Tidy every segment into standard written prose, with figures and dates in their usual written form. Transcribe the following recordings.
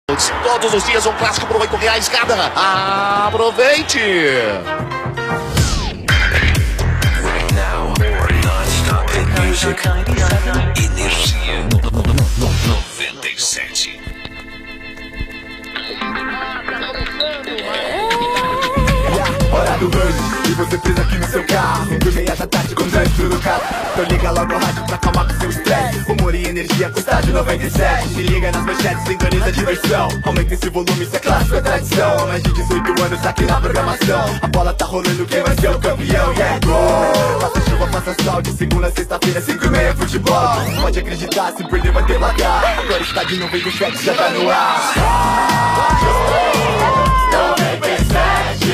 Todos os dias um clássico por R$8 cada. Aproveite! Right now, more non-stop hit music. Energia 97. Hora do rush, e você presa aqui no seu carro. 5:30 da tarde com trânsito no carro. Então liga logo o rádio pra acalmar com seu estresse. Humor e energia com estádio 97. Se liga nas manchetes, sintoniza a diversão. Aumenta esse volume, isso é clássico, é tradição. Há mais de 18 anos aqui na programação. A bola tá rolando, quem vai ser o campeão? E é gol! Faça chuva, faça sol, de segunda a sexta-feira, 5:30 futebol. Pode acreditar, se perder vai ter placar. Agora estádio 97 já tá no ar. 97.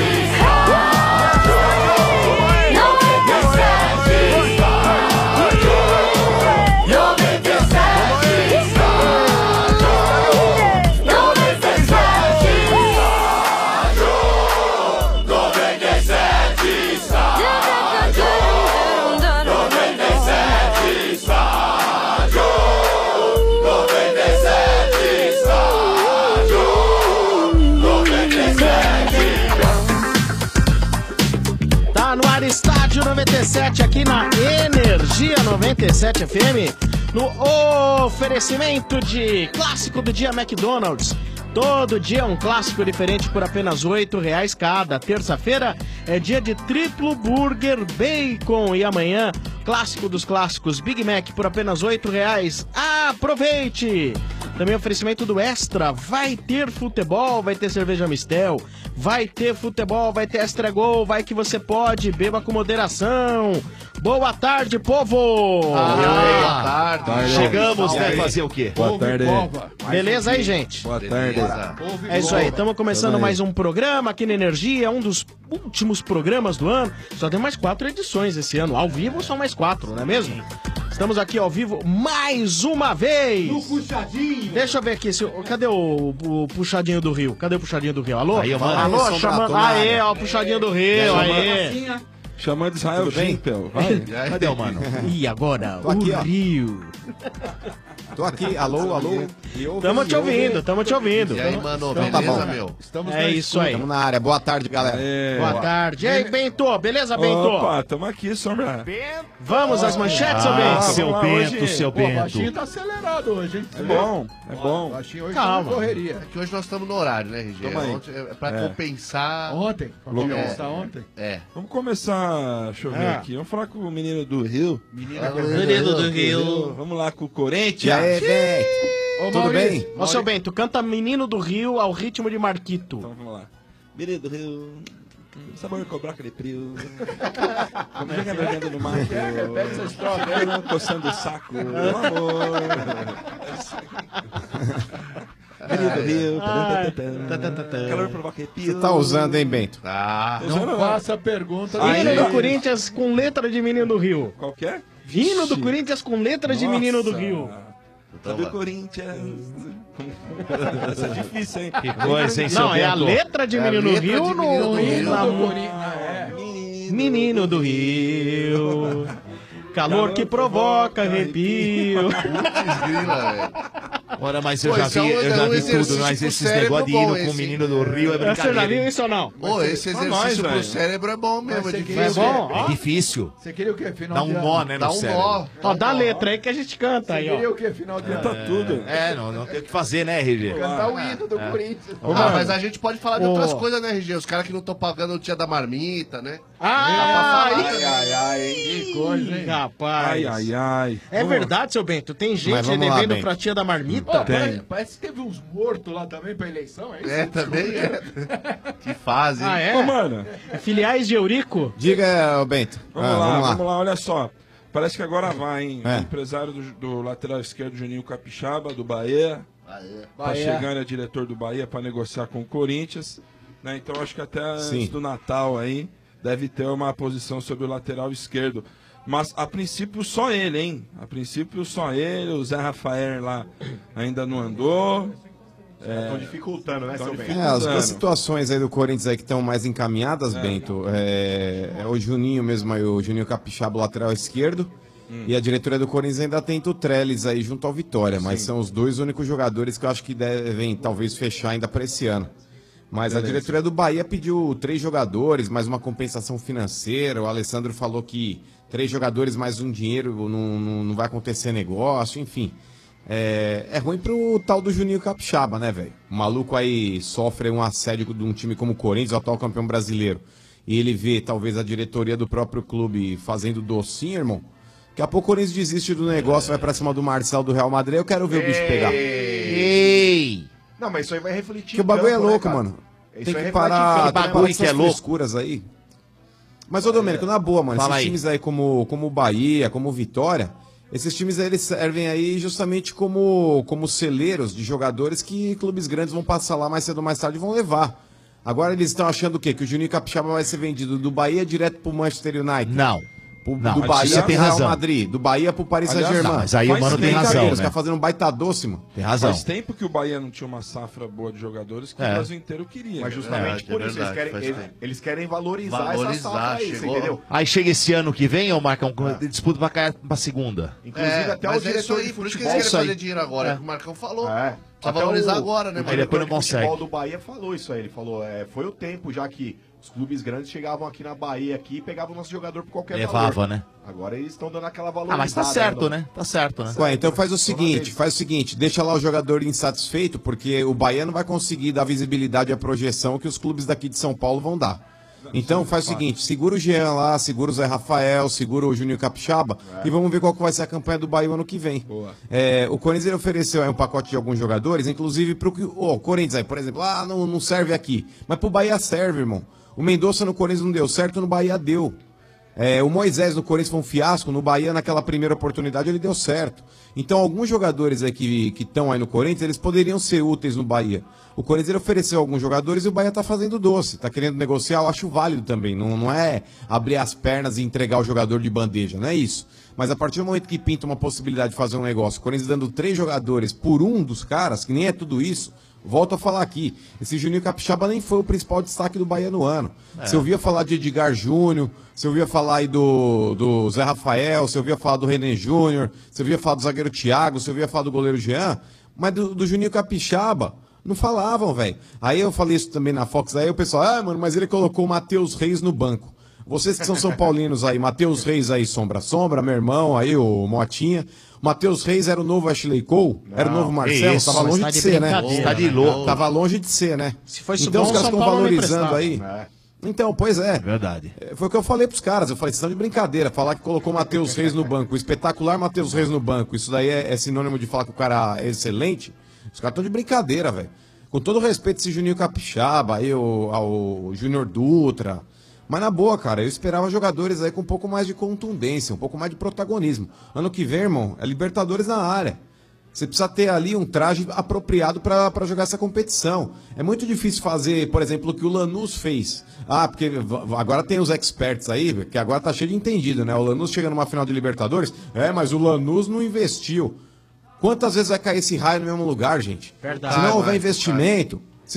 Estádio 97 aqui na Energia 97 FM, no oferecimento de clássico do dia McDonald's. Todo dia um clássico diferente por apenas R$8 cada. Terça-feira é dia de triplo burger bacon e amanhã clássico dos clássicos Big Mac por apenas R$8. Aproveite! Também oferecimento do Extra. Vai ter futebol, vai ter cerveja Mistel, vai ter futebol, vai ter Extra Gol, vai que você pode, beba com moderação. Boa tarde, povo! Boa tarde. Chegamos, né? Fazer o quê? Boa tarde. Beleza aí, gente? Boa tarde. É isso aí, estamos começando mais um programa aqui na Energia, um dos últimos programas do ano. Só tem mais 4 edições esse ano, ao vivo são mais 4, não é mesmo? Estamos aqui ao vivo mais uma vez. No puxadinho. Deixa eu ver aqui, cadê o puxadinho do Rio? Cadê o puxadinho do Rio? Alô? Aí, mano. Alô, chamando. Aê, ó, o puxadinho do Rio, aê. Chamando Israel Gimpel. Vai. Cadê o mano? E agora, aqui, o ó. Rio. Tô aqui, alô, alô. Tamo te ouvindo, tamo te ouvindo. E aí, mano, Então tá beleza, bom. meu? É isso aí. Tamo na área. Boa tarde, galera. Boa tarde. E aí, Bento, beleza, Bento? Opa, tamo aqui, Sombra. Vamos às manchetes, seu Bento? Seu vamos lá, Bento, hoje. seu Pô, o Bento. baixinho tá acelerado hoje, hein? É bom, é bom. O baixinho hoje Calma. tá na correria. É que hoje nós estamos no horário, né, RG? Tamo aí. Ontem, é pra compensar. Ontem, pra começar ontem. É. Vamos começar, deixa eu ver aqui. Vamos falar com o menino do Rio. Menino do Rio. Vamos lá com o E Corinthians. aí, vem? Ô, Tudo bem? Ó, seu Bento, canta Menino do Rio ao ritmo de Marquito. Então vamos lá. Menino do Rio. Sabor cobrar aquele frio. Como joga bebendo no mato. Repete essa estrofe aí. Coçando o saco. Amor. Menino do Rio. Calor provoca arrepio. Você tá usando, hein, Bento? Não faça pergunta. Hino do Corinthians com letra de Menino do Rio. Qual que é? Hino do Corinthians com letra de Menino do Rio. Do Corinthians. Essa é difícil, hein? Que coisa, hein, seu Não, é a Bento? letra de Menino do letra Rio de Menino do Rio. na- do Corinthians. Menino do Rio. Calor que provoca arrepio. Grila, velho. Ora, mas eu Pô, já esse vi, é um eu já vi exercício tudo, mas pro esses cérebro negócios de bom, hino com esse. o menino do Rio é Você já brincadeira. viu hein? isso ou não? Pô, esse nós, exercício pro velho. cérebro é bom mesmo, é Mas você difícil. É queria- bom? É Ó, difícil. Você queria o quê? Final Dá um de ano? nó, né, Dá no um cérebro. nó. ó, dá a letra aí que a gente canta Você aí, queria ó. o quê? Final de ano? Tá tudo. É, não tem o que fazer, né, RG? Cantar o hino do Corinthians. Ah, mas a gente pode falar de outras Ô. coisas, né, RG? Os caras que não estão pagando o dia da marmita, né? Ah, Que coisa, hein? rapaz. Ai, ai. É Vamos lá. verdade, seu Bento? Tem gente Mas vamos lá, devendo Bento. pra tia da Pô, marmita? parece que teve uns mortos lá também pra eleição, é isso? É, também é. Que fase. Ah, Ô, é? mano, Filiais de Eurico? Diga, ô, Bento. vamos lá, olha só. Parece que agora vai, hein? É. O empresário do lateral esquerdo, Juninho Capixaba, do Bahia. Tá Bahia. chegando, é diretor do Bahia para negociar com o Corinthians. Né? Então acho que até Sim. antes do Natal aí deve ter uma posição sobre o lateral esquerdo. Mas a princípio só ele, hein? A princípio só ele, o Zé Rafael lá ainda não andou. Estão dificultando, né, seu Bento? As situações aí do Corinthians aí que estão mais encaminhadas, Bento, é o Juninho mesmo aí, o Juninho Capixaba, o lateral esquerdo. E a diretoria do Corinthians ainda tenta o Trellis aí junto ao Vitória, mas são os dois únicos jogadores que eu acho que devem talvez fechar ainda para esse ano. Mas a diretoria do Bahia pediu 3 jogadores, mais uma compensação financeira. O Alessandro falou que 3 jogadores mais um dinheiro não vai acontecer negócio, enfim. É ruim pro tal do Juninho Capixaba, né, velho? O maluco aí sofre um assédio de um time como o Corinthians, o atual campeão brasileiro. E ele vê talvez a diretoria do próprio clube fazendo docinho, irmão. Daqui a pouco o Corinthians desiste do negócio, vai pra cima do Marcelo do Real Madrid. Eu quero ver o bicho pegar. Ei! Não, mas isso aí vai refletir. Porque o bagulho é louco, né, mano. Isso Tem aí que reflete parar, em campo. bagulho que é louco. frescuras aí. Mas, ô Domênico, na boa, mano, Fala esses aí. times aí como o Bahia, como o Vitória, esses times aí eles servem aí justamente como celeiros de jogadores que clubes grandes vão passar lá mais cedo ou mais tarde e vão levar. Agora eles estão achando o quê? Que o Juninho Capixaba vai ser vendido do Bahia direto pro Manchester United? Não. Não, do Bahia você pro tem Real razão. Madrid, do Bahia pro Paris Aliás, Saint-Germain. não, mas aí o mano tem razão, Os né? caras fazendo um baita doce, mano. Tem razão. Faz tempo que o Bahia não tinha uma safra boa de jogadores que o Brasil inteiro queria. Mas justamente por isso, eles querem valorizar essa safra aí, você entendeu? Aí chega esse ano que vem, ô Marcão, disputa pra cair pra segunda. Inclusive até o mas é isso diretor aí, de por isso que futebol... eles querem aí. fazer dinheiro agora, é o que o Marcão falou. Pra Até valorizar agora, né? O Mas diretor não de consegue. futebol do Bahia falou isso aí. Ele falou, foi o tempo já que os clubes grandes chegavam aqui na Bahia aqui e pegavam o nosso jogador por qualquer Levava, valor. né? Agora eles estão dando aquela valorizada. Ah, mas tá certo, né? Tá certo, né? Ué, então faz o seguinte, deixa lá o jogador insatisfeito, porque o Bahia não vai conseguir dar visibilidade à projeção que os clubes daqui de São Paulo vão dar. Então faz o seguinte, segura o Jean lá, segura o Zé Rafael, segura o Juninho Capixaba e vamos ver qual que vai ser a campanha do Bahia ano que vem. O Corinthians ele ofereceu aí um pacote de alguns jogadores, inclusive pro o Corinthians aí, por exemplo, não serve aqui, mas pro Bahia serve, irmão. O Mendonça no Corinthians não deu certo, no Bahia deu. O Moisés no Corinthians foi um fiasco, no Bahia naquela primeira oportunidade ele deu certo. Então alguns jogadores aí que estão aí no Corinthians, eles poderiam ser úteis no Bahia. O Corinthians ele ofereceu alguns jogadores e o Bahia tá fazendo doce, tá querendo negociar, eu acho válido também. Não é abrir as pernas e entregar o jogador de bandeja, não é isso. Mas a partir do momento que pinta uma possibilidade de fazer um negócio, o Corinthians dando 3 jogadores por um dos caras, que nem é tudo isso, volto a falar aqui, esse Juninho Capixaba nem foi o principal destaque do Bahia no ano. Você ouvia falar de Edgar Júnior, você ouvia falar aí do Zé Rafael, você ouvia falar do René Júnior, você ouvia falar do zagueiro Thiago, você ouvia falar do goleiro Jean, mas do Juninho Capixaba não falavam, velho. Aí eu falei isso também na Fox, aí o pessoal, mano, mas ele colocou o Matheus Reis no banco. Vocês que são São Paulinos aí, Matheus Reis aí, Sombra, meu irmão aí, o Motinha. Matheus Reis era o novo Ashley Cole? Era o novo Marcelo? isso, tava longe tá de de ser, né? brincadeira, Tá de louco. Tava longe de ser, né? Se fosse então bom, os caras São ficam Paulo não valorizando emprestava. aí. Então, pois é. Verdade. Foi o que eu falei pros caras. Eu falei, vocês estão de brincadeira. Falar que colocou o Matheus Reis no banco, o espetacular Matheus Reis no banco, isso daí é sinônimo de falar que o cara é excelente. Os caras estão de brincadeira, velho. Com todo o respeito a esse Juninho Capixaba, aí ao Júnior Dutra. Mas na boa, cara, eu esperava jogadores aí com um pouco mais de contundência, um pouco mais de protagonismo. Ano que vem, irmão, é Libertadores na área. Você precisa ter ali um traje apropriado para jogar essa competição. É muito difícil fazer, por exemplo, o que o Lanús fez. Porque agora tem os experts aí, que agora tá cheio de entendido, né? O Lanús chega numa final de Libertadores, mas o Lanús não investiu. Quantas vezes vai cair esse raio no mesmo lugar, gente? Verdade. Se não houver investimento,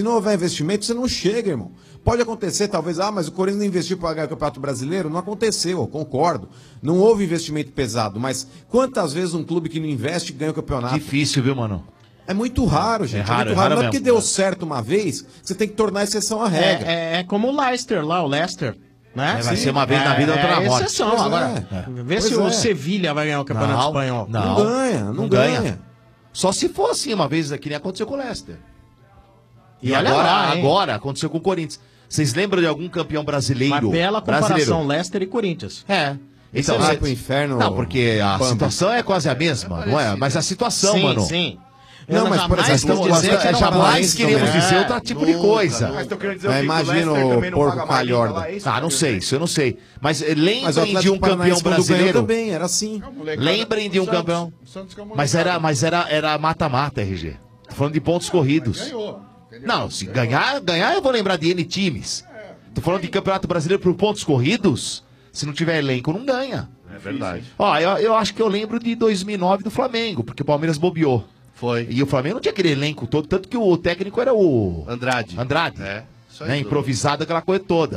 você não chega, irmão. Pode acontecer, talvez, mas o Corinthians não investiu para ganhar o Campeonato Brasileiro. Não aconteceu, eu concordo. Não houve investimento pesado, mas quantas vezes um clube que não investe ganha o campeonato? Difícil, viu, mano? É muito raro, gente. É raro, muito raro. Não é porque mesmo. deu certo uma vez, você tem que tornar a exceção a regra. É como o Leicester lá, o Leicester. Né? Vai ser uma vez na vida, outra na morte. Exceção, Pois agora. Vê se o Sevilha vai ganhar o Campeonato Espanhol. Não ganha. Só se for assim, uma vez, que nem aconteceu com o Leicester. E olha agora, lá, hein? agora aconteceu com o Corinthians. Vocês lembram de algum campeão brasileiro? Uma bela comparação, brasileiro? Leicester e Corinthians. Então, vai pro inferno. Não, porque a situação é quase a mesma, não é? Mas a situação, Sim, mano. sim. Não, mas por exemplo, jamais queremos dizer outro tipo de coisa. Mas tô querendo dizer o quê? Imagina o porco calhorda. Não sei, isso eu não sei. Mas lembrem de um campeão brasileiro. Também era assim. Lembrem de um campeão. Mas era mata-mata, RG. Tô falando de pontos corridos. Ganhou. Não, se ganhar eu vou lembrar de N times. Tô falando de Campeonato Brasileiro por pontos corridos. Se não tiver elenco, não ganha. É verdade. Ó, eu acho que eu lembro de 2009 do Flamengo, porque o Palmeiras bobeou. Foi. E o Flamengo não tinha aquele elenco todo, tanto que o técnico era o Andrade. Isso aí, né? improvisado, aquela coisa toda.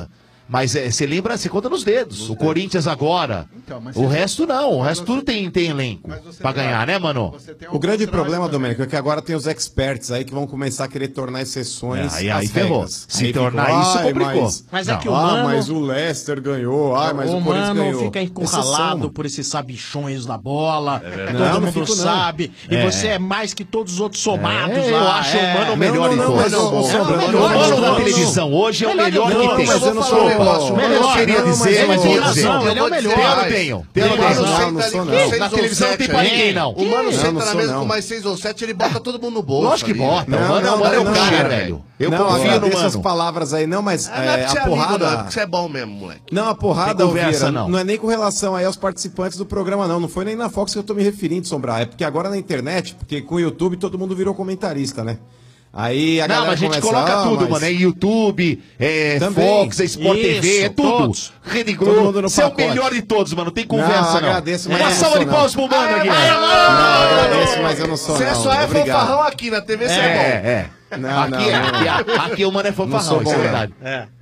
Mas você lembra, você conta nos dedos. O Corinthians agora. Então, mas O você- resto não. O resto tudo tem elenco pra ganhar, né, mano? O grande problema, Domênico, é que agora tem os experts aí que vão começar a querer tornar exceções. Aí às ferrou. regras. Se Aí tornar ficou, isso, "Ai, complicou." Mas é que o Ah, Mano- mas o Leicester ganhou. Ah, mas o Corinthians Mano ganhou. fica encurralado por esses sabichões da bola. verdade. Todo Não, não mundo fico, não. sabe. E É. você é mais que todos os outros somados É, lá. eu acho o Mano o melhor de todos. mas, ô, Sombra, O Mano na televisão hoje é o melhor que tem. Mas eu não sou Eu não queria dizer, mas vou dizer. Ele é o melhor. Tenho. Não sou, não. Na televisão não tem pra ninguém, não. O Mano Não, senta não na sou, mesa não. com mais 6 ou 7, ele bota todo mundo no bolso. Lógico que ali. bota. O Mano é o cara, velho. Eu não, confio no agradeço as Mano. palavras aí, não, mas Não é porque você a é amigo, não, é porrada... porque você é bom mesmo, moleque. Não, a porrada, Tem conversa, Vieira, não. é nem com relação aí aos participantes do programa, não. Não foi nem na Fox que eu tô me referindo, Sombrar. É porque agora na internet, porque com o YouTube todo mundo virou comentarista, né? Aí a Não, galera mas a gente começa, coloca tudo, mas- mano. É YouTube, é Também. Fox, é Sport Isso, TV, é tudo. todos. Rede Todo mundo Globo. no Você é o pacote. melhor de todos, mano. Não tem conversa, não. agradeço, mas Uma eu não salva sou, de não. palmas pro Mano aqui. Não, agradeço, mas eu não sou, Você não. só é Obrigado. fanfarrão aqui, na TV você é bom. Não, Aqui o Mano é Não sou fanfarrão, bom, isso é não. verdade.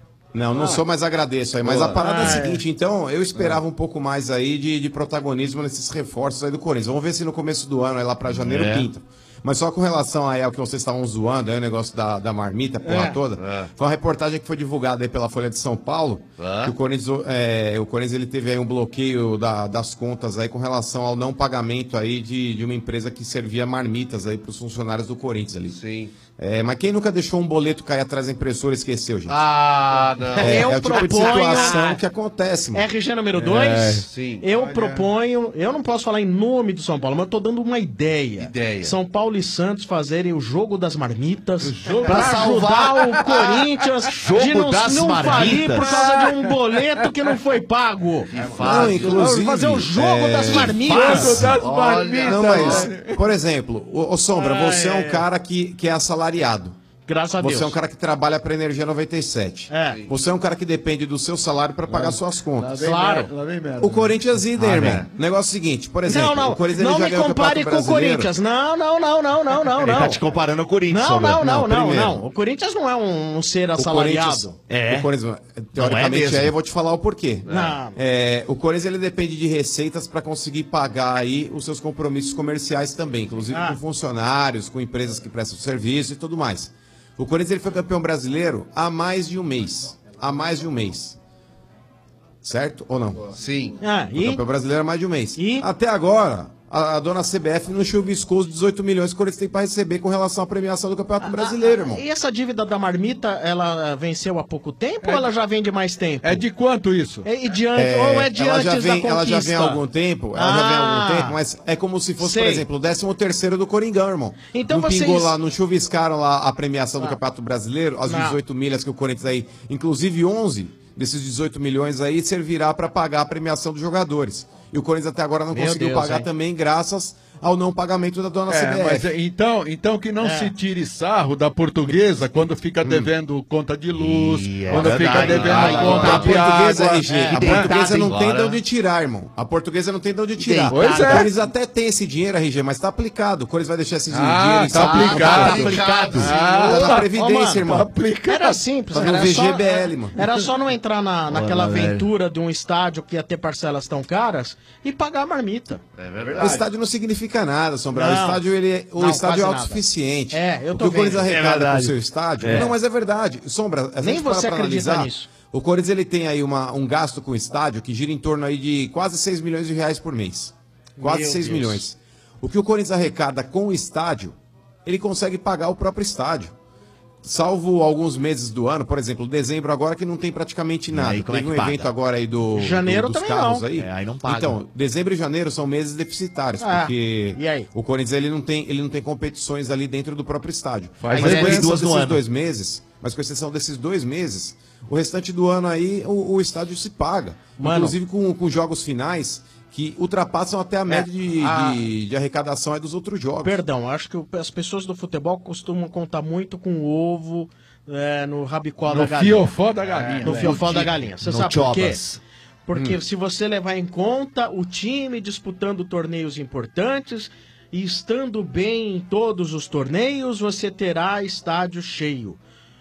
Não sou, mas agradeço aí. Mas a parada é a seguinte, então, eu esperava um pouco mais aí de protagonismo nesses reforços aí do Corinthians. Vamos ver se no começo do ano, aí lá pra janeiro, pinta. Mas só com relação aí ao que vocês estavam zoando, aí o negócio da marmita, porra toda. Foi uma reportagem que foi divulgada aí pela Folha de São Paulo, que o Corinthians ele teve aí um bloqueio das contas aí com relação ao não pagamento aí de uma empresa que servia marmitas aí pros funcionários do Corinthians ali. Sim. Mas quem nunca deixou um boleto cair atrás da impressora e esqueceu, gente? Ah, não. Eu é o tipo de proponho- situação que acontece, mano. RG número 2, sim. eu proponho, eu não posso falar em nome do São Paulo, mas eu tô dando uma ideia. São Paulo e Santos fazerem o jogo das marmitas pra salvar o Corinthians de Jogo das não falir marmitas? por causa de um boleto que não foi pago. Não, inclusive, Fazer o jogo das marmitas. Não, mas, por exemplo, ô Sombra, você é um cara que é assalariado. Graças a Deus. Você é um cara que trabalha para Energia 97. Você é um cara que depende do seu salário para pagar suas contas. Claro. O Corinthians idem, irmão. O negócio é o seguinte, por exemplo, Não, o Corinthians ele não já me ganhou o compare Campeonato com o Brasileiro. Corinthians. Não. Ele tá te comparando ao Corinthians, Não, Sombra. primeiro. O Corinthians não é um ser O assalariado. Corinthians, o Corinthians, teoricamente, mesmo. aí eu vou te falar o porquê. Não. O Corinthians ele depende de receitas para conseguir pagar aí os seus compromissos comerciais também, inclusive com funcionários, com empresas que prestam serviço e tudo mais. O Corinthians ele foi campeão brasileiro há mais de um mês. Certo ou não? Sim. Foi campeão brasileiro há mais de um mês. Até agora, a dona CBF não chuviscou os 18 milhões que o Corinthians tem para receber com relação à premiação do Campeonato Brasileiro, irmão. E essa dívida da marmita, ela venceu há pouco tempo ou ela já vem de mais tempo? É de quanto isso? Ou é de ela antes já vem, da conquista? ela já vem há algum tempo, mas é como se fosse, Sei. por exemplo, o 13º do Coringão, irmão. Então não vocês- pingou lá, não chuviscaram lá a premiação do Campeonato Brasileiro, as 18 milhas que o Corinthians aí, inclusive 11 desses 18 milhões aí servirá para pagar a premiação dos jogadores. E o Corinthians até agora não Meu conseguiu Deus, pagar hein? também, graças ao não pagamento da dona CBF. Mas então que não se tire sarro da portuguesa quando fica devendo conta de luz, quando fica devendo conta A de portuguesa, água. RG, a portuguesa não tem de onde tirar, irmão. A portuguesa não tem de onde tirar. Pois O é. Corinthians até tem esse dinheiro, RG, mas tá aplicado. O Corinthians vai deixar esse dinheiro em tá aplicado. Tá na Previdência, irmão. Era simples, Tá no era VGBL, só, mano. Era só não entrar naquela aventura de um estádio que ia ter parcelas tão caras e pagar a marmita. É O verdade. estádio não significa nada, Sombra. Não. O estádio, Não, estádio é quase autossuficiente. nada. Eu O tô que o Corinthians vendo. arrecada com o seu estádio... Não, mas é verdade. Sombra, a Nem gente para você pra acredita analisar, nisso. o Corinthians ele tem aí um gasto com o estádio que gira em torno aí de quase 6 milhões de reais por mês. Quase Meu 6 Deus. milhões. O que o Corinthians arrecada com o estádio, ele consegue pagar o próprio estádio. Salvo alguns meses do ano, por exemplo, dezembro agora que não tem praticamente nada. aí, como é Teve que um paga? evento agora aí Janeiro dos também carros não. aí. Aí não paga. Então, dezembro e janeiro são meses deficitários, Ah, porque e aí? o Corinthians ele não tem competições ali dentro do próprio estádio. Faz Mas aí com exceção duas no desses ano. 2 meses, mas com exceção desses 2 meses, o restante do ano aí o estádio se paga. Mano. Inclusive com jogos finais que ultrapassam até a média de arrecadação aí dos outros jogos. Perdão, acho que as pessoas do futebol costumam contar muito com ovo no rabicó da No galinha. fiofó da galinha. No né? fiofó da galinha. Você No sabe por quê? chobas. Porque se você levar em conta o time disputando torneios importantes e estando bem em todos os torneios, você terá estádio cheio.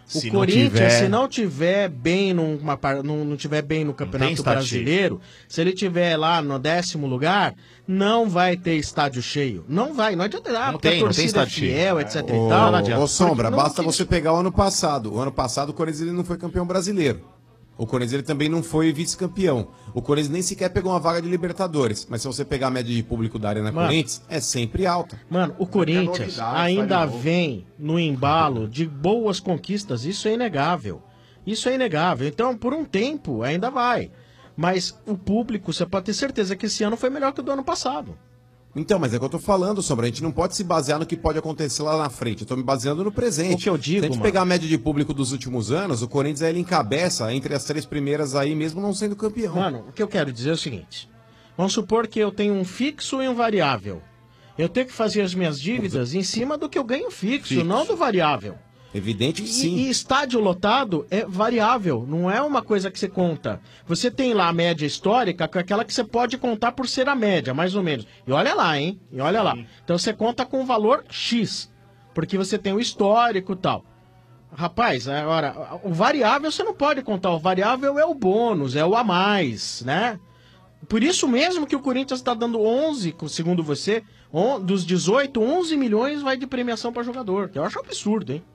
O Corinthians, se não tiver bem não tiver bem no Campeonato Brasileiro, se ele tiver lá no 10º lugar, não vai ter estádio cheio. Não vai, não adianta nada, porque a torcida é fiel, etc e tal. Ô, Sombra, basta você pegar o ano passado. O ano passado o Corinthians ele não foi campeão brasileiro. O Corinthians ele também não foi vice-campeão. O Corinthians nem sequer pegou uma vaga de Libertadores. Mas se você pegar a média de público da Arena Corinthians, é sempre alta. Mano, o Corinthians ainda vem no embalo de boas conquistas. Isso é inegável. Isso é inegável. Então, por um tempo, ainda vai. Mas o público, você pode ter certeza que esse ano foi melhor que o do ano passado. Então, mas é o que eu tô falando, Sombra. A gente não pode se basear no que pode acontecer lá na frente. Eu tô me baseando no presente. O que eu digo, se a gente pegar a média de público dos últimos anos, o Corinthians ele encabeça entre as 3 primeiras aí, mesmo não sendo campeão. Mano, o que eu quero dizer é o seguinte. Vamos supor que eu tenho um fixo e um variável. Eu tenho que fazer as minhas dívidas em cima do que eu ganho fixo. Não do variável. Evidente que sim. E estádio lotado é variável, não é uma coisa que você conta. Você tem lá a média histórica, que é aquela que você pode contar por ser a média, mais ou menos. E olha lá, hein? E olha lá. Então você conta com o valor X, porque você tem o histórico e tal. Rapaz, agora, o variável você não pode contar. O variável é o bônus, é o a mais, né? Por isso mesmo que o Corinthians está dando 11, segundo você, dos 18, 11 milhões vai de premiação para jogador. Que eu acho absurdo, hein?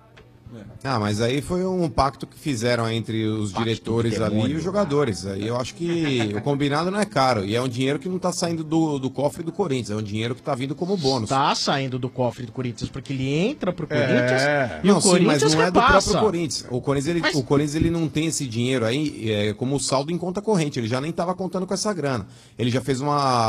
Mas aí foi um pacto que fizeram entre os diretores ali e os jogadores. Aí eu acho que o combinado não é caro. E é um dinheiro que não tá saindo do cofre do Corinthians. É um dinheiro que tá vindo como bônus. Tá saindo do cofre do Corinthians, porque ele entra pro Corinthians e o Corinthians mas não é do próprio Corinthians. O Corinthians ele não tem esse dinheiro aí como saldo em conta corrente. Ele já nem tava contando com essa grana. Ele já fez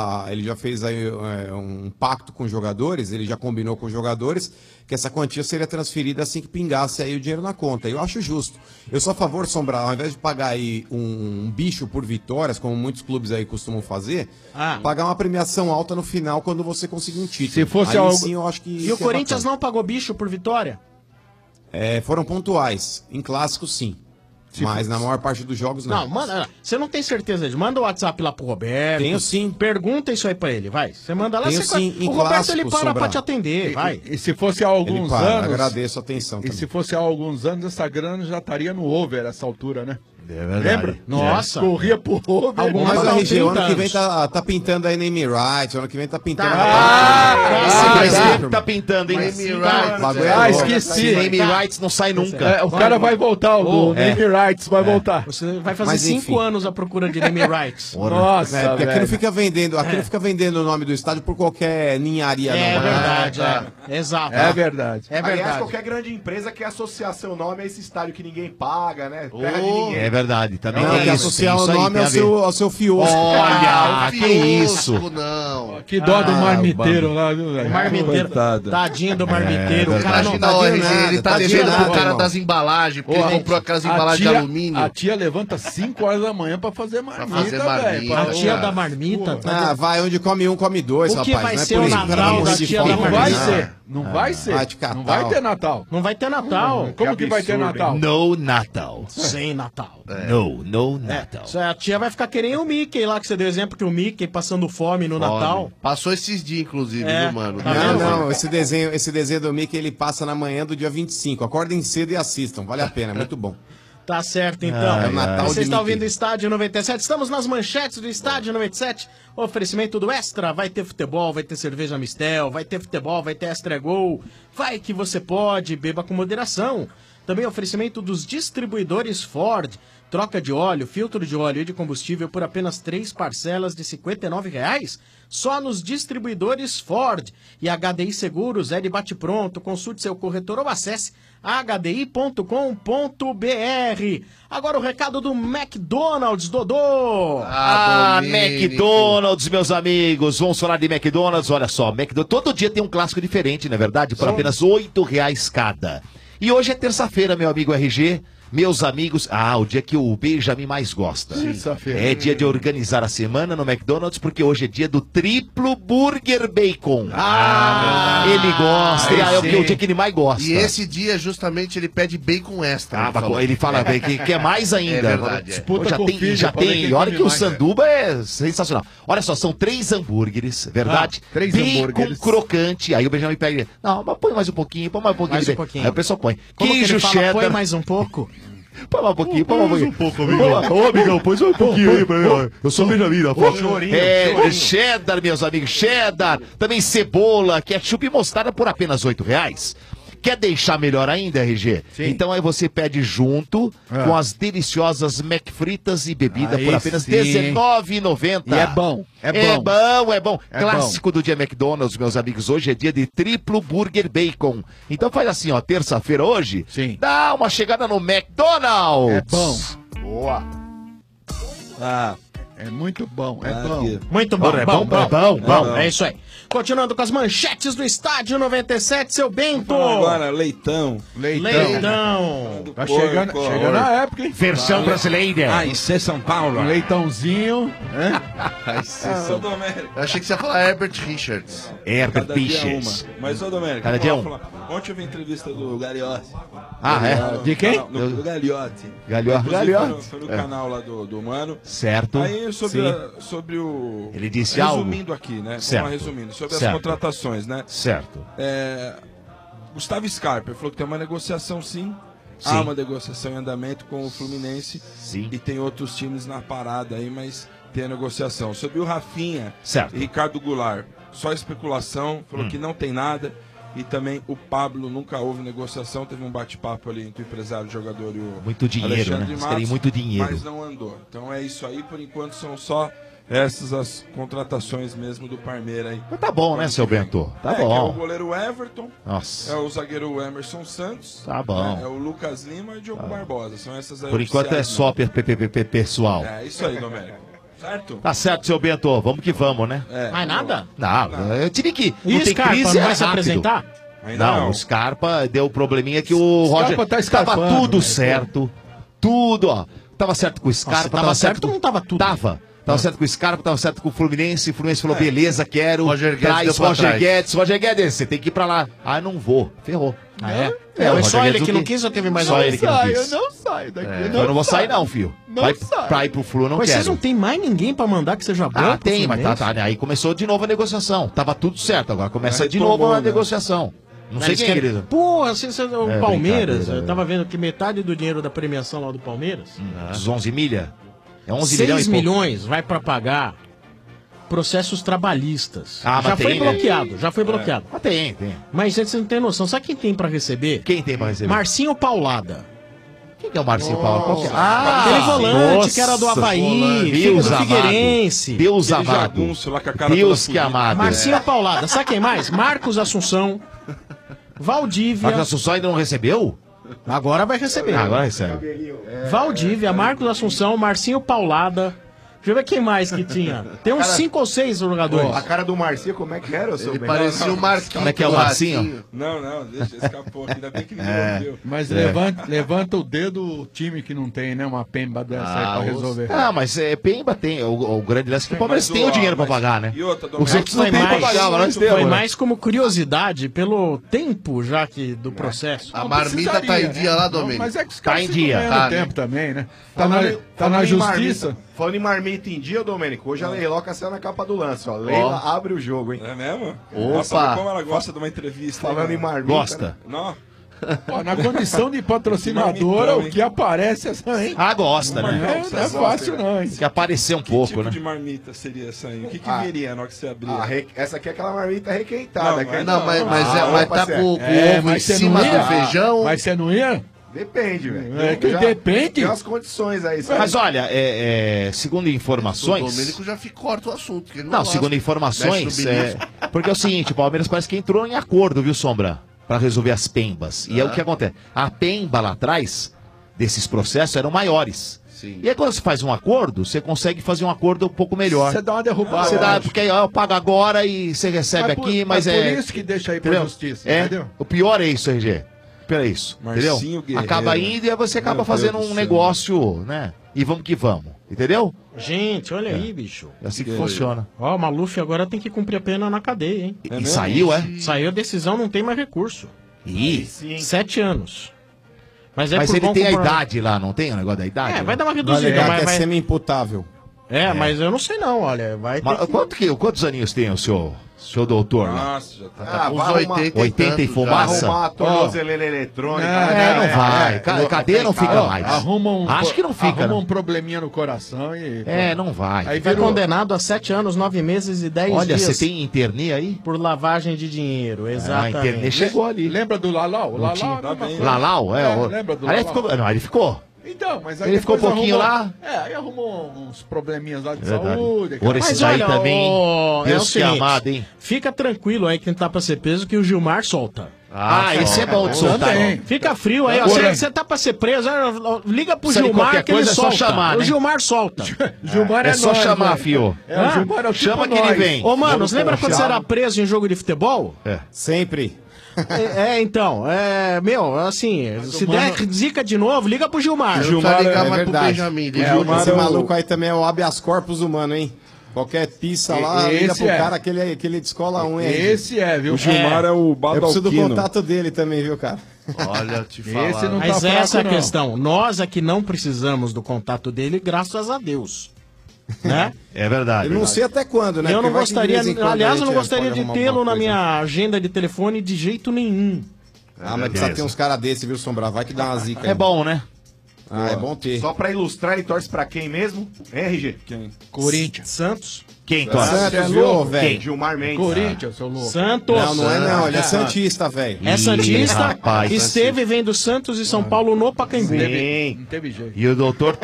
aí um pacto com os jogadores, ele já combinou com os jogadores que essa quantia seria transferida assim que pingasse aí o dinheiro na conta. Eu acho justo. Eu sou a favor, Sombra, ao invés de pagar aí um bicho por vitórias, como muitos clubes aí costumam fazer, pagar uma premiação alta no final quando você conseguir um título. Se fosse aí, sim, eu acho que E o Corinthians não pagou bicho por vitória? Foram pontuais. Em clássico, sim. Mas na maior parte dos jogos, não. Não, manda, você não tem certeza disso. Manda o WhatsApp lá pro Roberto. Tenho sim. Pergunta isso aí pra ele, vai. Você manda lá, Tenho sim. O Roberto ele para pra te atender, vai. E se fosse há alguns anos... Agradeço a atenção também. E se fosse há alguns anos, essa grana já estaria no over essa altura, né? É verdade. Lembra? Nossa. Corria por over. Mas a RG, o ano que vem tá pintando aí name rights, o ano que vem tá pintando... Tá pintando, hein? Name rights. Esqueci. Name rights não sai nunca. O cara vai voltar, o name rights vai voltar. Você vai fazer 5 anos à procura de name rights. Nossa, porque aqui não fica vendendo, o nome do estádio por qualquer ninharia, não. É verdade, Exato. É verdade. É verdade. Aliás, qualquer grande empresa quer associar seu nome a esse estádio que ninguém paga, né? Terra de ninguém. É verdade, também Não, tem que isso. associar o tem isso aí, nome tem a ver. ao seu fiosco. Olha, que isso. Não. Que dó do marmiteiro lá, viu, velho? O marmiteiro. Coitado. Tadinho do marmiteiro. O cara não Imagina, olha, nada, ele tá tá devendo nada, pro cara irmão. das embalagens, porque ele comprou aquelas embalagens de alumínio. A tia levanta 5 horas da manhã pra fazer marmita, fazer marmita. velho. A tia da marmita. Vai onde come um, come dois, O que rapaz. vai não é ser por o isso que Natal vai morrer da de tia fome. da Não vai marmita? ser. Não vai ser. vai te catar, Não vai ó. ter Natal. Não vai ter Natal. Como que vai ter Natal? No Natal. Sem Natal. No Natal. A tia vai ficar querendo o Mickey lá, que você deu exemplo que o Mickey passando fome no Natal. Passou esses dias, inclusive, É. viu, mano? Tá vendo? Não, esse desenho do Mickey ele passa na manhã do dia 25. Acordem cedo e assistam, vale a pena, é muito bom. Tá certo, então. É o Natal Você de está Mickey. ouvindo o Estádio 97. Estamos nas manchetes do Estádio 97. Oferecimento do Extra. Vai ter futebol, vai ter cerveja Mistel, vai ter futebol, vai ter Extra Gol. Vai que você pode, beba com moderação. Também oferecimento dos distribuidores Ford. Troca de óleo, filtro de óleo e de combustível por apenas 3 parcelas de R$ 59,00. Só nos distribuidores Ford. E HDI Seguros é de bate-pronto. Consulte seu corretor ou acesse hdi.com.br. Agora o recado do McDonald's, Dodô. McDonald's, meus amigos. Vamos falar de McDonald's. Olha só, McDonald's, todo dia tem um clássico diferente, não é verdade? Por apenas R$ 8,00 cada. E hoje é terça-feira, meu amigo RG. Meus amigos, o dia que o Benjamin mais gosta. Terça-feira. É dia de organizar a semana no McDonald's, porque hoje é dia do triplo burger bacon. Ele gosta, é o dia que ele mais gosta. E esse dia, justamente, ele pede bacon extra. Ele fala que quer mais ainda. É verdade. Disputa já com tem, o filho já pra ver tem. quem Olha come que o mais, sanduba é sensacional. Olha só, são 3 hambúrgueres, verdade? 3 bacon hambúrgueres. crocante. Aí o Benjamin pega, não, mas põe mais um pouquinho, põe mais um pouquinho. Mais um pouquinho. Aí o pessoal põe. Como que Queijo ele fala, cheddar. põe mais um pouco? Põe mais um pouquinho, põe mais um pouquinho. amigo. Ô, amigão, põe só um pouquinho aí pra mim. Ó. Eu sou o Benjamin, na foto. Chorinho. Cheddar, meus amigos, cheddar. Também cebola, ketchup e mostarda por apenas R$8. Quer deixar melhor ainda, RG? Sim. Então aí você pede junto com as deliciosas McFritas e bebida Aí por apenas sim. R$19,90. E é bom, é bom. É bom. É Clássico do dia McDonald's, meus amigos. Hoje é dia de triplo burger bacon. Então faz assim, ó, terça-feira hoje, Sim. dá uma chegada no McDonald's. É bom. Boa. É muito bom, é bom. Aqui. Muito bom, É bom. É isso aí. Continuando com as manchetes do Estádio 97, seu Bento. Agora, leitão. Leitão. Tá chegando a época, hein? Versão brasileira. AIC São Paulo. Um leitãozinho. Ô, Domênico. Eu achei que você ia falar Herbert Richards. Herbert Cada dia Piches. uma. Mas, ô, Domênico, Cada dia eu vou um. falar. Ontem eu vi a entrevista do Gagliotti. De quem? Do Gagliotti. Gagliotti. Inclusive, Foi no canal lá do Mano. Certo. Aí sobre, Sim. sobre o... Ele disse resumindo algo. aqui, né? Certo. Vamos lá, resumindo. Sobre Certo. as contratações, né? Certo. Gustavo Scarpa falou que tem uma negociação sim. Há uma negociação em andamento com o Fluminense. Sim. E tem outros times na parada aí, mas tem a negociação. Sobre o Rafinha Certo. e Ricardo Goulart, só especulação, falou que não tem nada. E também o Pablo, nunca houve negociação, teve um bate-papo ali entre o empresário, o jogador e o Muito dinheiro, Alexandre né? Eles Matos, querem muito dinheiro. mas não andou. Então é isso aí, por enquanto são só essas as contratações mesmo do Parmeira aí. Mas tá bom, né, seu Bento? Tá Que é o bom. goleiro Everton, Nossa. é o zagueiro Emerson Santos, Tá bom. é o Lucas Lima e o Diogo Barbosa. São essas aí Por enquanto é oficiais, só né? PPP pessoal. É isso aí, Domênico. Certo? Tá certo, seu Bento. Vamos que vamos, né? Mais nada? Não, eu tive que. E Não o tem Scarpa crise, não é vai se rápido. apresentar? Ainda Não, o Scarpa deu probleminha que o Scarpa Roger. tá Tava escarpando, tudo né? certo. Tudo, ó. Tava certo com o Scarpa. Tava certo ou não tava tudo? Tava certo com o Scarpa, tava certo com o Fluminense. O Fluminense falou, beleza, quero. Roger Guedes Traz deu pra Roger trás. Guedes. Roger Guedes, você tem que ir pra lá. Ah, não vou. Ferrou. Ah, é? É, o Mas só Roger ele Guedes que não não quis ou teve mais Só alguém? ele que não quis. Eu não saio daqui. Eu não vou sair não, filho. Vai sai. pra ir pro Flu, eu não Mas quero. vocês não tem mais ninguém pra mandar que seja bom? Ah, pro tem, mas Fluminense? tá. Aí começou de novo a negociação. Tava tudo certo, agora começa de retomou, novo a né? negociação. Não sei Eles quem, querem- querido. Porra, o É, Palmeiras, brincadeira, eu tava vendo que metade do dinheiro da premiação lá do Palmeiras, Os 11 milha? É 11 6 milhões e pouco. milhões vai pra pagar processos trabalhistas. Ah, mas já foi tem, né? bloqueado, já foi bloqueado. Ah, tem. Mas você não tem noção, sabe quem tem pra receber? Quem tem pra receber? Marcinho Paulada. Quem que é o Marcinho Paulo? Qual que é? Aquele volante que era do Havaí, filho Deus do amado. Figueirense. Deus Aquele amado. jagunço lá com a cara Deus toda que fudida. amado. Marcinho Paulada. Sabe quem mais? Marcos Assunção, Valdívia. Marcos Assunção ainda não recebeu? Agora vai receber. Ah, agora recebe. Valdívia, Marcos Assunção, Marcinho Paulada. Deixa eu ver quem mais que tinha. Tem uns 5 ou 6 jogadores. A cara do Marcinho, como é que era, seu Ele bem? parecia o Marquinhos. Como é que é o do Marcinho? Ratinho. Não, deixa, escapou aqui, ainda bem que ninguém ouviu. Mas levanta o dedo o time que não tem, né? Uma pemba dessa aí pra resolver. Ah, mas Pemba tem. O grande lance é que o Palmeiras Mas tem o dinheiro pra pagar, né? E outra, O Santos não Foi tem pra mais, pagar, mas nós temos. foi né? mais como curiosidade pelo tempo já que do processo. A marmita tá em dia lá, Domênico. Mas é que os Tá caras em ficam dia. ganhando Tá, né? tempo também, né? Tá Falando na em justiça. marmita- Falando em marmita em dia, Domênico, hoje a Leiloca saiu na capa do lance, ó. Leila abre o jogo, hein? É mesmo? Opa! Nossa, como ela gosta de uma entrevista. Falando em hein, marmita. Gosta. né? Não, Pô, na condição de patrocinadora, Marmitão, o que aparece é essa, hein? Ah, gosta, Não né? é fácil, não, hein? Tem que aparecer um que pouco, tipo né? de marmita seria essa aí? O que viria na hora que você abrir? Essa aqui é aquela marmita requentada. Não, que é- Não, mas Ah, tá parceiro. com o ovo em você cima não ia? do feijão. Mas você não ia? Depende, velho. É que depende. Tem umas condições aí, sabe? Mas olha, segundo O informações. Domênico já corta o assunto. que ele Não, gosta. segundo informações, Mexe no bilhete. porque é o seguinte, o Palmeiras parece que entrou em acordo, viu, Sombra? Pra resolver as pembas. E é o que acontece. A pemba lá atrás, desses processos, eram maiores. Sim. E aí quando você faz um acordo, você consegue fazer um acordo um pouco melhor. Você dá uma derrubada. Você dá, porque aí, ó, eu pago agora e você recebe aqui, mas por é... isso que deixa aí pra Entendeu? justiça, É, entendeu? o pior é isso, RG. pra isso. Marcinho Entendeu? Guerreiro. Acaba indo e aí você acaba Meu fazendo Deus do um céu. negócio, né? E vamos que vamos. Entendeu? Gente, olha aí, bicho. É assim que funciona. Ó, o Maluf agora tem que cumprir a pena na cadeia, hein? E saiu, é? Saiu a decisão, não tem mais recurso. Ih. 7 anos. Mas Mas por ele bom tem a compromisso. idade lá, não tem o negócio da idade? É, vai dar uma Vai reduzida. alegar Mas, que é vai... semi-imputável. Mas eu não sei não, olha. Vai ter Mas que... quantos aninhos tem o seu doutor lá? Nossa, já tá. Uns vai arrumar- 80 e fumaça? Arrumar a tornozeleira eletrônica. Não vai. Cadeia não fica mais. Arruma Acho que não fica, Arruma não. um probleminha no coração e... Não vai. Aí Vai virou... condenado a 7 anos, 9 meses e 10 Olha, dias. você tem internê aí? Por lavagem de dinheiro, A exatamente. internê chegou ali. Lembra do Lalau? O Lalau tinha. é a mesma Tá bem. coisa. Lalau? Lembra do Aí ele Lalau? ficou. Não, ele ficou. Então, mas aí Ele ficou um depois pouquinho arrumou- lá. aí arrumou uns probleminhas lá de Verdade. saúde. Ora, esses aí também, Deus que amado, hein? Fica tranquilo aí que não tá pra ser preso que o Gilmar solta. Esse é bom de soltar. Também. Fica frio aí, ó. Ora. Você tá pra ser preso, liga pro Precisa de Gilmar qualquer que ele coisa, é só solta. chamar, O né? Gilmar solta. Gilmar É só nóis, chamar, velho. fio. É, o Gilmar é o tipo Chama que ele nós. vem. Ô, mano, você lembra quando você confiar. era preso em jogo de futebol? Sempre. Então, assim, se der zica de novo, liga pro Gilmar. Não precisa ligar é mais pro verdade. Benjamin. Esse maluco aí também é o habeas corpus humano, hein? Qualquer pizza lá, liga Esse pro é. cara que ele descola um, hein? Esse é, viu? O Gilmar é o Eu preciso do Badalquino. contato dele também, viu, cara? Olha, te falar. Esse não Mas tá essa é a fraco, não. questão. Nós aqui não precisamos do contato dele, graças a Deus. Né? É verdade. Eu não sei até quando, né? Eu não Porque vai que de gostaria, vez em quando aliás, a eu não gente gostaria pode de arrumar tê-lo alguma na coisa. minha agenda de telefone de jeito nenhum. Ah, mas precisa ter uns caras desses, viu, Sombra? Vai que dá uma zica. É aí. bom, né? Ah, é bom ter. Só pra ilustrar, ele torce pra quem mesmo? Hein, RG? Quem? Corinthians. Santos. Quem torce? Santos, viu, velho? Gilmar Mendes. Corinthians, seu louco. Santos. Não é não, ele é santista, velho. É Santista, rapaz, esteve vendo Santos e São Paulo no Pacaembu. Sim. Não teve jeito. E o doutor,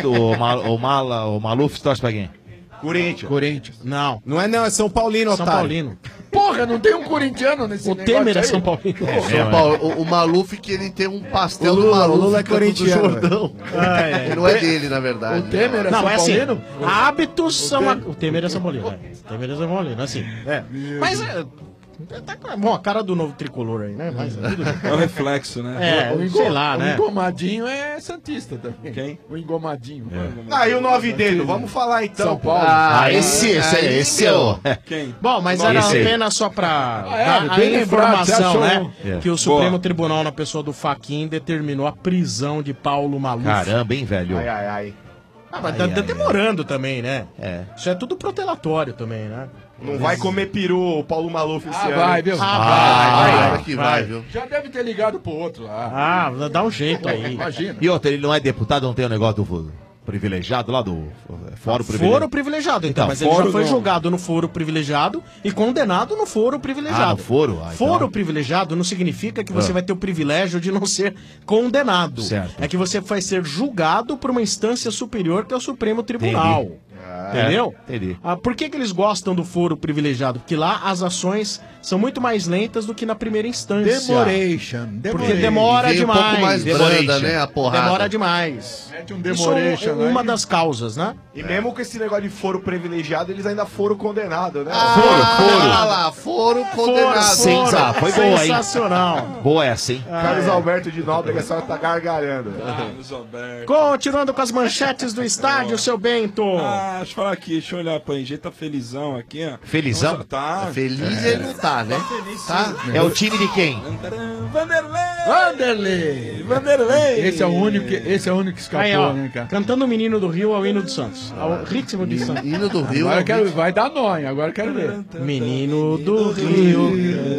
o Maluf torce pra quem? Corinthians. Não, Não é não, é São Paulino, São otário. Paulino. Porra, não tem um corintiano nesse O negócio Temer é aí? São Paulino. São Paulo, o Maluf que ele tem um pastel O Lula- do Maluf o Lula é canto do corintiano, Jordão. Não é dele, na verdade. O Temer é Não, São é assim, Paulino? hábitos são... O Temer é São Paulino, O Temer é São Paulino, assim. Mas, bom, a cara do novo tricolor aí, né? Mas, tudo bem. É o reflexo, né? Sei lá, né? O engomadinho é santista também. Quem? O engomadinho. Ah, e o 9 dedo? Vamos falar então. São Paulo. Esse é o... Quem? Bom, mas era Esse aí. apenas só pra é, dar a bem lembrado, você informação, achou? né? É. Que o Supremo Tribunal, na pessoa do Fachin, determinou a prisão de Paulo Maluf. Caramba, hein, velho? Ai, ai, ai. Ah, mas tá demorando também, né? É. Isso é tudo protelatório também, né? Não vai comer peru o Paulo Maluf esse ano. Vai, viu? Vai que vai, viu? Já deve ter ligado pro outro lá. Ah, dá um jeito aí. Imagina. E outra, ele não é deputado, não tem o negócio do privilegiado lá do fórum privilegiado. Foro privilegiado, então, Então, mas ele já foro foi não. julgado no foro privilegiado e condenado no foro privilegiado. Ah, no foro? Ah, então. Foro privilegiado não significa que você vai ter o privilégio de não ser condenado. Certo. É que você vai ser julgado por uma instância superior que é o Supremo Tribunal. Entendeu? Entendi. Por que eles gostam do foro privilegiado? Porque lá as ações são muito mais lentas do que na primeira instância. Demoration. Porque demora Veio um demais. pouco mais branda, né, a porrada. Demora demais. Mete um Isso demoration é uma aí. das causas, né? E mesmo com esse negócio de foro privilegiado, eles ainda foram condenados, né? Ah lá, foram condenados. Foi boa, hein? Sensacional. Boa essa, hein? Carlos Alberto de Nóbrega só tá gargalhando. Carlos Alberto. Continuando com as manchetes do estádio, seu Bento. Deixa eu falar aqui, deixa eu olhar pra Engê, tá felizão aqui, ó. Felizão? Nossa, tá. Feliz ele não tá, né? Tá? É o time de quem? Vanderlei! Esse é o único que escapou, Aí, ó, né, cara? cantando o Menino do Rio ao hino do Santos. Ao ritmo de Santos. Hino do Rio. Agora é eu quero, vai dar nó, hein? Agora eu quero ver. Menino do Rio.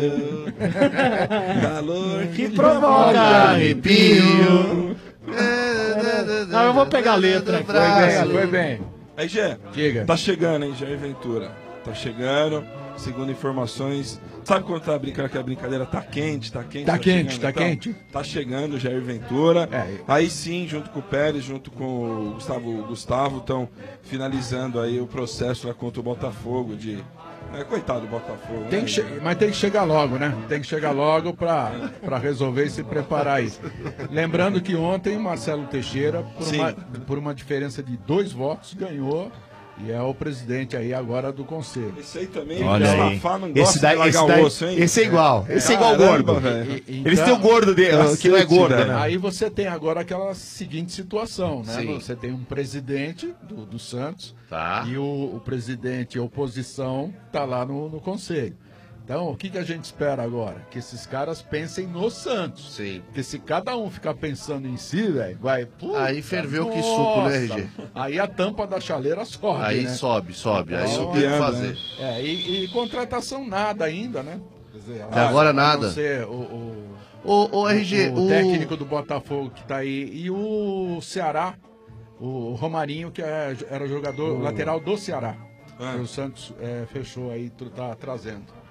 Calor Que provoca arrepio. Não, eu vou pegar a letra aqui. Foi bem. Aí, Gê, Diga. tá chegando, hein, Jair Ventura. Tá chegando, segundo informações. Sabe quando tá brincando que a brincadeira tá quente, tá quente? Tá quente, chegando? tá Então, quente. Tá chegando o Jair Ventura. É. Aí sim, junto com o Pérez, junto com o Gustavo, estão finalizando aí o processo lá contra o Botafogo de... coitado do Botafogo. Tem né? que mas tem que chegar logo, né? Tem que chegar logo pra resolver e se preparar aí. Lembrando que ontem Marcelo Teixeira, por uma diferença de 2 votos, ganhou E é o presidente aí agora do conselho. Esse aí também, Olha o aí. Mustafa não Esse gosta daí, de largar o osso, hein? esse é igual. Esse é igual o Caramba, gordo. velho. Eles têm o gordo dele, que não é gordo, né? Aí você tem agora aquela seguinte situação, né? Sim. Você tem um presidente do Santos Tá. e o presidente e a oposição tá lá no conselho. Então, o que a gente espera agora? Que esses caras pensem no Santos. Sim. Porque se cada um ficar pensando em si, velho, vai... Puta, Aí ferveu que suco, né, RG? Aí a tampa da chaleira sobe, Aí né? sobe. Aí Então, não tem o que fazer. E contratação nada ainda, né? Quer dizer, Até agora a não nada. ser O RG, o técnico do Botafogo que tá aí e o Ceará, o Romarinho, que era jogador lateral do Ceará. Que o Santos fechou aí, tá trazendo.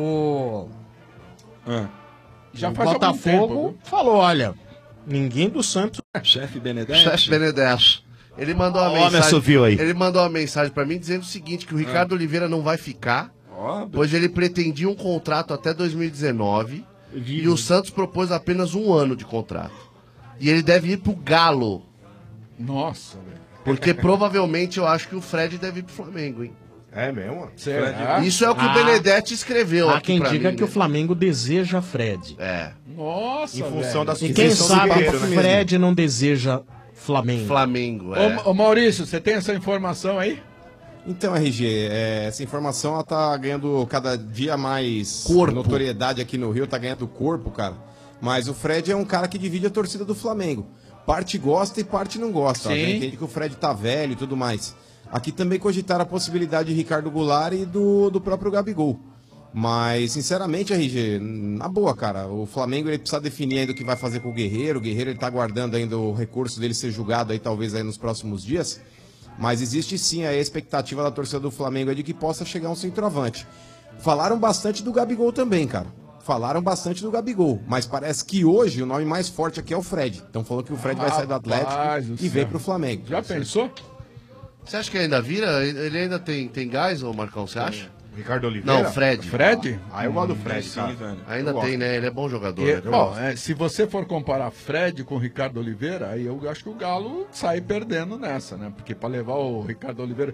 Já O faz algum Botafogo tempo, viu? falou, olha, ninguém do Santos... Chefe Benedetti. Chefe Benedetti. Ele mandou uma Ó, me mensagem. assoviu aí. Ele mandou uma mensagem pra mim dizendo o seguinte: que o Ricardo Oliveira não vai ficar, pois ele pretendia um contrato até 2019 e o Santos propôs apenas 1 ano de contrato. E ele deve ir pro Galo. Nossa, velho. Porque provavelmente eu acho que o Fred deve ir pro Flamengo, hein? É mesmo? Será? Isso é o que o Benedetti escreveu Há aqui quem pra diga mim, que né? o Flamengo deseja Fred. É. Nossa, Em função velho. da E quem sucessão do sabe Guerreiro, o né? Fred não deseja Flamengo. Flamengo, é. Ô, Maurício, você tem essa informação aí? Então, RG, essa informação ela tá ganhando cada dia mais Corpo. notoriedade aqui no Rio, tá ganhando corpo, cara. Mas o Fred é um cara que divide a torcida do Flamengo. Parte gosta e parte não gosta. A Sim. gente entende que o Fred tá velho e tudo mais. Aqui também cogitaram a possibilidade de Ricardo Goulart e do próprio Gabigol. Mas, sinceramente, RG, na boa, cara, o Flamengo ele precisa definir ainda o que vai fazer com o Guerreiro. O Guerreiro ele tá aguardando ainda o recurso dele ser julgado aí, talvez aí nos próximos dias. Mas existe sim a expectativa da torcida do Flamengo aí de que possa chegar um centroavante. Falaram bastante do Gabigol também, cara. Falaram bastante do Gabigol, mas parece que hoje o nome mais forte aqui é o Fred. Então falou que o Fred vai sair do Atlético e vem pro Flamengo. Já pensou? Você acha que ainda vira? Ele ainda tem gás, ô Marcão, você acha? Ricardo Oliveira? Não, Fred. Fred? Ah, eu gosto do Fred, sim, cara. velho. Ainda Eu tem, gosto. né? Ele é bom jogador. E, né? bom, se você for comparar Fred com o Ricardo Oliveira, aí eu acho que o Galo sai perdendo nessa, né? Porque para levar o Ricardo Oliveira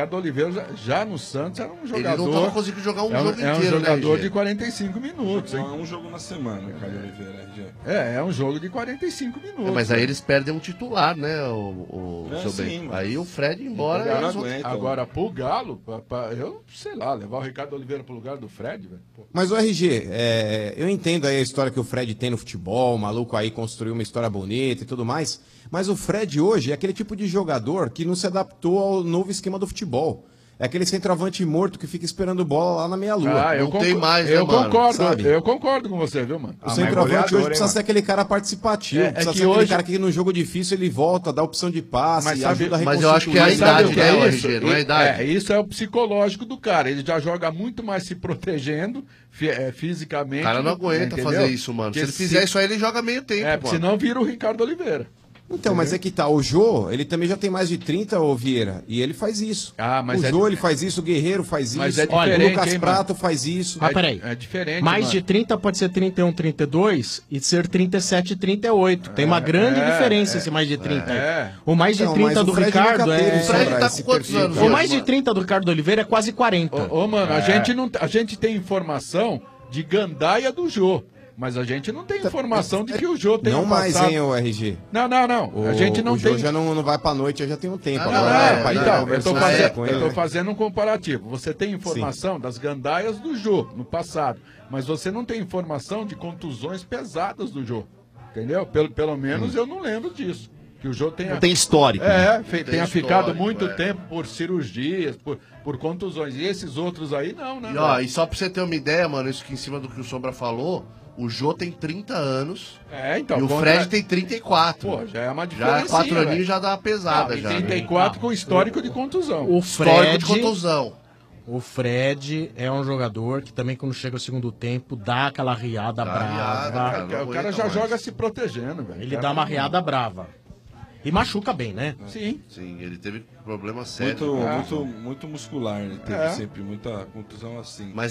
já no Santos era um jogador. Ele não tava conseguindo jogar um jogo É um inteiro, jogador né, RG? de 45 minutos, hein? Não é um jogo na semana, Ricardo Oliveira. RG. É um jogo de 45 minutos. Mas aí eles perdem um titular, né, o É, seu sim, bem. mas- Aí o Fred embora. Eu não eles vão- aguento. Agora, pro Galo, eu sei lá, levar o Ricardo Oliveira pro lugar do Fred, velho. Pô. Mas o RG, eu entendo aí a história que o Fred tem no futebol, o maluco aí construiu uma história bonita e tudo mais, mas o Fred hoje é aquele tipo de jogador que não se adaptou ao novo esquema do futebol. É aquele centroavante morto que fica esperando bola lá na meia-lua. não tem mais, né, eu mano? concordo, Sabe? eu concordo com você, viu, mano? O centroavante goleador, hoje hein, precisa mano? ser aquele cara participativo, É precisa que ser aquele hoje- cara que no jogo difícil ele volta, dá opção de passe, Mas e sabe- ajuda a mas eu acho que é a reconstituir. idade, Sabe o que né, o isso? RG? Não é a idade. Isso é o psicológico do cara. Ele já joga muito mais se protegendo fisicamente. O cara não aguenta entendeu? fazer isso, mano. Se Porque ele fizer isso aí, ele joga meio tempo, É, mano. senão vira o Ricardo Oliveira. Então, mas é que tá, o Jô, ele também já tem mais de 30, ô Vieira, e ele faz isso. Ah, mas o é Jô, di- ele faz isso, o Guerreiro faz Mas isso, é o diferente, Lucas hein, Prato faz isso. Ah, peraí. É diferente, Mais mano. de 30 pode ser 31, 32 e ser 37, 38. Tem uma grande diferença esse mais de 30 aí. é. O mais de Então, 30 mas o do Fred Ricardo nunca teve, é... O Fred Sombra, tá esse com quantos perfil. anos? O hoje, mais de mano? 30 do Ricardo Oliveira é quase 40. Ô, mano, a gente tem informação de gandaia do Jô. Mas a gente não tem informação de que o Jô tem Não um mais, passado... hein, o RG. Não. A gente não o Jô tem... já não vai pra noite, já tem um tempo. Ah, Não, Agora, não, pai dele então, conversou com eu ele, tô né? fazendo um comparativo. Você tem informação das gandaias do Jô no passado, mas você não tem informação de contusões pesadas do Jô. Entendeu? Pelo menos eu não lembro disso. Que o Jô tenha... Não tem histórico. Tenha histórico, ficado muito é. tempo por cirurgias, por contusões. E esses outros aí não, né? E, ó, e só pra você ter uma ideia, mano, isso que em cima do que o Sombra falou, o Jô tem 30 anos Então, e o contra- Fred tem 34. Pô, já é uma Já diferença. 4 aninhos já dá uma pesada. E já, né? 34 com histórico de contusão. O Histórico de Fred, contusão. o Fred é um jogador que também quando chega o segundo tempo dá aquela riada Dá riada, brava. cara. O cara aguenta já mais. joga se protegendo, velho. Ele Cara, dá uma riada brava. E machuca bem, né? Sim. Sim, ele teve problema sério. Muito muscular, né? Teve sempre muita contusão assim. Mas é um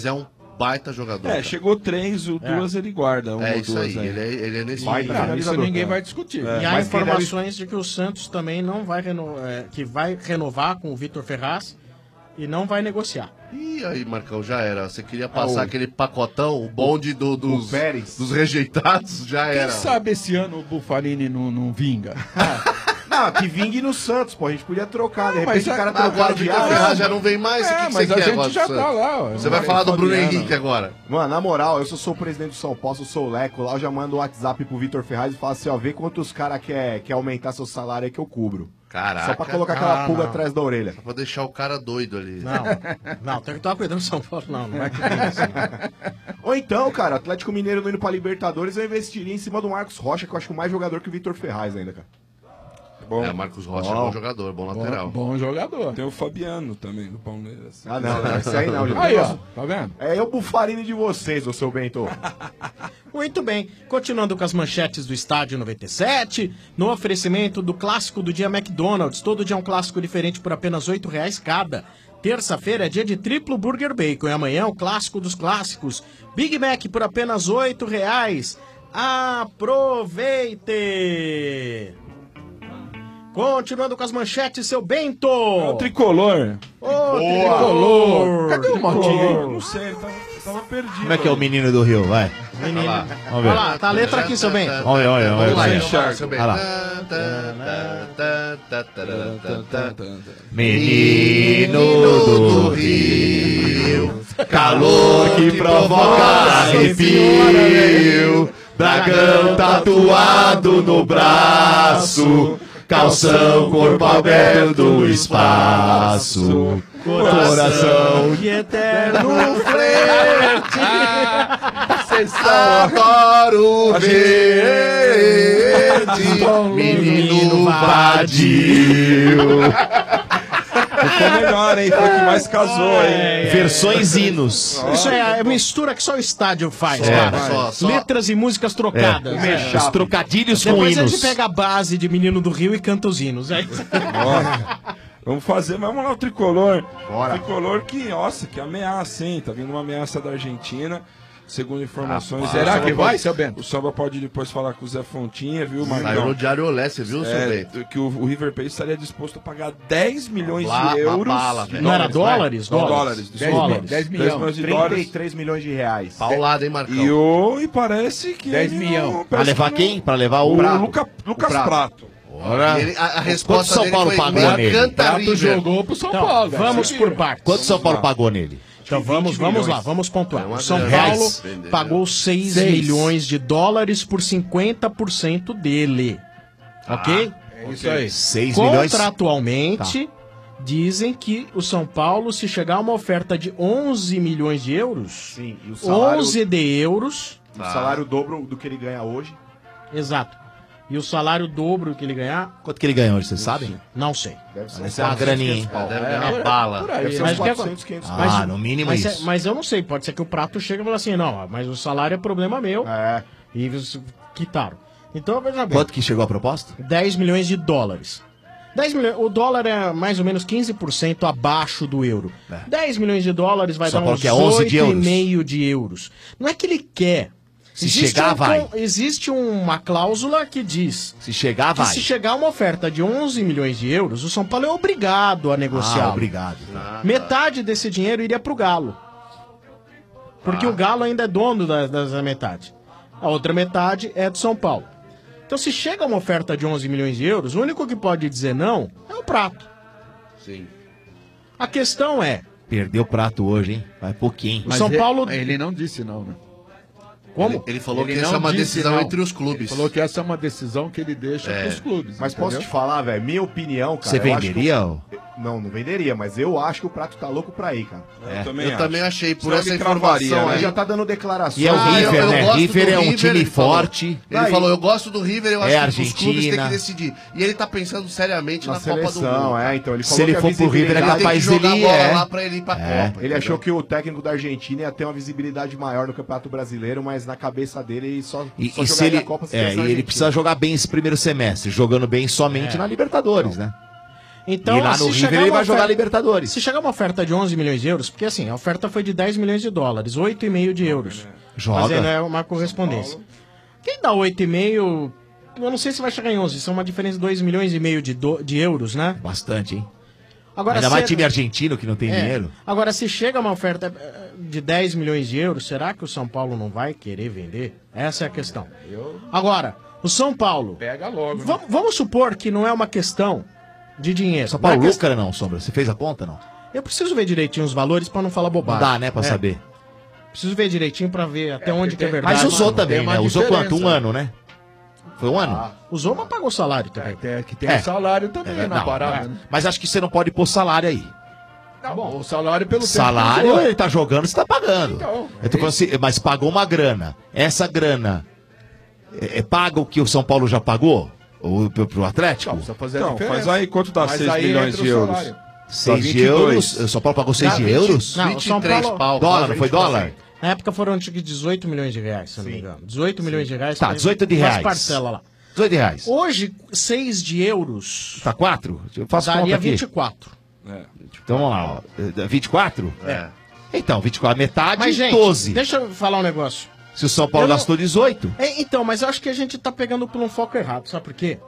baita jogador. É, chegou 3, o 2 ele guarda. Uma ou isso duas aí, ele é nesse isso ninguém vai discutir. E há informações de que o Santos também não vai que vai renovar com o Vitor Ferraz e não vai negociar. E aí, Marcão, já era. Você queria passar aquele pacotão, o bonde dos rejeitados, já Quem era. sabe esse ano o Buffarini não vinga? Não, que vingue no Santos, pô. A gente podia trocar. De repente o cara agora trocou o Vitor Ferraz já não vem mais. O que mas você a quer gente agora já do tá Santos? lá, ó. Você vai falar do Bruno Fabiano. Henrique agora. Mano, na moral, eu sou o presidente do São Paulo, eu sou o Leco lá, eu já mando o WhatsApp pro Vitor Ferraz e falo assim, ó, vê quantos caras quer aumentar seu salário aí que eu cubro. Caraca. Só pra colocar aquela pulga atrás da orelha. Só pra deixar o cara doido ali. Não, tem que tomar cuidado no São Paulo, não vai que tem assim. Ou então, cara, Atlético Mineiro não indo pra Libertadores, eu investiria em cima do Marcos Rocha, que eu acho mais jogador que o Vitor Ferraz ainda, cara. Bom. É, Marcos Rocha é bom jogador, bom lateral. Bom jogador. Tem o Fabiano também, do Palmeiras. Ah, não, esse aí não. Aí, ó, tá vendo? É o Buffarini de vocês, ô seu Bento. Muito bem, continuando com as manchetes do Estádio 97, no oferecimento do clássico do dia McDonald's, todo dia um clássico diferente por apenas R$ 8,00 cada. Terça-feira é dia de triplo Burger Bacon e amanhã o clássico dos clássicos, Big Mac por apenas R$ 8,00. Aproveite! Continuando com as manchetes, seu Bento! O tricolor. Tricolor! Cadê o Motinho? Tricolor. Eu não sei, ele tava perdido. Como é que é o menino do Rio? Vai. Menino. Vamos ver. Olha lá, tá a letra aqui, seu Bento. Olha. Vamos lá, Olha seu Bento. lá. Menino do Rio, calor que provoca arrepio, dragão tatuado no braço, calção, corpo aberto no espaço, coração de eterno flerte. Adoro verde, menino vadio. Ficou melhor, hein? Foi o que mais casou, hein? Versões hinos. Isso é a mistura que só o estádio faz, É, cara. só. Letras e músicas trocadas. Os trocadilhos com Depois a hinos. gente pega a base de Menino do Rio e canta os hinos. Aí... Vamos fazer, vamos lá, o tricolor. Bora. Tricolor que, nossa, que ameaça, hein? Tá vindo uma ameaça da Argentina. Segundo informações. Será que vai, seu Bento? Bento? O Samba pode depois falar com o Zé Fontinha, viu, Saiu Marcão? no Diário Olé, você viu, seu Bento? Que o River Plate estaria disposto a pagar 10 milhões Lá, de uma euros. bala, velho. Não era dólares? Não, dólares. 10 milhões de dólares. 33 milhões de reais. Paulada, hein, Marcão? E parece que 10 ele milhão. não- Pra parece levar que quem? Pra levar não- o... O Lucas Prato. Ora. E ele- a Quanto resposta São dele Paulo foi pagou uma nele? canta Prato River. jogou pro São Então, Paulo. velho. vamos Você por viu? partes. Quanto São Paulo pagou nele? Então vamos lá, vamos pontuar. É uma O São grana. Paulo Reais. pagou 6 Seis. milhões de dólares por 50% dele. Ok? É isso aí. 6 milhões. Contratualmente, dizem que o São Paulo, se chegar a uma oferta de 11 milhões de euros, Sim, e o salário, 11 de euros, o salário dobro do que ele ganha hoje. exato. E o salário dobro que ele ganhar, Quanto que ele ganhou hoje, vocês sabem? não sei. Deve ser Essa é uma graninha, hein? Deve ganhar uma bala. Por aí, Deve ser né? uns Mas o que 400, 500 Ah, no mínimo mas, isso. mas eu não sei, pode ser que o Prato chegue e fale assim, não, mas o salário é problema meu. É. E eles quitaram. Então, veja bem. Quanto que chegou a proposta? 10 milhões de dólares. 10 milhões, o dólar é mais ou menos 15% abaixo do euro. 10 milhões de dólares vai São dar Paulo uns quer 11 de euros. 8,5 de euros. Não é que ele quer. Se chegar, vai. Existe uma cláusula que diz Se chegar, que vai. se chegar uma oferta de 11 milhões de euros, o São Paulo é obrigado a negociar. Obrigado. Metade desse dinheiro iria pro Galo. Porque o Galo ainda é dono da metade. A outra metade é do São Paulo. Então, se chega uma oferta de 11 milhões de euros, o único que pode dizer não é o Prato. Sim. A questão é, Perdeu o prato hoje, hein? Vai pouquinho. o São Paulo... Ele não disse não, né? Como? Ele falou Ele que não essa é uma disse decisão não. entre os clubes. Ele falou que essa é uma decisão que ele deixa pros clubes. Mas posso te falar, velho, minha opinião, cara. Você eu acho que venderia? Não venderia, mas eu acho que o Prato tá louco pra ir, cara. Eu também achei, por Senão essa ele cravaria, informação né? aí. Já tá dando declarações. E é o River, eu né? gosto River do é um River, time ele falou. forte. Ele falou, eu gosto do River, eu acho É que os clubes têm Argentina. que decidir. E ele tá pensando seriamente Na na, Copa do seleção, Mundo. então ele falou Se ele que a for pro River, é visibilidade- Ele tem que capaz jogar dele, a bola é. lá pra ele ir pra Copa. Ele entendeu? achou que o técnico da Argentina ia ter uma visibilidade maior no Campeonato Brasileiro, mas na cabeça dele ele só E se jogaria ele, a Copa se e tivesse na ele Argentina. precisa jogar bem esse primeiro semestre, jogando bem somente na Libertadores, né? Então, E lá no se River chegar ele uma vai jogar oferta- Libertadores. Se chegar uma oferta de 11 milhões de euros, porque assim, a oferta foi de 10 milhões de dólares, 8,5 de euros. Joga. Fazendo uma correspondência. Quem dá 8,5, eu não sei se vai chegar em 11, são uma diferença de 2 milhões e meio de euros, né? Bastante, hein? Agora, Ainda mais se- time argentino que não tem dinheiro. Agora, se chega uma oferta de 10 milhões de euros, será que o São Paulo não vai querer vender? Essa é a questão. Agora, o São Paulo... Pega logo. Né? Vamos supor que não é uma questão de dinheiro. São Paulo Não é lucra não, Sombra? Você fez a conta, não? Eu preciso ver direitinho os valores pra não falar Não bobagem. dá, né, pra É. saber. Preciso ver direitinho pra ver até onde que é verdade. Mas usou também, tem uma né? Usou quanto? diferença. Um ano, né? Foi um ano? Usou, mas pagou salário também. Que tem salário também na não, parada, não. né? Mas acho que você não pode pôr salário aí. Tá bom. O salário pelo tempo Salário, que usou. ele tá jogando, você tá pagando. Então, Eu tô falando assim, mas pagou uma grana. Essa grana paga o que o São Paulo já pagou? Pro Atlético? Precisa fazer a Então, diferença. faz aí quanto dá Mas 6 aí milhões entra de o euros? salário. 6 de 22. euros? O São Paulo pagou 6 de euros? Não, o São 23 Paulo... pau. Dólar, não quase foi 20%. dólar? Na época foram acho que 18 milhões de reais, se eu não me engano. 18 milhões de reais. Tá, foi 18 de umas reais. parcela lá. 18 reais. Hoje, 6 de euros Tá 4? Eu faço conta daria aqui. 24. Então vamos lá, ó. 24? É. Então, 24, metade, Mas, gente, 12. deixa eu falar um negócio. Se o São Paulo Eu não- gastou 18. Então, mas eu acho que a gente tá pegando por um foco errado, sabe por quê?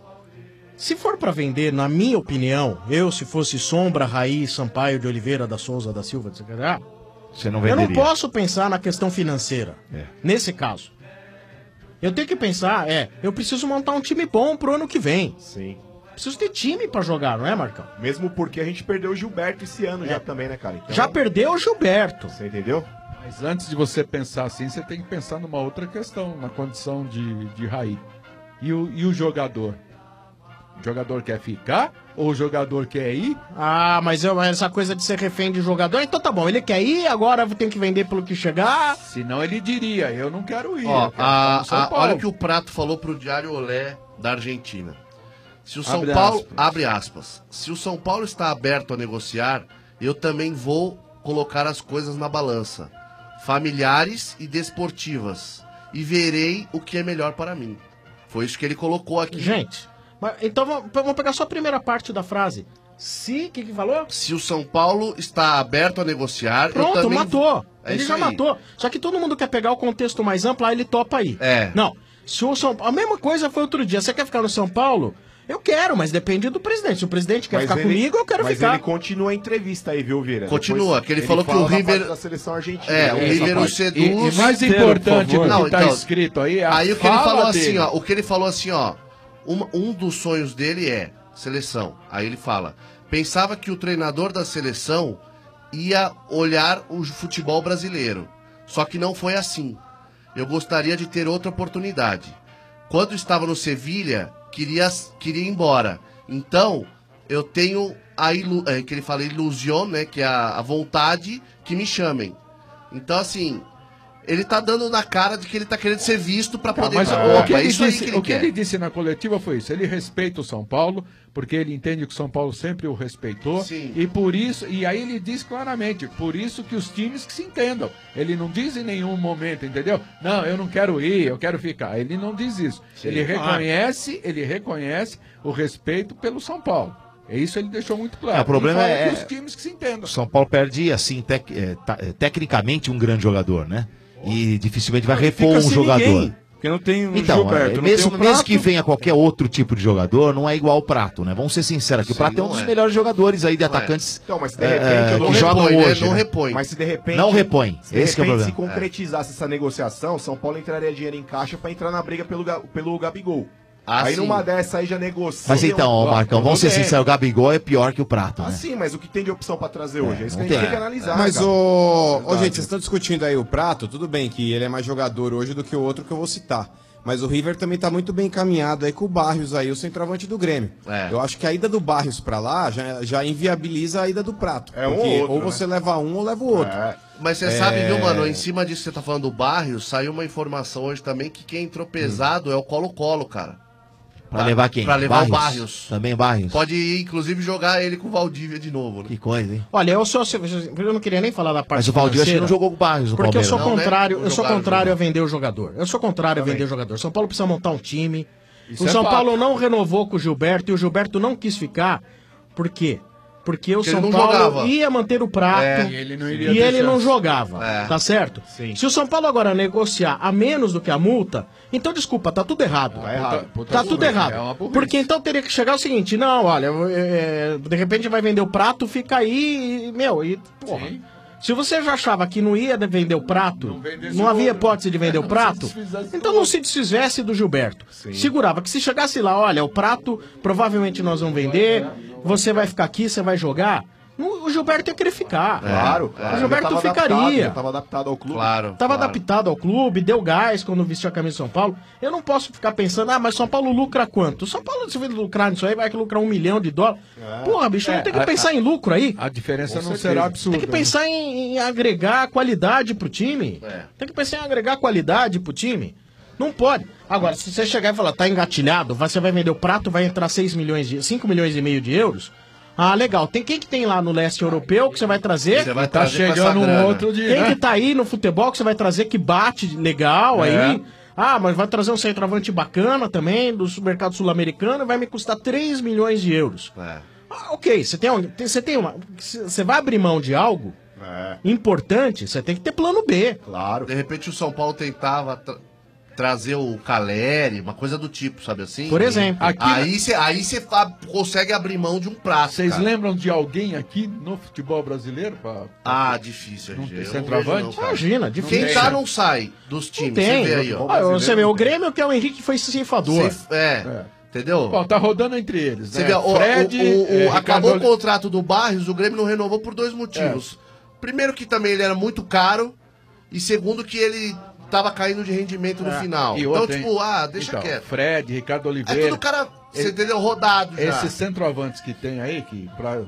Se for pra vender, na minha opinião, se fosse Sombra, Raiz, Sampaio de Oliveira, da Souza, da Silva, etc., Você não eu venderia. não posso pensar na questão financeira. Nesse caso. Eu tenho que pensar, eu preciso montar um time bom pro ano que vem. Sim. Preciso ter time pra jogar, não é, Marcão? Mesmo porque a gente perdeu o Gilberto esse ano já também, né, cara? Então, Já perdeu o Gilberto. Você entendeu? Mas antes de você pensar assim, você tem que pensar numa outra questão, na condição de Raí. E o jogador? O jogador quer ficar ou o jogador quer ir? Ah, mas essa coisa de ser refém de jogador, então tá bom. Ele quer ir, agora tem que vender pelo que chegar. Senão ele diria, eu não quero ir. Ó, eu quero ficar no São Paulo. olha o que o Prato falou pro Diário Olé da Argentina. Se o São Abre Paulo. aspas. Abre aspas. Se o São Paulo está aberto a negociar, eu também vou colocar as coisas na balança. Familiares e desportivas. E verei o que é melhor para mim. Foi isso que ele colocou aqui. Gente, então vamos pegar só a primeira parte da frase. O que falou? Se o São Paulo está aberto a negociar, eu Pronto, também. matou. É Ele isso já aí. matou. Só que todo mundo quer pegar o contexto mais amplo, aí ele topa aí. É. Não, se o São Paulo... A mesma coisa foi outro dia. Você quer ficar no São Paulo? Eu quero, mas depende do presidente. Se o presidente quer ficar comigo, eu quero mas ficar. ele continua a entrevista aí, viu, Vieira? Continua, Depois que ele falou que fala o da River- parte da seleção argentina. É, o River o E seduz. mais inteiro, importante por do favor. que tá Não, então, escrito aí é a Aí o que ele fala falou dele. assim, ó, o que ele falou assim, ó, um dos sonhos dele é seleção. Aí ele fala, pensava que o treinador da seleção ia olhar o futebol brasileiro. Só que não foi assim. Eu gostaria de ter outra oportunidade. Quando estava no Sevilha, queria ir embora. Então, eu tenho que ele fala ilusão, né, que é a vontade que me chamem. Então, assim, ele tá dando na cara de que ele tá querendo ser visto pra poder Mas ir pra o Copa. que, É ele isso aí disse, que ele o que quer. ele disse na coletiva foi isso. Ele respeita o São Paulo, porque ele entende que o São Paulo sempre o respeitou. Sim. E por isso, e aí ele diz claramente, por isso que os times que se entendam. Ele não diz em nenhum momento, entendeu? Não, eu não quero ir, eu quero ficar. Ele não diz isso. Ele reconhece o respeito pelo São Paulo. É isso ele deixou muito claro. O problema E fala é- que os times que se entendam. O São Paulo perde, assim, tecnicamente um grande jogador, né? E dificilmente vai repor Fica um sem jogador. ninguém, porque não tem o Então, Gilberto, não mesmo, tem o Prato. que venha qualquer outro tipo de jogador, não é igual o Prato, né? Vamos ser sinceros aqui. O Prato é um dos melhores jogadores aí de atacantes Então, mas se de repente que jogam hoje. Não né? repõe. Mas se de repente. Não repõe. Se de Esse que é o repente se problema. concretizasse essa negociação, São Paulo entraria dinheiro em caixa pra entrar na briga pelo Gabigol. Ah, aí sim. numa dessa aí já negocia. Mas então, ó, Marcão, vamos ser tudo bem. sinceros, o Gabigol é pior que o Prato, né? Ah, sim, mas o que tem de opção pra trazer hoje? É isso que a não gente tem. tem que analisar. Mas, cara. ô, Verdade. gente, vocês estão discutindo aí o Prato, tudo bem que ele é mais jogador hoje do que o outro que eu vou citar. Mas o River também tá muito bem encaminhado aí com o Barrios aí, o centroavante do Grêmio. É. Eu acho que a ida do Barrios pra lá já inviabiliza a ida do Prato. É um porque ou outro, ou né? você leva um ou leva o outro. É. Mas você sabe, viu, mano, em cima disso que você tá falando do Barrios, saiu uma informação hoje também que quem entrou pesado é o Colo-Colo, cara. Pra levar quem? Pra levar o Barrios. Também Barrios. Pode, inclusive, jogar ele com o Valdívia de novo, né? Que coisa, hein? Olha, eu não queria nem falar da parte Mas o Valdívia acho que financeira, não jogou com o Barrios no porque eu Palmeiras. sou Não, né? contrário, Não eu sou jogaram contrário junto. a vender o jogador. Eu sou contrário a vender o jogador. São Paulo precisa montar um time. Isso o é São fato. Paulo não renovou com o Gilberto e o Gilberto não quis ficar Por quê? Porque o Porque São ele não Paulo jogava. ia manter o prato E ele não iria e ter ele não chance. jogava, tá certo? Sim. Se o São Paulo agora negociar a menos do que a multa, então desculpa, tá tudo errado. Tá tudo errado. É uma burrice. Porque então teria que chegar o seguinte, não, olha, de repente vai vender o prato, fica aí, porra. Se você já achava que não ia vender o prato, não havia hipótese de vender o prato, então não se desfizesse do Gilberto. Segurava que se chegasse lá, olha, o prato provavelmente nós vamos vender, você vai ficar aqui, você vai jogar. O Gilberto ia querer ficar. Claro. O Gilberto ficaria. Estava adaptado ao clube. Tava adaptado ao clube, deu gás quando vestiu a camisa de São Paulo. Eu não posso ficar pensando, mas São Paulo lucra quanto? São Paulo, se lucrar nisso aí, vai lucrar $1 milhão. Porra, bicho, não tem que pensar em lucro aí. A diferença não será absurda. Tem que pensar em agregar qualidade pro time. Tem que pensar em agregar qualidade pro time. Não pode. Agora, se você chegar e falar, tá engatilhado, você vai vender o prato, vai entrar 5 milhões e meio de euros. Ah, legal. Quem que tem lá no leste europeu que você vai trazer? Você vai Tá trazer com chegando essa grana. um outro de... Quem que tá aí no futebol que você vai trazer que bate legal aí? Ah, mas vai trazer um centroavante bacana também do mercado sul-americano e vai me custar 3 milhões de euros. Ok, você vai abrir mão de algo importante, você tem que ter plano B. Claro. De repente o São Paulo tentava trazer o Caleri, uma coisa do tipo, sabe assim? Por exemplo. Aí você consegue abrir mão de um prato. Vocês cara. lembram de alguém aqui no futebol brasileiro? Difícil, Não RG. tem Eu centroavante? não vejo não, cara. Imagina, difícil. Quem tá não sai dos times. Tem. Você vê aí, ó. Você vê, o Grêmio que é o Henrique foi ceifador. Entendeu? Pô, tá rodando entre eles, Você né? vê, Fred, acabou Ricardo... o contrato do Barrios, o Grêmio não renovou por 2 motivos. Primeiro que também ele era muito caro, e segundo que ele tava caindo de rendimento no final. E Então, outra, tipo, deixa então, quieto. Fred, Ricardo É Oliveira... tudo cara, você entendeu, rodado já. Esses centroavantes que tem aí, que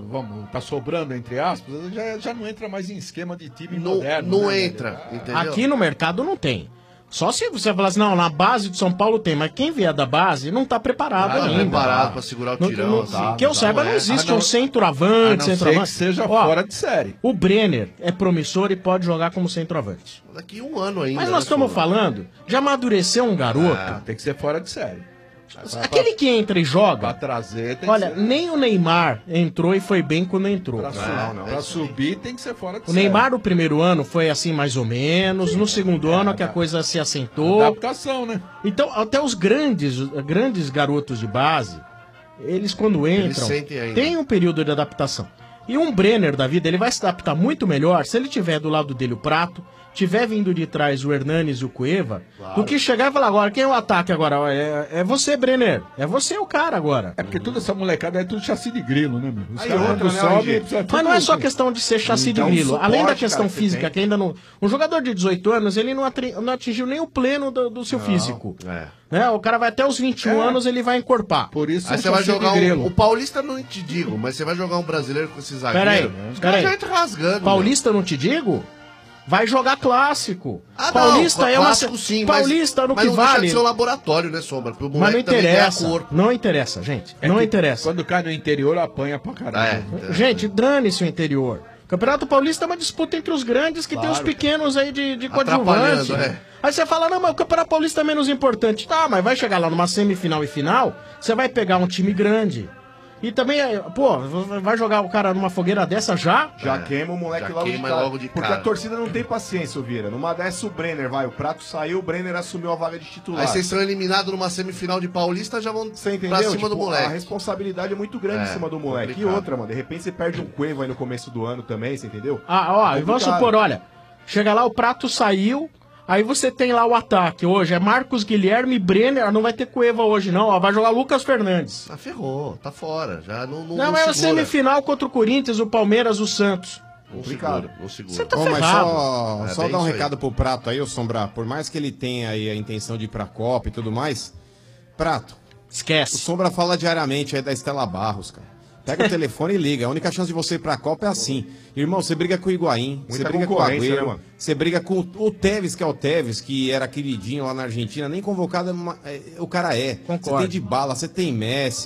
tá sobrando, entre aspas, já não entra mais em esquema de time moderno. Não né, entra, velho? entendeu? Aqui no mercado não tem. Só se você falar assim, não, na base de São Paulo tem, mas quem vier da base não tá preparado ainda. preparado pra segurar o tirão. assim. Que eu saiba, não existe um centroavante, que seja fora de série. O Brenner é promissor e pode jogar como centroavante. Daqui 1 ano ainda. Mas nós estamos falando de amadurecer um garoto. Tem que ser fora de série. Aquele que entra e joga. Pra trazer, tem Olha, que ser. nem o Neymar entrou e foi bem quando entrou. Pra subir tem que ser fora de O série. Neymar no primeiro ano foi assim mais ou menos, no segundo ano é que a coisa se assentou. Adaptação, né? Então, até os grandes garotos de base, eles quando entram, sentem ainda. tem um período de adaptação. E um Brenner da vida, ele vai se adaptar muito melhor se ele tiver do lado dele o Prato, tiver vindo de trás o Hernanes e o Cueva, do que chegar e falar agora, quem é o ataque agora? É você, Brenner. É você o cara agora. É porque toda essa molecada é tudo chassi de grilo, né, meu? Os Aí caras outra, quando né, sobem, RG? Mas não é só questão de ser chassi de Dá um grilo. suporte, Além da cara, questão que você física, tem. que ainda não. Um jogador de 18 anos, ele não atingiu nem o pleno do seu físico. Né? O cara vai até os 21 anos, ele vai encorpar. Por isso Aí você vai jogar o Paulista, não te digo, mas você vai jogar um brasileiro com esse zagueiro. Peraí, Os caras já entram rasgando. Paulista, não te digo? Vai jogar clássico. Não, Paulista é uma. clássico sim, Paulista no mas que não deixa vale. de ser um laboratório, né, Sombra? Pro Mas não moleque também ganhar interessa. corpo. Não interessa, gente. É não que interessa. Quando cai no interior, apanha pra caralho. Gente, dane-se o interior. O Campeonato Paulista é uma disputa entre os grandes que tem os pequenos aí de coadjuvante. Atrapalhando, Aí você fala, não, mas o Campeonato Paulista é menos importante. Tá, mas vai chegar lá numa semifinal e final, você vai pegar um time grande. E também, pô, vai jogar o cara numa fogueira dessa já? Já queima o moleque já logo de queima cara. logo de Porque cara. a torcida não tem paciência, Vira. Numa dessa o Brenner, o Prato saiu, o Brenner assumiu a vaga de titular. Aí vocês são eliminados numa semifinal de Paulista, já vão Você entendeu? pra cima Tipo, do a moleque. responsabilidade é muito grande em cima do moleque. complicado. E outra, mano, de repente você perde um Cueva aí no começo do ano também, você entendeu? E vamos supor, olha, chega lá, o Prato saiu, aí você tem lá o ataque hoje, é Marcos Guilherme, Brenner, não vai ter Cueva hoje não, ó, vai jogar Lucas Fernandes. Ferrou, tá fora, já não Não, é a segura. semifinal contra o Corinthians, o Palmeiras, o Santos. Complicado. Não segura. Você tá Ô, mas ferrado. só bem dar um isso aí. recado pro Prato aí, ô Sombra. Por mais que ele tenha aí a intenção de ir pra Copa e tudo mais, Prato, o Esquece. Sombra fala diariamente aí da Estela Barros, cara. Pega o telefone e liga. A única chance de você ir pra Copa é assim. Irmão, você briga com o Higuaín, você Muita briga com o concorrência, né, Agüero, mano? você briga com o Tevez, que é o Tevez, que era queridinho lá na Argentina, nem convocado o cara é. Concordo. Você tem de bala, você tem Messi.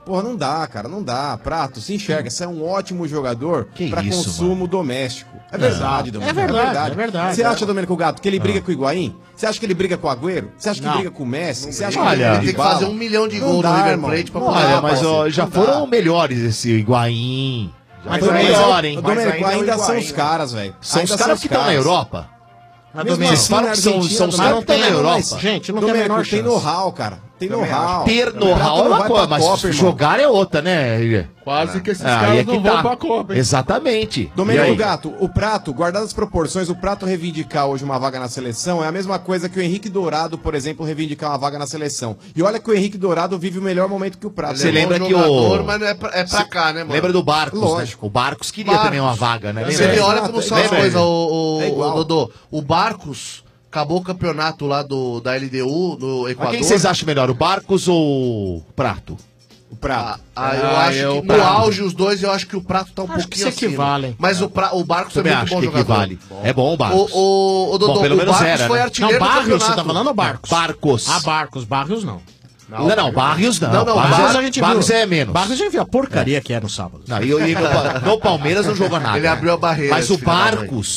Porra, não dá, cara, não dá. Prato, se enxerga. Você é um ótimo jogador pra isso, consumo doméstico. É verdade, Domênico. É verdade. Você acha, Domênico Gato, que ele briga com o Higuaín? Você acha que ele briga com o Agüero? Você acha que ele briga com o Messi? Você acha que ele briga com o Tem que Dybala? fazer 1 milhão de Não gols no dá, River irmão. Plate pra Olha, mas ó, parceiro, já não foram dá. melhores esse Higuaín. Já Mas foi ainda- melhor, hein? Domênico, ainda é o são Higuaín, os né? caras, velho. São Ainda os caras que estão na Europa. Mesmo Domênico, assim, falam na que são Argentina, os Domênico, caras que estão na Europa. Gente, não tem a Domênico, menor tem chance. know-how, cara. Tem know-how. Ter O Prato know-how é não uma vai coisa, pra mas Copa, irmão. jogar é outra, né? Quase que esses Aí caras é que não vão tá. pra Copa, hein? Exatamente. E Domênico aí? Gato, o Prato, guardadas as proporções, o Prato reivindicar hoje uma vaga na seleção é a mesma coisa que o Henrique Dourado, por exemplo, reivindicar uma vaga na seleção. E olha que o Henrique Dourado vive o melhor momento que o Prato. Você lembra que jogador, o... mas não é pra cá, né, mano? Lembra do Barcos, Lógico. né? O Barcos queria também uma vaga, né? Você vê, Lembra? olha como são as Lembra? coisas, É igual. Dodô. O Barcos acabou o campeonato lá da LDU, no Mas Equador. quem vocês acham melhor, o Barcos ou o Prato? O Prato. Eu acho que no auge, os dois, eu acho que o Prato tá um Acho que pouquinho se equivalem. acima. Mas o Barcos Também é muito acho bom que jogador. equivale. É bom o Barcos. O Dodô, Bom, pelo o menos Barcos era, foi né? artilheiro Não, do Barrios, campeonato. você tá falando Barcos. Barcos. Barrios não. Não, Barrios não. Não, Barrios, Barrios a gente Barrios viu. é menos. Barrios a gente viu a porcaria que é no sábado. Não, e no Palmeiras não jogou nada. Ele abriu a barreira, Mas o esse filho da mãe.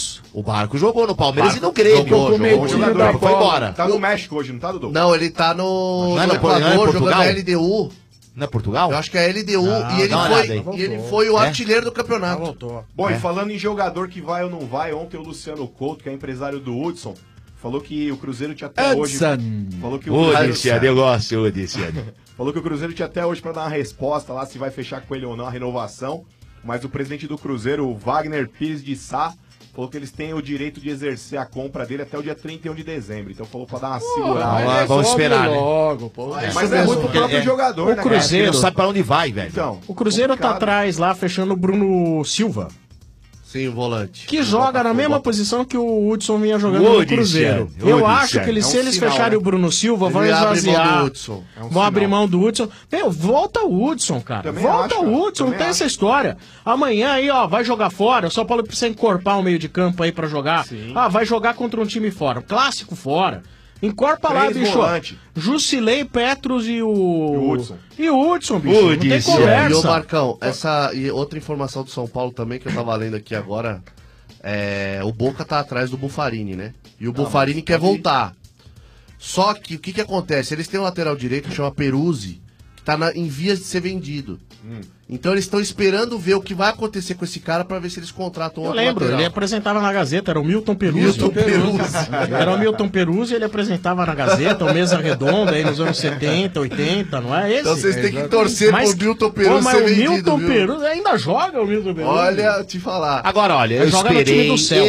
o Barcos jogou no Palmeiras e no Grêmio. jogou, Jogou, jogou. jogou, foi embora. Tá no México hoje, não tá, Dudu? Não, ele tá no Não é Equador, não é jogando Portugal? na LDU. Não é Portugal? Eu acho que é LDU. E ele dá uma olhada aí. foi, ele foi o É? artilheiro do campeonato. Voltou. Bom, É. e falando em jogador que vai ou não vai, ontem o Luciano Couto, que é empresário do Hudson, falou que o Cruzeiro tinha até hoje... Falou que o Cruzeiro... eu gosto, ô Diciano. Falou que o Cruzeiro tinha até hoje pra dar uma resposta lá se vai fechar com ele ou não a renovação. Mas o presidente do Cruzeiro, o Wagner Pires de Sá, falou que eles têm o direito de exercer a compra dele até o dia 31 de dezembro. Então falou pra dar uma segurada. Vamos esperar, né? Logo, pô. Mas é muito pro próprio jogador, O né? Cruzeiro- Ele não sabe pra onde vai, velho. Então, O Cruzeiro tá complicado. atrás lá, fechando o Bruno Silva, Sim, o volante. que joga na mesma posição que o Hudson vinha jogando no Cruzeiro. Eu acho que eles, se eles fecharem o Bruno Silva, vão Ele abre mão esvaziar. do Hudson. Vão abrir mão do Hudson. Meu, volta o Hudson, cara. Também Volta acho, o cara. Hudson, não Também tem acho. essa história. Amanhã aí, ó, vai jogar fora. O São Paulo precisa encorpar o meio de campo aí pra jogar. Ah, vai jogar contra um time fora. Clássico fora. Encorpa lá, Três bicho. volante. Jusilei, Petros e o Hudson. E o Hudson, bicho. Não tem E o conversa. Marcão, e outra informação do São Paulo também que eu tava lendo aqui agora, o Boca tá atrás do Buffarini, né? E o Buffarini quer voltar. Só que o que acontece? Eles têm um lateral direito que chama Peruzzi, que tá em vias de ser vendido. Então eles estão esperando ver o que vai acontecer com esse cara pra ver se eles contratam Eu outro lembro, lateral. ele apresentava na Gazeta, era o Milton Peruzzi. Milton Peruzzi. Era o Milton Peruzzi, ele apresentava na Gazeta, o Mesa Redonda, aí nos anos 70, 80, não é esse? Então vocês têm que torcer pro Milton Peruzzi mas ser o vendido, Milton viu? Peruzzi ainda joga o Milton Peruzzi. Olha, te falar. Agora, olha, eu Joga no time do céu.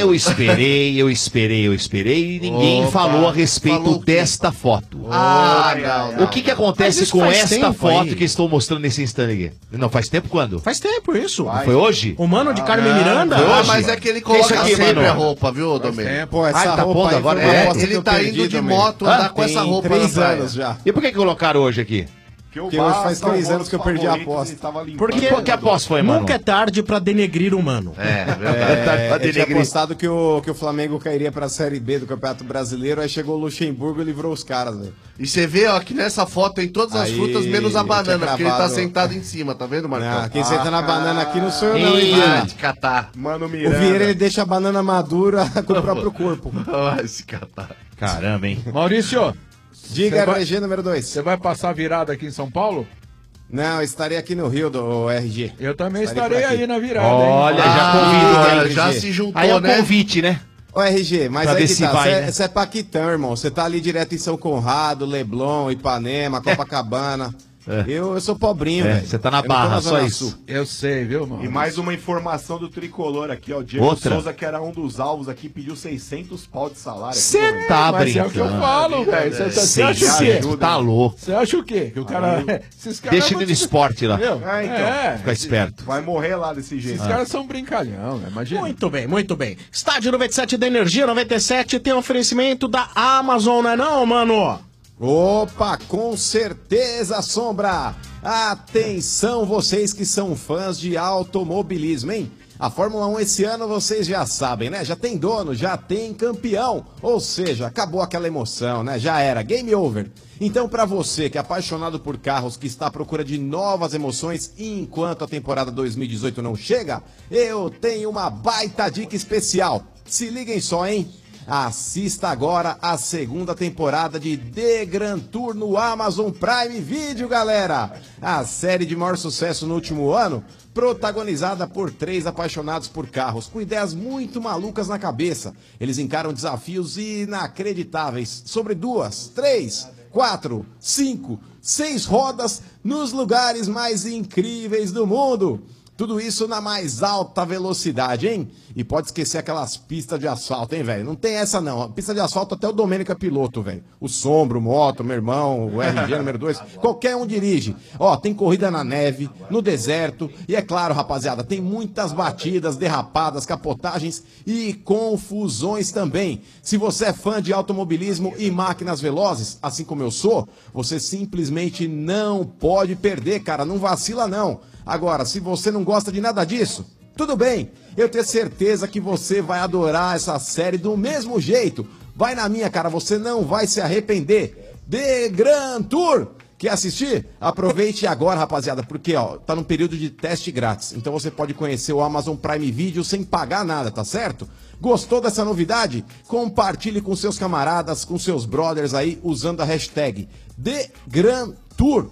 esperei e ninguém Opa, falou a respeito falou o quê? desta foto. Não. O que acontece Mas isso com faz esta tempo foto aí. que estou mostrando nesse instante aqui? Não, faz tempo quando? Faz tempo isso. Foi hoje? O mano de Carmen Miranda? foi Ah, hoje. mas é que ele Isso coloca aqui, sempre mano. a roupa, viu, Domênico? Pô, essa Ah, tá roupa pondo aí agora? foi uma É, aposta que Ele eu tá perdi indo de também. moto andar com essa Tem roupa 3 na praia. anos já. E por que colocaram hoje aqui? Porque hoje faz 3 anos que eu perdi a aposta. Porque Qual que a aposta foi, mano? nunca é tarde pra denegrir o mano. Eu tinha apostado que o Flamengo cairia pra Série B do Campeonato Brasileiro, aí chegou o Luxemburgo e livrou os caras, velho. E você vê, ó, que nessa foto tem todas as Aí, frutas, menos a eu tinha banana, porque ele tá cravado- sentado em cima, tá vendo, Marcão? Não, quem senta na banana aqui não sou eu não, hein, Vai Vieira? te catar. Mano O Miranda. Vieira, ele deixa a banana madura com o próprio corpo. Vai se catar. Caramba, hein? Maurício, Diga, Você vai- RG número 2. você vai passar virada aqui em São Paulo? Não, estarei aqui no Rio do RG. Eu também Estarei estarei por aqui. aí na virada, Olha, hein? já convido, Ah, hein? já se juntou, Aí é o né? convite, né? Ô RG, mas Pra aí ver que se tá, vai, você né? é paquitão, irmão. Você tá ali direto em São Conrado, Leblon, Ipanema, Copacabana. Eu sou pobrinho, velho. Você tá na Eu não tô Barra, Zona só isso. Sul. Eu sei, viu, mano? E mais uma informação do Tricolor aqui, ó. O Diego Outra? Souza, que era um dos alvos aqui, pediu 600 pau de salário. Você aqui, tá Mas é o que eu brincando. falo, velho. Você acha o quê? Você tá louco. Você acha o quê? Que o cara... Esses caras Deixa ele no esporte lá. Entendeu? Ah, então. É. Fica esperto. Vai morrer lá desse jeito. Esses caras são brincalhão, né? Imagina. Muito bem, muito bem. Estádio 97 da Energia 97 tem oferecimento da Amazon, não é não, mano? Opa, com certeza, Sombra! Atenção, vocês que são fãs de automobilismo, hein? A Fórmula 1 esse ano vocês já sabem, né? Já tem dono, já tem campeão. Ou seja, acabou aquela emoção, né? Já era, game over. Então, para você que é apaixonado por carros, que está à procura de novas emoções enquanto a temporada 2018 não chega, eu tenho uma baita dica especial. Se liguem só, hein? Assista agora a segunda temporada de The Grand Tour no Amazon Prime Video, galera! A série de maior sucesso no último ano, protagonizada por 3 apaixonados por carros, com ideias muito malucas na cabeça. Eles encaram desafios inacreditáveis sobre 2, 3, 4, 5, 6 rodas nos lugares mais incríveis do mundo. Tudo isso na mais alta velocidade, hein? E pode esquecer aquelas pistas de asfalto, hein, velho? Não tem essa, não. A pista de asfalto até o Domênico é piloto, velho. O Sombro, o Moto, meu irmão, o RG número 2, qualquer um dirige. Ó, tem corrida na neve, no deserto. E é claro, rapaziada, tem muitas batidas, derrapadas, capotagens e confusões também. Se você é fã de automobilismo e máquinas velozes, assim como eu sou, você simplesmente não pode perder, cara. Não vacila, não. Agora, se você não gosta de nada disso, tudo bem, eu tenho certeza que você vai adorar essa série do mesmo jeito. Vai na minha, cara, você não vai se arrepender. The Grand Tour. Quer assistir? Aproveite agora, rapaziada, porque ó, tá num período de teste grátis. Então você pode conhecer o Amazon Prime Video sem pagar nada, tá certo? Gostou dessa novidade? Compartilhe com seus camaradas, com seus brothers aí, usando a hashtag The Grand Tour.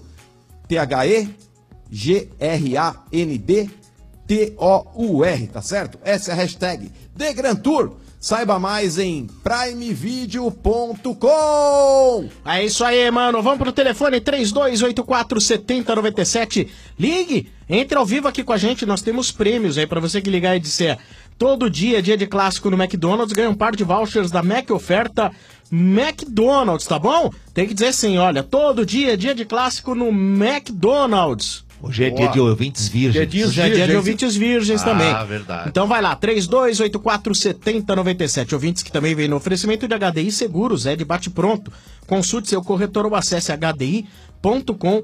TheGrandTour, tá certo? Essa é a hashtag The Grand Tour. Saiba mais em primevideo.com. É isso aí, mano. Vamos pro telefone 3284-7097. Ligue, entre ao vivo aqui com a gente. Nós temos prêmios aí pra você que ligar e disser todo dia, dia de clássico no McDonald's, ganha um par de vouchers da Mac Oferta McDonald's, tá bom? Tem que dizer assim, olha, todo dia, dia de clássico no McDonald's. Hoje é dia de ouvintes virgens. Hoje é dia de ouvintes virgens também. Ah, verdade. Então vai lá, 3284-7097. Ouvintes que também vem no oferecimento de HDI Seguros, é de bate-pronto. Consulte seu corretor ou acesse hdi.com.br.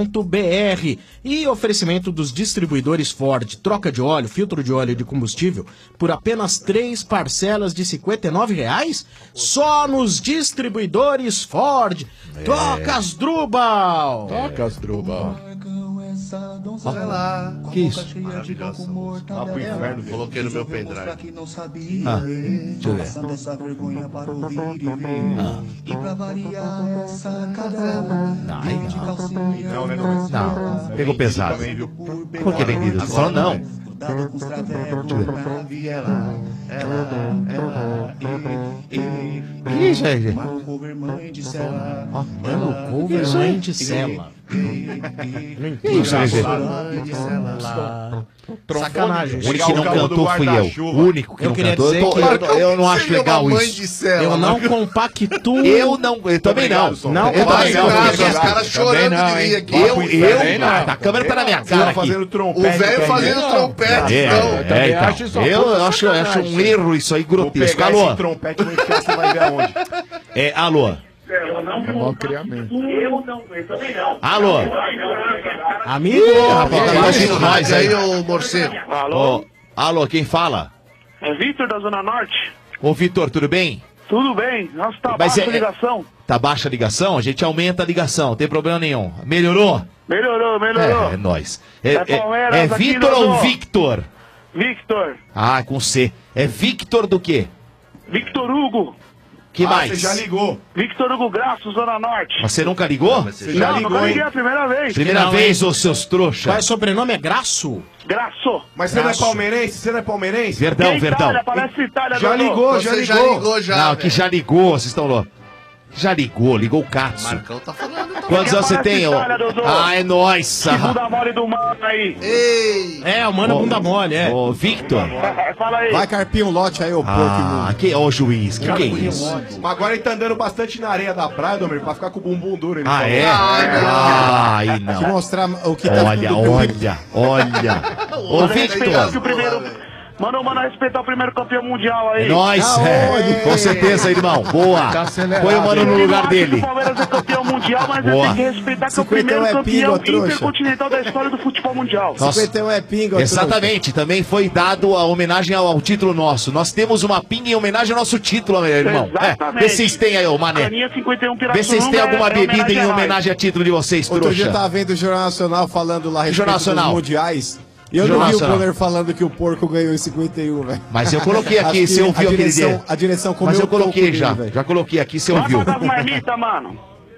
E oferecimento dos distribuidores Ford. Troca de óleo, filtro de óleo e de combustível por apenas 3 parcelas de R$ 59,00? Só nos distribuidores Ford. Toca Asdrubal! Toca Asdrubal. Que isso? Lá pro inferno. Coloquei no meu pendrive. Deixa eu ver. Não, pegou pesado. Por que vendido? Você falou não. Que isso aí, gente? Mano, cover mãe de cela. Que isso aí, gente? Sacanagem. O único que não cantou fui eu. O único que não cantou. Eu não acho legal isso. Eu não compactuo. Eu também não. Não eu também não. Os caras chorando de rir aqui. A câmera tá na minha cara aqui. O velho fazendo trompete. Então. Eu acho um erro isso aí grotesco. Alô? Esse trompete no enfiar, você vai ver aonde. Alô? É mau criamento. Alô? Amigo? Rapaz, tá ouvindo nós aí, ô morcego. Alô? Alô, quem fala? É Vitor da Zona Norte. Ô, Vitor, tudo bem? Tudo bem? Nossa, tá baixa a ligação. Tá baixa a ligação? A gente aumenta a ligação, não tem problema nenhum. Melhorou? Melhorou. É nóis. Palmeiras É aqui, Vitor Dodô. ou Victor? Victor. Ah, com C. É Victor do quê? Victor Hugo. Que mais? Você já ligou. Victor Hugo Graço, Zona Norte. Você nunca ligou? Você já ligou, nunca liguei hein? a primeira vez. Primeira vez, ô seus trouxa. Qual é o sobrenome? É Graço? Graço. Mas você não é palmeirense? Você não é palmeirense? Verdão. Itália, parece Itália, Já Dodô. ligou, Você já ligou já. Não, que já ligou, vocês estão loucos. Já ligou o Katsu. Marcão tá falando. Quantos anos você tem, ô? Itália, Dodô. Ah, é nóis. Que bunda mole do mano aí. Ei! É, o mano bunda mole, é. Ô, Victor. Fala aí. Vai carpir um lote aí, ô porco Ah, ô juiz, que é isso? Mas agora ele tá andando bastante na areia da praia, Domir, pra ficar com o bumbum duro. Ele Ah, falou. é? Ai, Te não. mostrar o que tá Olha. Ô, Acho que Victor. o primeiro... Manda o mano respeitar o primeiro campeão mundial aí. É nóis, com certeza, irmão. Boa. Põe o mano no lugar dele. O Palmeiras é campeão mundial, mas Boa. tem que respeitar que é o primeiro campeão intercontinental da história do futebol mundial. Nossa. 51 é pinga, Exatamente, também foi dado a homenagem ao título nosso. Nós temos uma pinga em homenagem ao nosso título, meu irmão. Exatamente. Vê se vocês têm aí, ô Mané. Caninha 51 Vê se vocês têm alguma bebida em a homenagem a título de vocês, Outro dia eu trouxa. tava vendo o Jornal Nacional falando lá a respeito Jornal dos Nacional. mundiais. E eu Jornal não vi o Nacional. Bonner falando que o porco ganhou em 51, velho. Mas eu coloquei aqui, Acho você que ouviu aquele direção, dia. A direção comeu Mas eu o toco coloquei dele, já. velho. Já coloquei aqui, você Vai ouviu. pagar as marmitas, mano.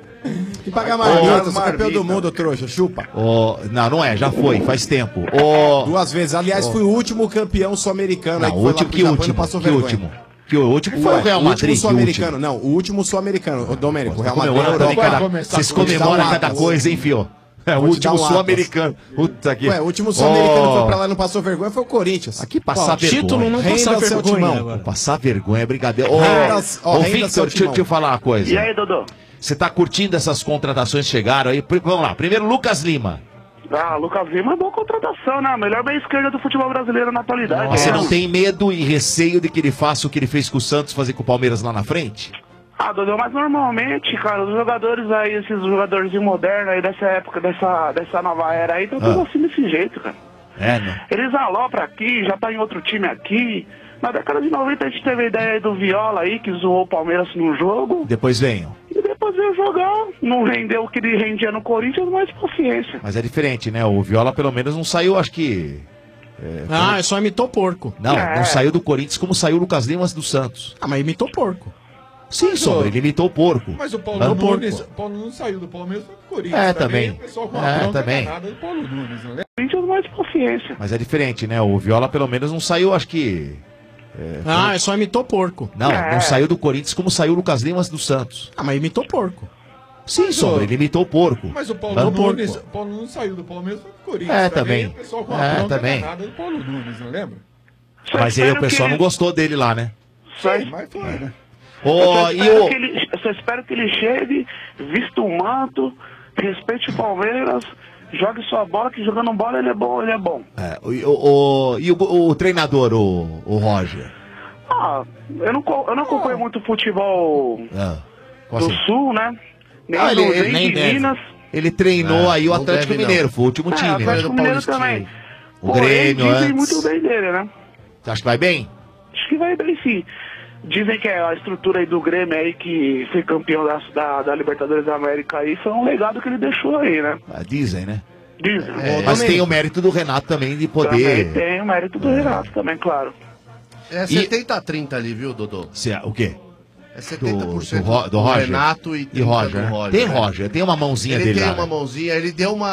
E pagar marmita, sou campeão do mundo, trouxa, chupa. Não, não é, já foi, faz tempo. 2 vezes. Aliás, fui o último campeão sul-americano. aí Não, que o foi lá último, pro que Japão e último? não passou Que vergonha. último? Que o último foi o Real O Madrid. último sul-americano, não. O último sul-americano. Ô, Domênico, o Real Madrid. Comemorando Europa. ali vocês comemoram cada coisa, hein, fio? É o Vou te dar último um sul-americano. Puta que. Ué, o último sul-americano foi pra lá e não passou vergonha foi o Corinthians. Aqui passar Ó, vergonha. título não Renda passar o seu vergonha timão. agora. Passar vergonha é brincadeira. Renda- ó, Ô, renda seu Victor, deixa eu timão. te falar uma coisa. E aí, Dodô? Você tá curtindo essas contratações que chegaram aí? Vamos lá. Primeiro, Lucas Lima. Ah, Lucas Lima é boa contratação, né? A melhor meia esquerda do futebol brasileiro na atualidade. Você não tem medo e receio de que ele faça o que ele fez com o Santos, fazer com o Palmeiras lá na frente? Ah, Dodô, mas normalmente, cara, os jogadores aí, esses jogadores modernos aí dessa época, dessa nova era aí, estão todos assim desse jeito, cara. É, não. Eles alopram aqui, já tá em outro time aqui. Na década de 90 a gente teve a ideia aí do Viola aí, que zoou o Palmeiras num jogo. Depois venham. E depois veio jogar, não rendeu o que ele rendia no Corinthians, mas paciência. Mas é diferente, né? O Viola pelo menos não saiu, acho que... Ah, só imitou porco. Não, não saiu do Corinthians como saiu o Lucas Lima do Santos. Ah, mas imitou porco. Sim, Sombra, ele imitou o porco. Mas o Paulo Mas Nunes, Paulo Nunes saiu do Palmeiras pro Corinthians. É, também. O pessoal com a É, bronca também. danada do Paulo Nunes, não é? Corinthians, mais paciência. Mas é diferente, né? O Viola pelo menos não saiu, acho que... Ah, só imitou porco. Não, não saiu do Corinthians como saiu o Lucas Lima do Santos. Ah, mas imitou porco. Sim, Sombra, ele imitou o porco. Mas o Paulo Mas- Nunes, Paulo Nunes saiu do Palmeiras pro Corinthians. É, também. O pessoal com a É, bronca também. danada do Paulo Nunes, não lembra? Mas aí o pessoal não gostou dele lá, né? Sim, mas foi, né? Ô, e o... Eu só espero que ele chegue, vista o manto, respeite o Palmeiras, jogue sua bola, que jogando bola ele é bom, ele é bom. É, e o treinador, o Roger? Ah, eu não acompanho muito futebol Ah, do assim? Sul, né? Nem Ah, do ele nem de deve. Minas. Ele treinou aí o não Atlético deve, não. Mineiro, foi o último time. É, o Atlético né? Mineiro também. O Grêmio dizem antes. muito bem dele, né? Você acha que vai bem? Acho que vai bem sim. Dizem que a estrutura aí do Grêmio aí, que foi campeão da Libertadores da América aí, foi um legado que ele deixou aí, né? Ah, dizem, né? Dizem. Mas tem o mérito do Renato também de Também poder... tem o mérito do Renato também, claro. É 70-30 ali, viu, Dodô? O quê? É 70% Do Roger? Renato e 30% Roger, do né? Roger. Tem né? Roger, tem uma mãozinha Ele dele tem lá. uma né? mãozinha, ele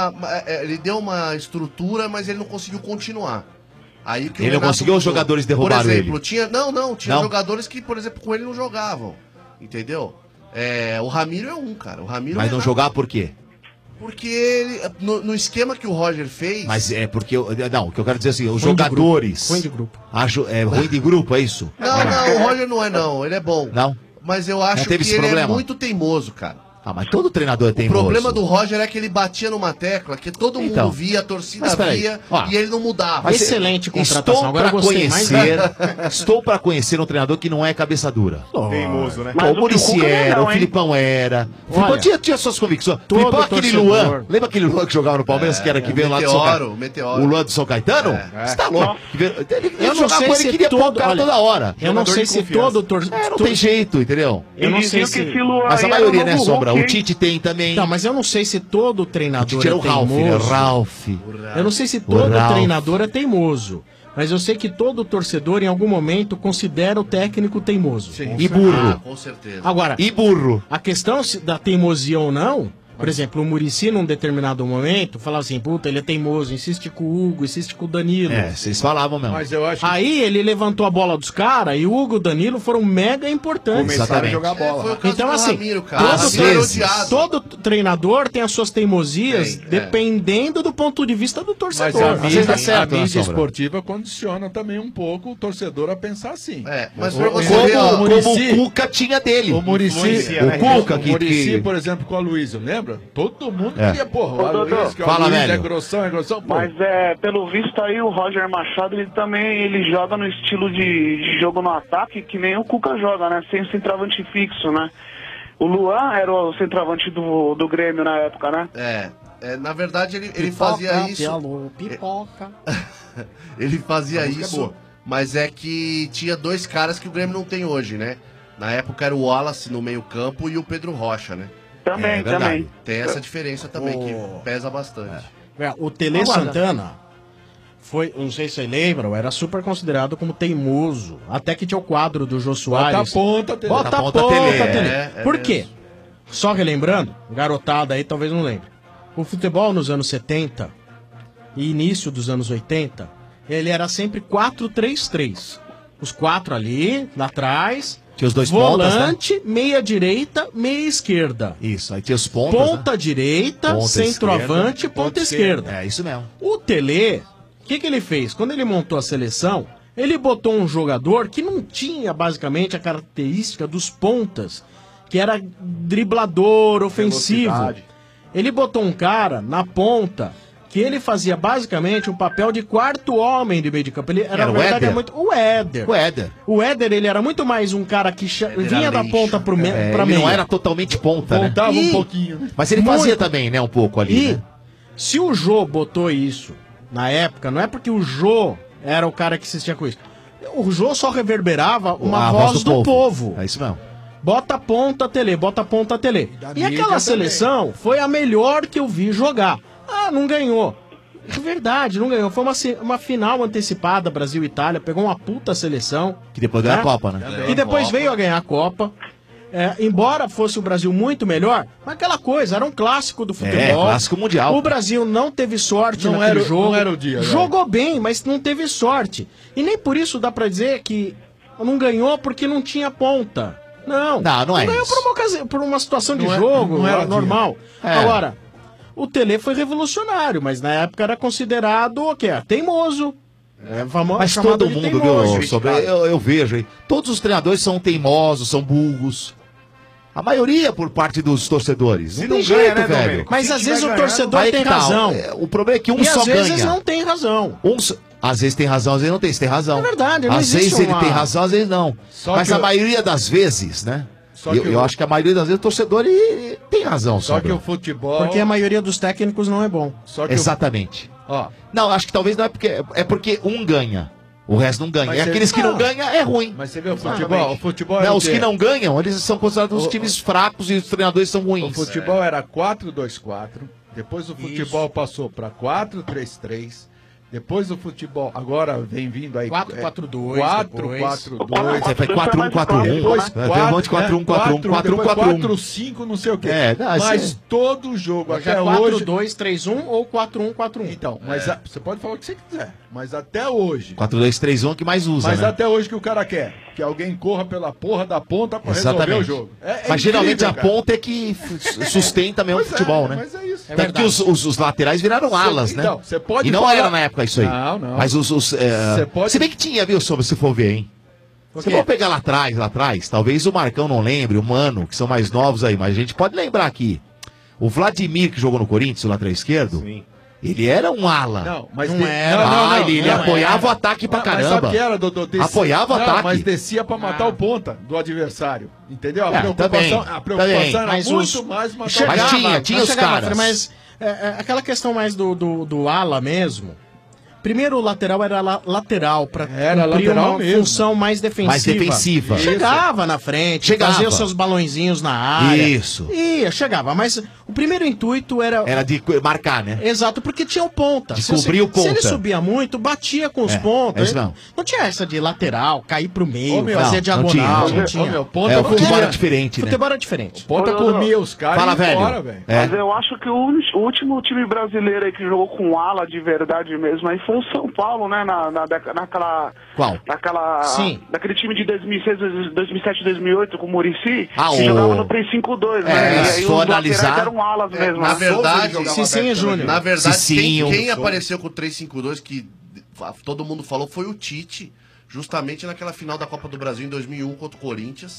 deu uma estrutura, mas ele não conseguiu continuar. Aí que o Ele não Renato conseguiu, os mudou. jogadores derrubaram Por exemplo, ele. tinha Não? jogadores que, por exemplo, com ele não jogavam. Entendeu? O Ramiro é um, cara. O Ramiro Mas não Renato- jogar por quê? Porque ele, no esquema que o Roger fez. Mas é porque... Não, o que eu quero dizer assim, os Ruim de jogadores... Ruim de grupo. É ruim de grupo, é isso? Não, o Roger não é, não. Ele é bom. Não? Mas eu acho que teve esse ele é problema? muito teimoso, cara. Ah, mas todo treinador é O teimoso. problema do Roger é que ele batia numa tecla que todo Então. mundo via, a torcida Mas peraí, via ó. e ele não mudava. Mas Excelente contratação. Estou Agora para eu gostei mais. estou para conhecer um treinador que não é cabeça dura. Teimoso, né? Mas Pô, o o Muricy Cuca não é era, não, o hein? Filipão era. O Olha, Filipão tinha suas convicções. todo Filipão, aquele torcedor. Luan. Lembra aquele Luan que jogava no Palmeiras, que era que veio lá do São Caetano? Meteoro. O Luan do São Caetano? Você tá louco? Ele Eu não jogava sei com ele, se queria pôr o todo- cara olha, toda hora. Eu não Jogador sei de se confiança. todo torcedor. Não tem jeito, entendeu? Eu não sei diziam se. que esse Luan Mas a aí era maioria, o né, novo Sombra? Hulk, O hein? Tite tem também. Não, mas eu não sei se todo O treinador Tite era é o Ralf, né? teimoso. Ralf. Eu não sei se todo Ralf. treinador é teimoso. Mas eu sei que todo torcedor, em algum momento, considera o técnico teimoso. E burro. Ah, com certeza. Agora, E burro. a questão da teimosia ou não, por exemplo, o Muricy, num determinado momento, falava assim, puta, ele é teimoso, insiste com o Hugo, insiste com o Danilo. É, vocês falavam mesmo. Mas eu acho que Aí ele levantou a bola dos caras e o Hugo e o Danilo foram mega importantes. Começaram a Exatamente. jogar Foi bola. o caso Então, do assim, Ramiro, cara. todo, O Ramiro era vezes, odiado. todo treinador tem as suas teimosias Tem, dependendo do ponto de vista do Mas torcedor. a Às vezes mídia, dá certo, a né, mídia Sombra? esportiva condiciona também um pouco o torcedor a pensar assim. Mas O- pra o- você Como, ver, ó, como Muricy- o Cuca tinha dele. O Muricy, Influencia, né? O Cuca o Muricy, que... por exemplo, com o Aloysio, lembra? lembra? Todo mundo É. queria, porra. O Ô, Dodô. Aloysio, que o Fala, Aloysio velho. é grossão, pô. Mas pelo visto aí o Roger Machado, ele também ele joga no estilo de jogo no ataque, que nem o Cuca joga, né? Sem centroavante fixo, né? O Luan era o centroavante do Grêmio na época, né? Na verdade ele fazia isso. Pipoca. Ele fazia A música é isso, boa. mas é que tinha dois caras que o Grêmio não tem hoje, né? Na época era o Wallace no meio-campo e o Pedro Rocha, né? Também, também. Tem essa diferença também, que pesa bastante. O Tele Santana foi, não sei se você lembra, era super considerado como teimoso. Até que tinha o quadro do Jô Soares. Bota a ponta, Tele. Bota a Bota a ponta, Tele. Tele. Por quê? Só relembrando, garotada aí talvez não lembre. O futebol nos anos 70 e início dos anos 80, ele era sempre 4-3-3. Os quatro ali, lá atrás. Tinha os dois volante, meia direita, meia esquerda. Isso, aí tinha os pontas, Ponta né? direita, Ponta centroavante, esquerda, ponta esquerda. É isso mesmo. O Tele, o que ele fez? Quando ele montou a seleção, ele botou um jogador que não tinha basicamente a característica dos pontas, que era driblador, ofensivo. Velocidade. Ele botou um cara na ponta que ele fazia basicamente um papel de quarto homem de meio de campo. Ele era, Era na o verdade, Éder? muito o Éder. O Éder. O Éder, ele era muito mais um cara que vinha da ponta pra Ele meia. não era totalmente ponta, né? Voltava E- um pouquinho, né? Mas ele fazia também, né, um pouco ali, E né? se o Jô botou isso na época, não é porque o Jô era o cara que assistia com isso. O Jô só reverberava uma A voz do povo. É isso mesmo. Bota a ponta, Tele, bota a ponta, Tele. da E mídia aquela também. seleção foi a melhor que eu vi jogar. Ah, não ganhou. É verdade, não ganhou. Foi uma final antecipada, Brasil e Itália. Pegou uma puta seleção. Que depois ganhou a Copa, né? E depois veio a ganhar a Copa. Embora fosse o Brasil muito melhor, mas aquela coisa, era um clássico do futebol. clássico mundial. O Brasil não teve sorte Não naquele era- jogo. não era o dia, né? Jogou bem, mas não teve sorte. E nem por isso dá pra dizer que não ganhou porque não tinha ponta. Não. Não é ganhou isso. por uma situação de Não é- jogo não era normal. É. Agora, o Tele foi revolucionário, mas na época era considerado o quê? Teimoso. Mas chamado todo de mundo, teimoso. viu, sobre, eu vejo aí. Todos os treinadores são teimosos, são burros. A maioria por parte dos torcedores. Não Se tem não ganha, jeito, né, velho. Domênico? Mas Se às tiver vezes o ganhando, torcedor Aí tem que tá, razão. o problema é que um E só às vezes ganha. não tem razão. Às vezes tem razão, às vezes não tem. Você tem razão. É verdade, não Às existe vezes ele uma- tem razão, às vezes não. Só Mas que a eu- maioria das vezes, né? Só que Eu acho que a maioria das vezes o torcedor ele tem razão. Só que Sombra. o futebol... Porque a maioria dos técnicos não é bom. Só que Exatamente. Ó, Não, acho que talvez não é porque... É porque um ganha. O resto não ganha. Mas E você- aqueles que não Não. ganham é ruim. mas você vê o futebol? O futebol Não, era o os quê? que não ganham, eles são considerados os times fracos e os treinadores são O ruins. futebol era 4-2-4, depois o futebol passou para 4-3-3, depois o futebol, agora vem vindo aí 4-4-2, 4-4-2, Você foi 4-1-4-1. depois Tem um monte de 4-1-4-1, 4-1-4-1. 4-5, não sei o quê. É, não, mas isso todo jogo Hoje até é hoje... 4-2-3-1 ou 4-1-4-1. Então, mas você pode falar o que você quiser, mas até hoje... 4-2-3-1 que mais usa, Mas né? até hoje que o cara quer? Que alguém corra pela porra da ponta pra resolver Exatamente. o jogo. Mas geralmente incrível, a cara. ponta é que sustenta mesmo o futebol, né? Mas é isso. Tanto que os laterais viraram alas, né? Então, você pode E não falar- era na época isso aí. Não, não. Mas Você pode- Se bem que tinha, viu, sobre se for ver, hein? Se for pegar lá atrás, talvez o Marcão não lembre, o Mano, que são mais novos aí, mas a gente pode lembrar aqui. O Vladimir, que jogou no Corinthians, o lateral esquerdo, ele era um ala. Não, mas Não de- era. Ele apoiava o ataque pra Mas sabe caramba. o que era, Dodô? Apoiava o Não, ataque. mas descia pra matar o ponta do adversário. Entendeu? É, também, A preocupação também. era Mas muito mais matar Chegava, o Mas tinha os chegava, caras. Mas aquela questão mais do ala mesmo. Primeiro o lateral era lateral para Era cumprir lateral uma mesmo. função mais defensiva. Mais defensiva. Chegava na frente, Chegava. fazia os seus balõezinhos na área. Isso. Chegava. Mas o primeiro intuito era... Era de marcar, né? Exato, porque tinha o ponta. De cobrir o Se ponta. ele subia muito, batia com os É, pontas. isso não. Não tinha essa de lateral, cair pro meio, Ô, meu, fazer não diagonal. tinha, Não tinha. Ô, meu, ponta É, o comia- futebol era diferente, né? Futebol era diferente. Ponta Ô, Dodô. comia os caras Fala, e ia embora, velho. velho. É. Mas eu acho que o último time brasileiro aí que jogou com ala de verdade mesmo aí foi o São Paulo, né? Naquela. Qual? Sim. Naquele time de 2006, 2007, 2008 com o Muricy, Ah, que o- jogava no 3-5-2, né? É, E aí se os for laterais analisar- eram alas mesmo. Na né? verdade, Cicinho Júnior. Na verdade, Cicinho. quem apareceu com o 3-5-2, que todo mundo falou, foi o Tite, justamente naquela final da Copa do Brasil em 2001 contra o Corinthians.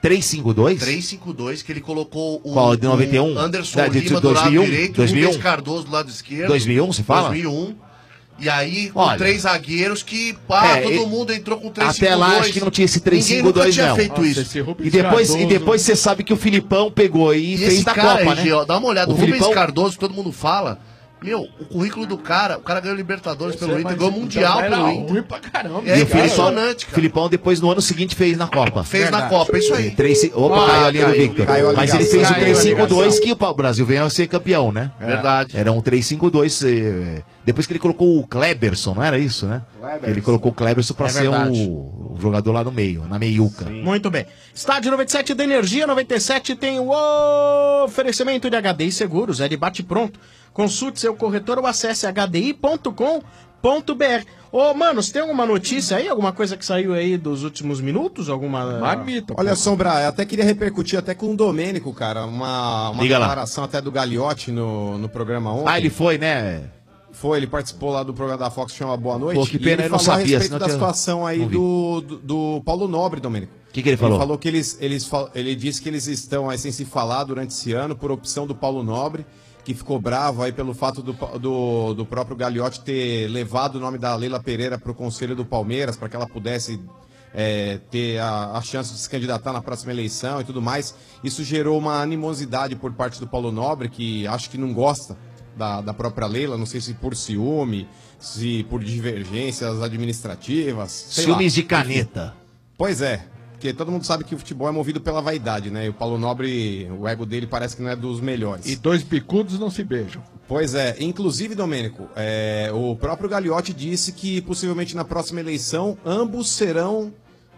352? 352, que ele colocou o, Qual, de 91? o Anderson Da, de Lima do 2001? lado direito, 2001? o Rubens Cardoso do lado esquerdo. 2001, você fala? 2001. E aí, com Olha, 3 zagueiros que, todo mundo entrou com 3-5-2. Até lá, acho que não tinha esse 3-5-2, não. tinha feito isso. E depois você sabe que o Filipão pegou e fez esse da cara, Copa, né? Gê, ó, dá uma olhada, o Filipão... Rubens Cardoso, que todo mundo fala, meu, o currículo do cara, o cara ganhou Libertadores pelo Inter, ganhou Mundial pelo Inter. Ruim pra caramba. É E o impressionante, cara. Filipão depois no ano seguinte fez na Copa. Fez na Copa, isso aí. Opa, caiu a linha do Victor. Mas ele fez o 3-5-2 que o Brasil veio a ser campeão, né? Verdade. Era um 3-5-2. Depois que ele colocou o Kleberson, não era isso, né? Ele colocou o Kleberson pra ser o jogador lá no meio, na meiuca. Muito bem. Estádio 97 da Energia 97 tem o oferecimento de HDI Seguros, é de bate-pronto. Consulte seu corretor ou acesse hdi.com.br. Ô, mano, você tem alguma notícia aí? Alguma coisa que saiu aí dos últimos minutos? Alguma... Marmita. Olha, Sombra, eu até queria repercutir até com o Domênico, cara, uma declaração até do Gagliotti no programa ontem. Ah, ele foi, né? Foi, ele participou lá do programa da Fox, chama Boa Noite. Pô, que pena, e ele eu não falou sabia, a respeito da senão situação aí do Paulo Nobre, Domênico. O que ele falou? Ele falou que ele disse que eles estão aí sem se falar durante esse ano por opção do Paulo Nobre, que ficou bravo aí pelo fato do próprio Gagliotti ter levado o nome da Leila Pereira para o Conselho do Palmeiras, para que ela pudesse ter a chance de se candidatar na próxima eleição e tudo mais. Isso gerou uma animosidade por parte do Paulo Nobre, que acho que não gosta da própria Leila, não sei se por ciúme, se por divergências administrativas. Ciúmes de caneta. Pois é. Porque todo mundo sabe que o futebol é movido pela vaidade, né? E o Paulo Nobre, o ego dele parece que não é dos melhores. E dois bicudos não se beijam. Pois é. Inclusive, Domênico, o próprio Gagliotti disse que possivelmente na próxima eleição ambos serão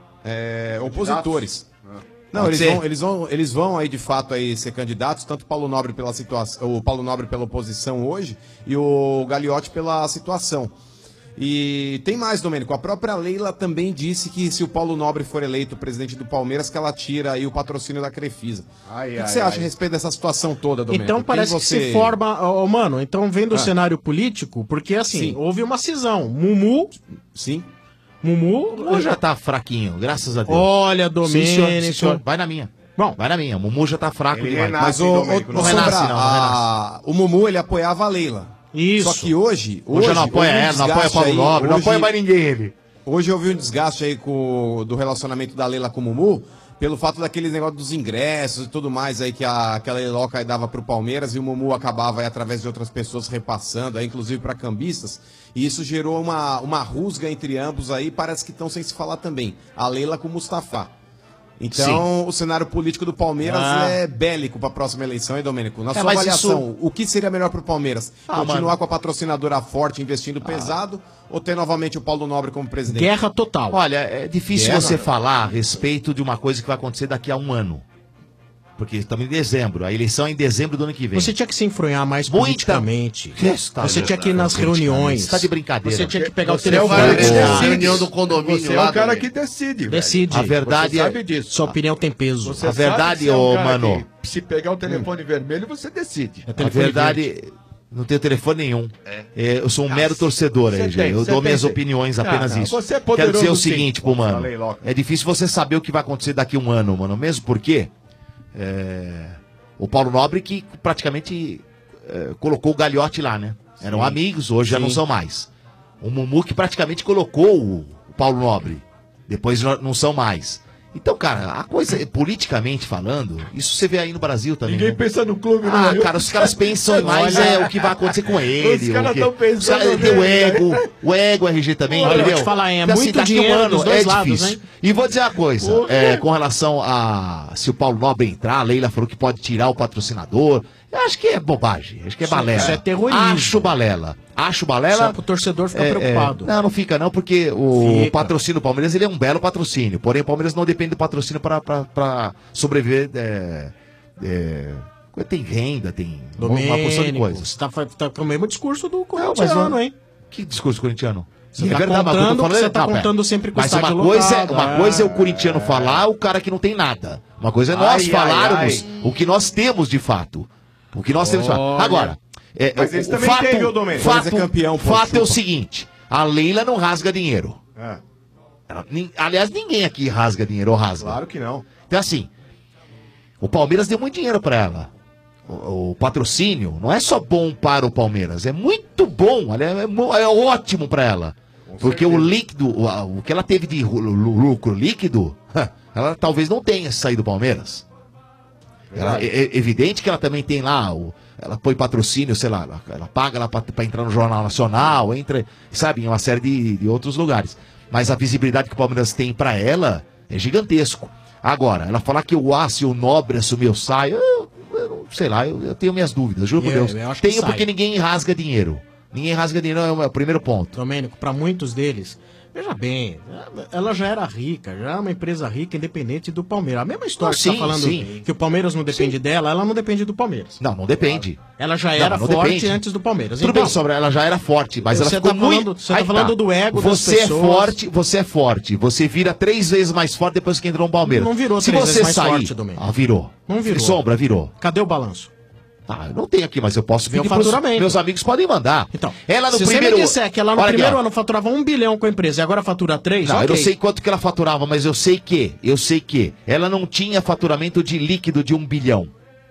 opositores. Não, eles vão aí de fato aí ser candidatos, tanto o Paulo Nobre pela situação, o Paulo Nobre pela oposição hoje e o Gagliotti pela situação. E tem mais, Domênico. A própria Leila também disse que se o Paulo Nobre for eleito presidente do Palmeiras, que ela tira aí o patrocínio da Crefisa. O que você acha a respeito dessa situação toda, Domênico? Então parece que se forma... mano, então vendo o cenário político, porque assim, houve uma cisão. Mumu... Sim. Mumu já tá fraquinho, graças a Deus. Olha, Domênico... Sim, senhor. Vai na minha. Bom, vai na minha. O Mumu já tá fraco demais. Mas não renasce. O Mumu, ele apoiava a Leila. Isso. Só que hoje não apoia não apoia Paulo Nobre, não apoia mais ninguém ele. Hoje eu vi um desgaste aí do relacionamento da Leila com o Mumu, pelo fato daqueles negócios dos ingressos e tudo mais aí que a Leiloca aí dava pro Palmeiras e o Mumu acabava aí através de outras pessoas repassando, aí, inclusive para cambistas, e isso gerou uma rusga entre ambos aí, parece que estão sem se falar também, a Leila com o Mustafa. Então, o cenário político do Palmeiras é bélico para a próxima eleição, hein, Domênico? Na sua avaliação, o que seria melhor para o Palmeiras? Continuar com a patrocinadora forte, investindo pesado, ou ter novamente o Paulo Nobre como presidente? Guerra total. Olha, é difícil você falar a respeito de uma coisa que vai acontecer daqui a um ano. Porque estamos em dezembro, a eleição é em dezembro do ano que vem. Você tinha que se enfronhar mais politicamente. Você tinha que ir nas reuniões. Você tá de brincadeira. Você tinha que pegar o telefone. A reunião do condomínio Você é o cara que decide. Decide. A verdade você sabe disso. Sua opinião tem peso. Você A verdade, ô, mano. Se pegar o telefone vermelho, você decide. A verdade, não tenho telefone nenhum. Eu sou um mero torcedor aí, gente. Eu dou minhas opiniões, apenas isso. Você é Quero poderoso, dizer o sim. seguinte, pô, mano. É difícil você saber o que vai acontecer daqui a um ano, mano. Mesmo porque o Paulo Nobre que praticamente colocou o Gagliotti lá, né? Eram amigos, hoje já não são mais. O Mumu que praticamente colocou o Paulo Nobre. Depois não são mais. Então, cara, a coisa, politicamente falando, isso você vê aí no Brasil também. Ninguém pensa no clube, né? Cara, os caras pensam mais o que vai acontecer com ele. Os caras estão pensando tem o ego RG também, Olha, entendeu? vou te falar, é Então, muito daqui a dinheiro dos dois lados, difícil. hein? E vou dizer uma coisa, com relação a se o Paulo Nobre entrar, a Leila falou que pode tirar o patrocinador. Eu acho que é bobagem, acho que é balela. Isso é terrorismo. Acho balela. Só pro torcedor ficar preocupado. Não fica não, porque o patrocínio do Palmeiras ele é um belo patrocínio. Porém, o Palmeiras não depende do patrocínio para sobreviver. Tem renda, tem uma porção de coisas. Você tá com o mesmo discurso do corintiano, hein? Que discurso corintiano? Você tá contando sempre com o estádio lotado. Uma coisa é o corintiano falar, o cara que não tem nada. Uma coisa é nós falarmos o que nós temos de fato. O que nós temos de fato. Agora, mas eles também têm, viu, Domênico? Fato é o seguinte, a Leila não rasga dinheiro. Aliás, ninguém aqui rasga dinheiro ou rasga. Claro que não. Então, assim, o Palmeiras deu muito dinheiro pra ela. O patrocínio não é só bom para o Palmeiras, é muito bom, é ótimo pra ela. Porque o líquido, o que ela teve de lucro líquido, ela talvez não tenha saído do Palmeiras. É evidente que ela também tem lá, ela põe patrocínio, sei lá, ela paga lá pra entrar no Jornal Nacional, entra, sabe, em uma série de outros lugares. Mas a visibilidade que o Palmeiras tem pra ela é gigantesco. Agora, ela falar que se o Nobre assumir, eu saio, eu sei lá, eu tenho minhas dúvidas, juro por Deus. Tenho porque ninguém rasga dinheiro. Ninguém rasga dinheiro, é o primeiro ponto. Domênico, pra muitos deles, veja bem, ela já era rica, já é uma empresa rica, independente do Palmeiras. A mesma história que você tá falando que o Palmeiras não depende dela, ela não depende do Palmeiras. Não depende. Ela já era forte antes do Palmeiras. Tudo bem, Sombra, ela já era forte, mas ela ficou muito... Você tá falando do ego das pessoas. Você é forte, você vira 3 vezes mais forte depois que entrou no Palmeiras. Não virou 3 vezes mais forte, Domênico. Virou. Não virou. Sombra, virou. Cadê o balanço? Eu não tenho aqui, mas eu posso ver o faturamento. Meus amigos podem mandar. Então, ela no se primeiro... você me disser que ela no primeiro ano faturava 1 bilhão com a empresa e agora fatura 3, eu não sei quanto que ela faturava, mas eu sei que ela não tinha faturamento de líquido de 1 bilhão.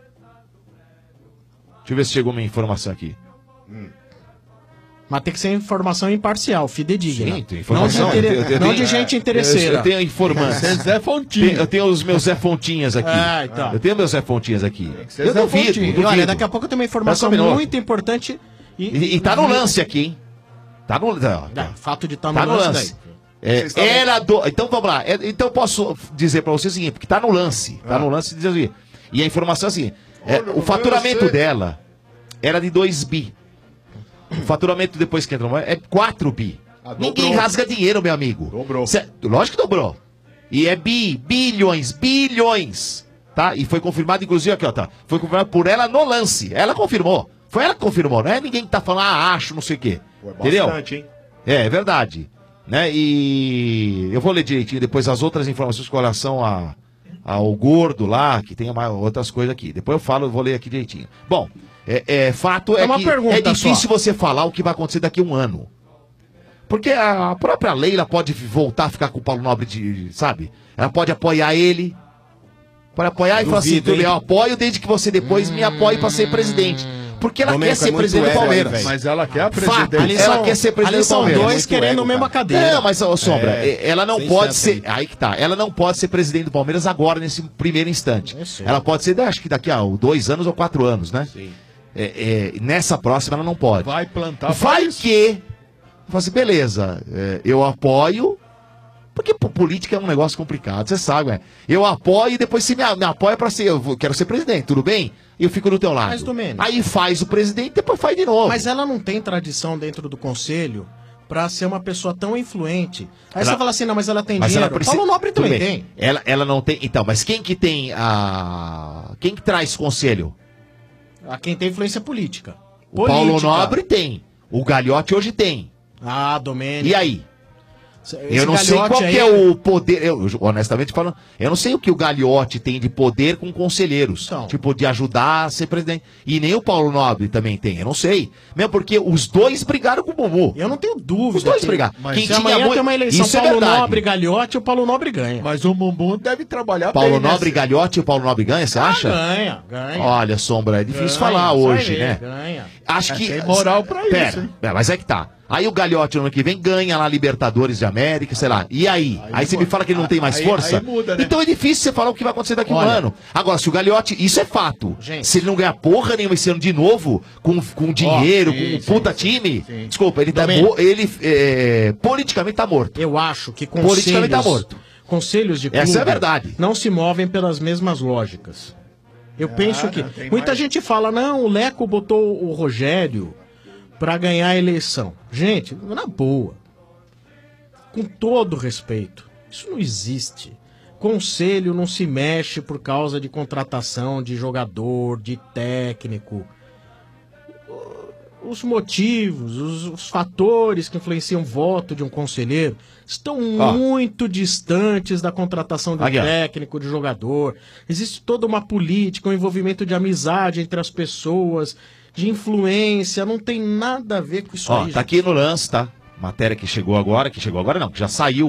Deixa eu ver se chegou uma informação aqui. Mas tem que ser informação imparcial, fidedigna. Sim, tem informação. Não de gente interesseira. Eu tenho informantes. Zé Fontinha. Eu tenho os meus Zé Fontinhas aqui. Então. Eu tenho meus Zé Fontinhas aqui. Eu duvido. E olha, daqui a pouco eu tenho uma informação muito importante. E tá no lance aqui, hein? Tá no fato de estar no lance. Então vamos lá. Então eu posso dizer pra você o seguinte, porque tá no lance. Tá no lance de dizer assim. E a informação é assim: o faturamento dela era de 2 bi. O faturamento depois que entrou é 4 bi. Ninguém rasga dinheiro, meu amigo. Dobrou. Lógico que dobrou. E é bilhões. Tá? E foi confirmado, inclusive, aqui, ó, tá? Foi confirmado por ela no lance. Ela confirmou. Foi ela que confirmou, não é ninguém que tá falando, acho, não sei o quê. Entendeu? Bastante, hein? É verdade. Né? E eu vou ler direitinho depois as outras informações com relação ao gordo lá, que tem outras coisas aqui. Depois eu vou ler aqui direitinho. Bom, fato é que é difícil você falar o que vai acontecer daqui a um ano. Porque a própria Leila pode voltar a ficar com o Paulo Nobre, sabe? Ela pode apoiar ele. Pode apoiar e falar assim, tudo bem, eu apoio desde que você depois me apoie para ser presidente. Porque ela quer ser presidente do Palmeiras. Mas ela quer a presidente. Ela quer ser presidente do Palmeiras. São dois querendo a mesma cadeira. Não, mas, Sombra, ela não pode ser... Aí que tá. Ela não pode ser presidente do Palmeiras agora, nesse primeiro instante. Ela pode ser, acho que daqui a 2 anos ou 4 anos, né? Sim. Nessa próxima ela não pode. Vai plantar. Vai que... Fala assim, beleza, eu apoio... Porque política é um negócio complicado, você sabe, eu apoio e depois você me apoia pra ser, eu quero ser presidente, tudo bem? E eu fico do teu lado. Mas, Domênico, aí faz o presidente e depois faz de novo. Mas ela não tem tradição dentro do conselho pra ser uma pessoa tão influente. Aí você fala assim, não, mas ela tem dinheiro. Paulo Nobre também tem. Ela não tem, então, mas quem que tem quem que traz conselho? Quem tem influência política. O Paulo Nobre tem, o Gagliotti hoje tem. Domênico. E aí? Eu não sei qual que é o poder, honestamente falando, eu não sei o que o Gagliotti tem de poder com conselheiros, tipo, de ajudar a ser presidente. E nem o Paulo Nobre também tem, eu não sei. Mesmo porque os dois brigaram com o Bumbum. Eu não tenho dúvida. Os dois brigaram. Mas se amanhã tem uma eleição Paulo Nobre e Gagliotti, o Paulo Nobre ganha. Mas o Bumbum deve trabalhar Paulo Nobre e Gagliotti, o Paulo Nobre ganha, você acha? Ganha. Olha, Sombra, é difícil falar hoje, né? Ganha. Acho que... Tem moral pra isso, hein? Mas é que tá. Aí o Gagliotti no ano que vem ganha lá Libertadores de América, sei lá. E aí? Aí você me fala que ele não tem mais força? Aí muda, né? Então é difícil você falar o que vai acontecer daqui a um ano. Agora, se o Gagliotti, isso é fato. Gente. Se ele não ganhar porra nenhuma esse ano de novo, com dinheiro, com um puta time, desculpa, ele politicamente tá morto. Eu acho que politicamente tá morto. Conselhos de clube essa é a verdade. Não se movem pelas mesmas lógicas. Eu penso que... Muita gente fala, não, o Leco botou o Rogério para ganhar a eleição. Gente, na boa, com todo respeito, isso não existe. Conselho não se mexe por causa de contratação de jogador, de técnico. Os motivos, os fatores que influenciam o voto de um conselheiro estão muito distantes da contratação de um técnico, de jogador. Existe toda uma política, um envolvimento de amizade entre as pessoas, de influência, não tem nada a ver com isso aí. Tá aqui no lance, tá? Matéria que chegou agora não, que já saiu.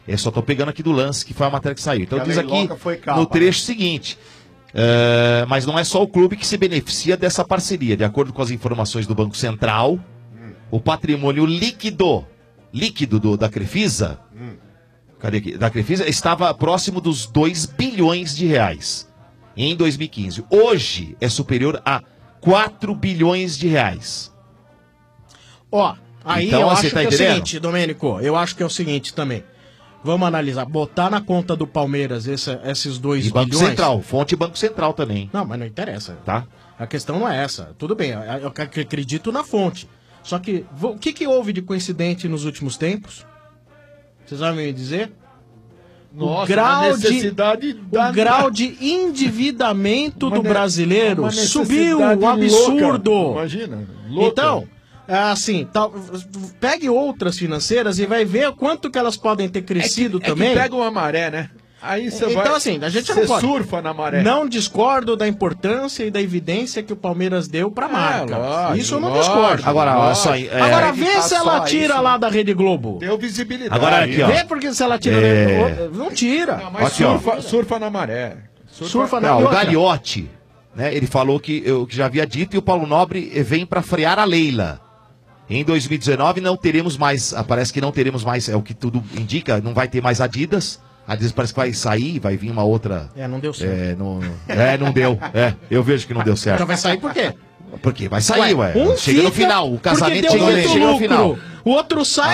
Eu só tô pegando aqui do lance, que foi a matéria que saiu. Então Que a diz aqui Leiloca foi capa, no trecho seguinte. Mas não é só o clube que se beneficia dessa parceria. De acordo com as informações do Banco Central, o patrimônio líquido da Crefisa, cadê aqui? Da Crefisa estava próximo dos 2 bilhões de reais em 2015. Hoje é superior a 4 bilhões de reais. Ó, aí Então, eu você acho tá que é o entendendo? seguinte, Domênico, eu acho que é o seguinte também. Vamos analisar, botar na conta do Palmeiras esses 2 E Banco bilhões... Central, fonte Banco Central também. Não, mas não interessa. Tá? A questão não é essa. Tudo bem, eu acredito na fonte. Só que, o que houve de coincidente nos últimos tempos? Vocês sabem me dizer? Nossa, o grau uma necessidade o grau de endividamento Uma do ne- brasileiro uma subiu necessidade um absurdo. louca, imagina, louca. Então, assim, pegue outras financeiras e vai ver quanto que elas podem ter crescido também. É que pega uma maré, né? Aí você Então, vai. assim, a gente você não pode. surfa na maré. Não discordo da importância e da evidência que o Palmeiras deu pra marca. lógico, Isso eu não lógico. discordo. Agora, olha só, Agora vê se ela tira lá da Rede Globo. Deu visibilidade. Agora aqui, ó. Vê porque se ela tira da Rede Globo. Não tira. Não, mas Aqui, ó. surfa na maré. Surfa na Não, o outra. Gagliotti, né? Ele falou que eu já havia dito e o Paulo Nobre vem para frear a Leila. Em 2019 não teremos mais, parece que não teremos mais, é o que tudo indica, não vai ter mais Adidas. Adidas parece que vai sair, vai vir uma outra. Não deu certo. Não deu. Eu vejo que não deu certo. Então vai sair por quê? Porque vai sair, ué. Um Chega no fica final, o casamento porque deu muito chega no lucro. final. O outro sai.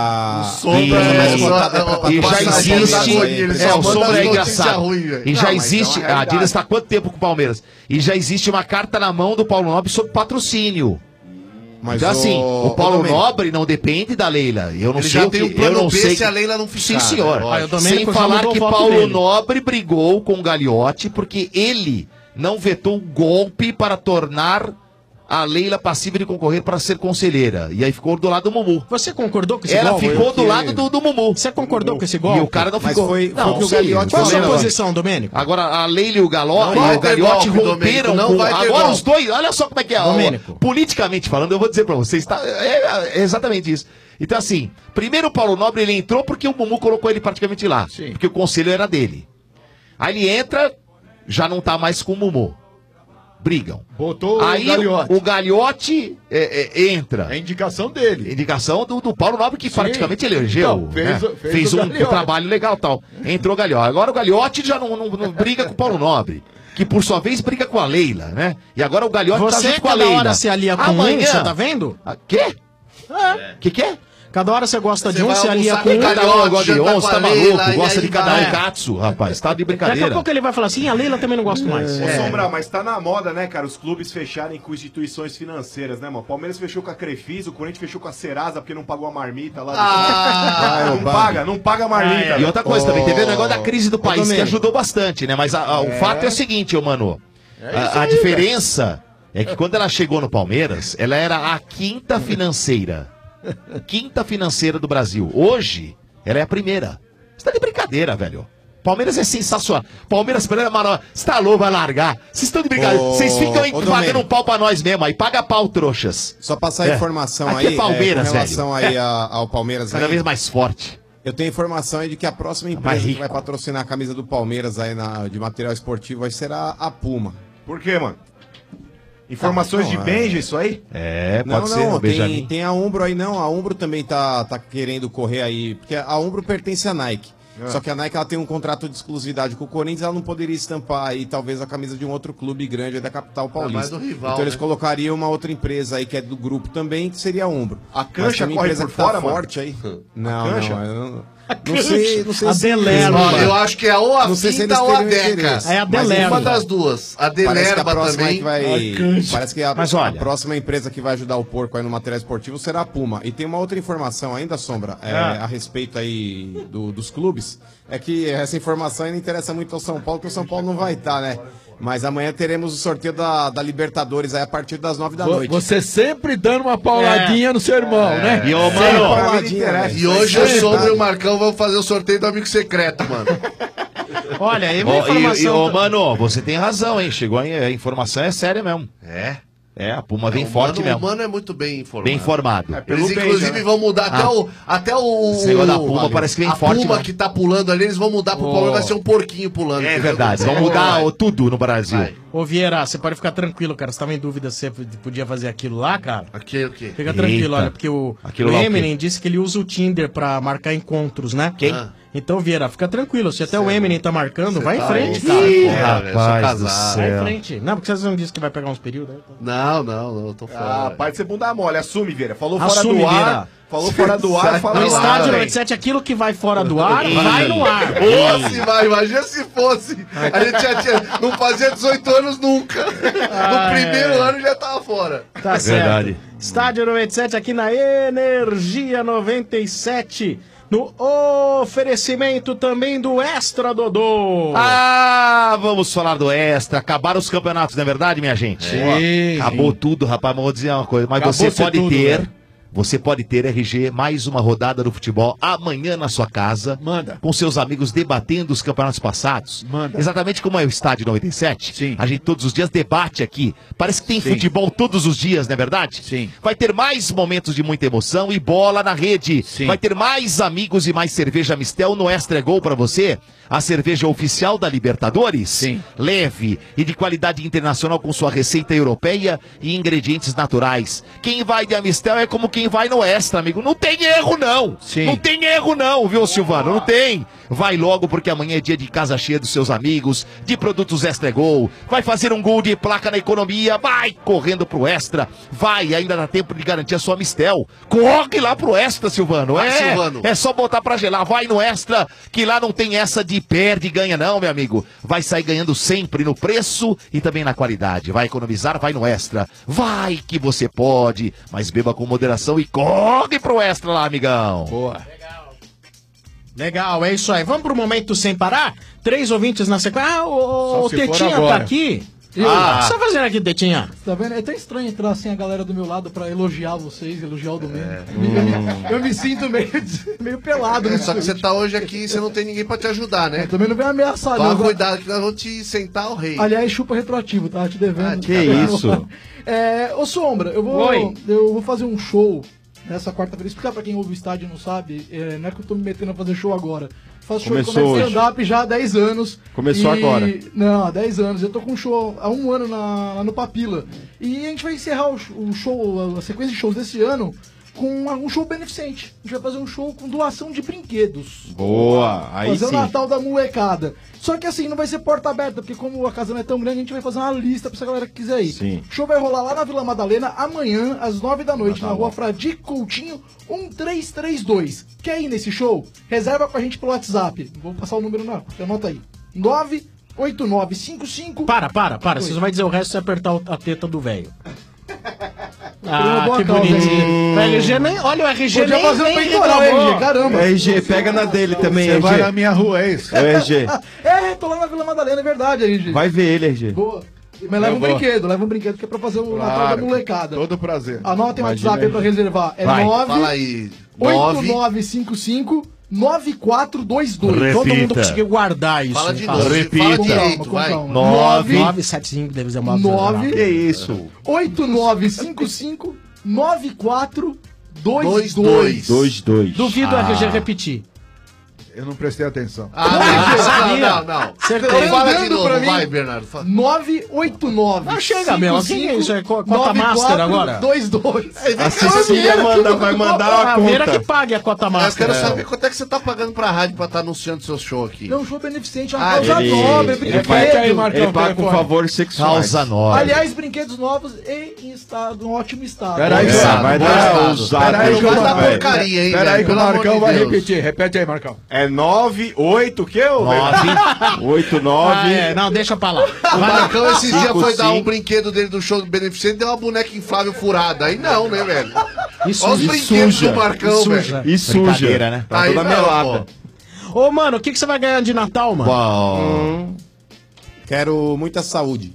E já existe. O Sombra é engraçado. E já existe. A Adidas está há quanto tempo com o Palmeiras? E já existe uma carta na mão do Paulo Nobre sobre patrocínio. Mas então, assim, o Paulo Nobre não depende da Leila. Eu não Ele sei já o que. tem um plano Eu não B sei se a Leila não ficar, Sim, senhor. né? Lógico. Sem falar que Paulo Nobre brigou com o Gagliotti porque ele não vetou o golpe para tornar a Leila passível de concorrer para ser conselheira. E aí ficou do lado do Mumu. Você concordou com esse Ela golpe? ficou do lado do Mumu. Você concordou com esse golpe? E o cara não Mas ficou. foi não, o que o sim, Gagliotti Qual a sua falou. posição, Domênico? Agora, a Leila e o Gagliotti golpe, romperam Domênico, não com... vai ter Agora golpe. os dois, olha só como é que é. Domênico. Politicamente falando, eu vou dizer pra vocês, é exatamente isso. Então, assim, primeiro o Paulo Nobre, ele entrou porque o Mumu colocou ele praticamente lá. Sim. Porque o conselho era dele. Aí ele entra, já não tá mais com o Mumu. Brigam. Botou Aí o Gagliotti. o Gagliotti entra. É indicação dele. Indicação do Paulo Nobre, que praticamente elegeu. Então, né? fez Fez o um Gagliotti. trabalho legal e tal. Entrou o Gagliotti. Agora o Gagliotti já não briga com o Paulo Nobre. Que por sua vez briga com a Leila, né? E agora o Gagliotti tá Você junto com a cada Leila. hora se alia com um, você tá vendo? Quê? Que é? Cada hora você gosta de Você um, vai se alia almoçar com com um. cada Cada um gosta de jantar 11, com tá a maluco? Leila, e Gosta aí de cada vai. um katsu, rapaz. Tá de Daqui a brincadeira. pouco ele vai falar assim, a Leila também não gosto mais. Ô, Sombra, mas tá na moda, né, cara, os clubes fecharem com instituições financeiras, né, mano? O Palmeiras fechou com a Crefisa, o Corinthians fechou com a Serasa porque não pagou a marmita lá. Não paga a marmita. E outra coisa também, teve o negócio da crise do país que Domênico. ajudou bastante, né? Mas o fato é o seguinte, ô mano. A diferença é que quando ela chegou no Palmeiras, ela era a quinta financeira. Quinta financeira do Brasil. Hoje, ela é a primeira. Você tá de brincadeira, velho. Palmeiras é sensacional. Palmeiras, mano, você tá louco, vai largar. Vocês estão de brincadeira. Vocês ficam aí pagando um pau pra nós mesmo aí. Paga pau, trouxas. Só passar a informação Aqui aí, é Palmeiras, com relação velho. aí ao Palmeiras Cada aí. vez mais forte. Eu tenho informação aí de que a próxima Mais empresa que rico. vai patrocinar a camisa do Palmeiras aí de material esportivo vai ser a Puma. Por quê, mano? Informações de Benja, isso aí? É, pode ser, não, o Benjamin. tem a Umbro aí não, a Umbro também tá querendo correr aí, porque a Umbro pertence à Nike. Só que a Nike ela tem um contrato de exclusividade com o Corinthians, ela não poderia estampar aí talvez a camisa de um outro clube grande aí da capital paulista. mais do rival, então eles né? colocariam uma outra empresa aí que é do grupo também, que seria a Umbro. A Cancha Mas tem uma corre empresa por que tá fora, mano? forte aí. Não, Cancha? não sei A se Delerma. Ó, eu acho que é ou a Não sei se Finta eles ou a teriam Deca. interesse. É a Mas Delerma. Uma das duas. A Parece que a Delerba próxima aí também. que vai. Parece que Mas olha. a próxima empresa que vai ajudar o porco aí no material esportivo será a Puma. E tem uma outra informação ainda, Sombra, a respeito aí dos clubes. É que essa informação ainda interessa muito ao São Paulo, porque o São Paulo não vai estar, né? Mas amanhã teremos o sorteio da Libertadores aí a partir das 9 da noite. Você sempre dando uma pauladinha no seu irmão, né? E ô, Sempre mano, pauladinha, né? E hoje o Sombra e o Marcão vão fazer o sorteio do amigo secreto, mano. Olha, aí uma Ô, informação... mano, você tem razão, hein? Chegou aí, a informação é séria mesmo. É. É, a Puma vem forte mesmo. O Mano é muito bem informado. Bem informado. Eles, inclusive, vão mudar até o... Esse negócio da Puma parece que vem forte. A Puma mesmo. que tá pulando ali, eles vão mudar pro Palmeiras, vai ser um porquinho pulando. É verdade, vão mudar tudo no Brasil. Ô, Vieira, você pode ficar tranquilo, cara. Você tava em dúvida se você podia fazer aquilo lá, cara? Aquilo o quê? Fica tranquilo, olha, porque o lá o Eminem disse que ele usa o Tinder pra marcar encontros, né? Quem? Então, Vieira, fica tranquilo. Se até o Eminem tá marcando, vai em frente, Ih, cara. rapaz do Vai céu. em frente. Não, porque vocês não disse que vai pegar uns períodos. Não, eu tô fora. Para de ser bunda mole, assume, Vieira. Falou fora Assume, do ar. Vieira. Falou fora do ar, fala No no estádio ar. 97, aquilo que vai fora do ar, vai no ar. Se vai, imagina se fosse. A gente já não fazia 18 anos nunca. No primeiro ano já tava fora. Tá certo. Verdade. Estádio 97 aqui na Energia 97. No oferecimento também do Extra Dodô. Vamos falar do Extra. Acabaram os campeonatos, não é verdade, minha gente? Sim. Acabou tudo, rapaz, mas vou dizer uma coisa. Mas você pode ter... Você pode ter, RG, mais uma rodada do futebol amanhã na sua casa. Manda. Com seus amigos debatendo os campeonatos passados. Manda. Exatamente como é o Estádio 97. Sim. A gente todos os dias debate aqui. Parece que tem futebol todos os dias, não é verdade? Sim. Vai ter mais momentos de muita emoção e bola na rede. Sim. Vai ter mais amigos e mais cerveja Mistel no Extra Gol pra você. A cerveja oficial da Libertadores. Sim. Leve e de qualidade internacional com sua receita europeia e ingredientes naturais. Quem vai de Amistel é como quem vai no Extra, amigo. Não tem erro, não. Sim. Não tem erro, não, viu, Silvano? Não tem. Vai logo, porque amanhã é dia de casa cheia dos seus amigos, de produtos Extra Gol. Vai fazer um gol de placa na economia. Vai correndo pro Extra. Vai, ainda dá tempo de garantir a sua Mistel. Corre lá pro Extra, Silvano. Vai, Silvano. É só botar pra gelar. Vai no Extra, que lá não tem essa de perde e ganha, não, meu amigo. Vai sair ganhando sempre no preço e também na qualidade. Vai economizar, vai no Extra. Vai que você pode, mas beba com moderação e corre pro Extra lá, amigão. Boa. Legal, é isso aí. Vamos pro momento sem parar? 3 ouvintes na sequência. O se for Tetinha tá agora. aqui. O Eu. que você tá fazendo aqui, Tetinha? Tá vendo? É tão estranho entrar assim a galera do meu lado pra elogiar vocês, elogiar o Domênico. Eu me sinto meio pelado. Só que você tá hoje aqui e você não tem ninguém pra te ajudar, né? Também não vem ameaçar, Toma não. cuidado que nós vamos te sentar o rei. Aliás, chupa retroativo, tá? Te devendo. que isso? Ô Sombra, eu vou fazer um show nessa quarta-feira. Explicar pra quem ouve o estádio e não sabe, não é que eu tô me metendo a fazer show agora. Faço show Começou de stand-up já há 10 anos. Começou agora. Não, há 10 anos. Eu tô com um show há 1 ano lá no Papila. E a gente vai encerrar o show, a sequência de shows desse ano, com um show beneficente. A gente vai fazer um show com doação de brinquedos. Boa, aí Fazer sim. o Natal da molecada. Só que assim, não vai ser porta aberta, porque como a casa não é tão grande, a gente vai fazer uma lista pra essa galera que quiser ir. Sim. O show vai rolar lá na Vila Madalena amanhã, às 9 da noite, na rua Fradique Coutinho, 1332. Quer ir nesse show? Reserva com a gente pelo WhatsApp. Vou passar o número não, anota aí. 98955. Para. Você só vai dizer o resto se apertar a teta do velho. Uma Ah, boa que causa, bonitinho. O RG nem. Olha, o RG Podia nem. fazer um nem peitoral, reclamou. RG, caramba. RG, pega na dele também, Você RG. vai na minha rua, é isso? É, RG. Tô lá na Vila Madalena, é verdade, RG. Vai ver ele, RG. Boa. Mas leva um vou. brinquedo que é pra fazer o Natal da molecada. Todo prazer. Anotem o Imagina WhatsApp aí pra reservar. É Vai, 9 Fala aí. 8955 9422. Todo mundo conseguiu guardar isso. Fala de Fala. novo. Repita. Fala Com direito, calma, vai. com calma. 975 deve ser uma 9 Que isso? 8955 9422. 2-2. Duvido o RG repetir. Eu não prestei atenção. Não. Você Então fala de Mandando novo, pra mim. vai, Bernardo. Fala. 989. Não chega, meu. Quem é isso? É cota master agora? 22. A Cecília vai mandar A uma Vera que conta. pague a cota Eu master. quero saber quanto é que você tá pagando pra rádio pra estar anunciando seu show aqui. É um show beneficente, é uma Ah, causa ele- nobre, ele brinquedo. Repete aí, Marcão. Ele paga com telefone. favores sexuais. Causa nova. Aliás, brinquedos novos e em estado, um ótimo estado. Peraí, Exato, vai bom dar estado. usado. Peraí, Não que o gosta da Marcão- porcaria, hein, Peraí velho? que o Pelo amor Marcão de vai Deus. repetir. Repete aí, Marcão. É 9-8, o que? 8-9. Não, deixa pra lá. O Marcão esses dias Cinco, foi dar um cinco. brinquedo dele do show do beneficente e deu uma boneca inflável furada. Aí não, né, velho? Isso Olha os brinquedos suja. do Marcão, Suja. velho. E suja. Brincadeira, né? Tá Aí toda não, melada. Ô, mano, o que você vai ganhar de Natal, mano? Bom. Quero muita saúde.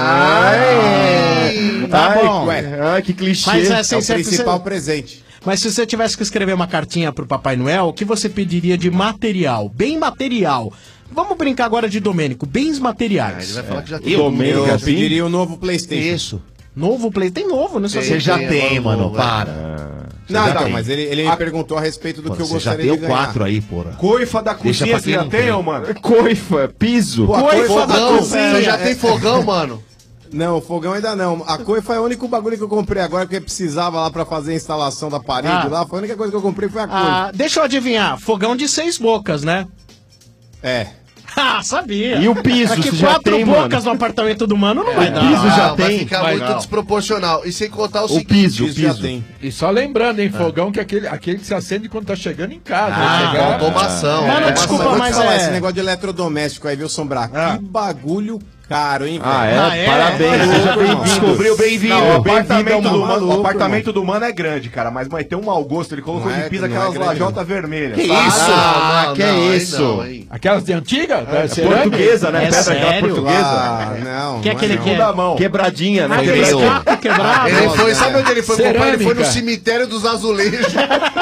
Tá bom. Ai, que clichê. Mas É assim, o principal presente. Mas se você tivesse que escrever uma cartinha pro Papai Noel, o que você pediria de material? Bem material. Vamos brincar agora de Domênico. Bens materiais. Ele vai falar que já tem. Domênico, Eu assim? pediria um novo PlayStation. Isso. Novo Play, tem novo, né? Você já tem, mano, para. Não, já não, tem. mas ele me perguntou a respeito do que eu Você já gostaria tem de o ganhar. 4 aí, porra. Coifa da Deixa cozinha, pra você quem já não tem, tem. ô, mano? Coifa, piso. Pô, a Fogão, da cozinha. você já tem fogão, mano? Não, fogão ainda não. A coifa é o único bagulho que eu comprei agora, porque precisava lá pra fazer a instalação da parede lá. Foi a única coisa que eu comprei foi a coifa. Deixa eu adivinhar, fogão de 6 bocas, né? É. Ah, sabia. E o piso, Aqui você já 4 tem, bocas mano? no apartamento do mano não vai dar. O piso já Vai tem. ficar Vai muito não. desproporcional. E sem contar o, O seguinte... piso, o Isso já piso. tem. E só lembrando, hein, fogão, que aquele que se acende quando tá chegando em casa. automação. Mano, desculpa, Vou te mas falar, é... esse negócio de eletrodoméstico aí, viu, Sombra? Que bagulho caro, hein, velho? Parabéns, seja bem-vindo. Descobriu bem-vindo. Não, o Bem-vindo apartamento, ao do mundo mano, maluco, o apartamento do mano é grande, cara, mas tem um mau gosto, ele colocou Não é- de piso não é aquelas grande, lajotas vermelhas. Que sabe? isso? Não, que não, aí isso? não, hein? Aquelas de antiga? É portuguesa, né? É Pedra aquela sério? portuguesa. Ah, não. Que é não aquele não. que é... Da mão. Quebradinha, né? Aquele Quebrou. escape quebrado. Ele foi, sabe onde ele foi comprar? Ele foi no Cerâmica. cemitério dos azulejos.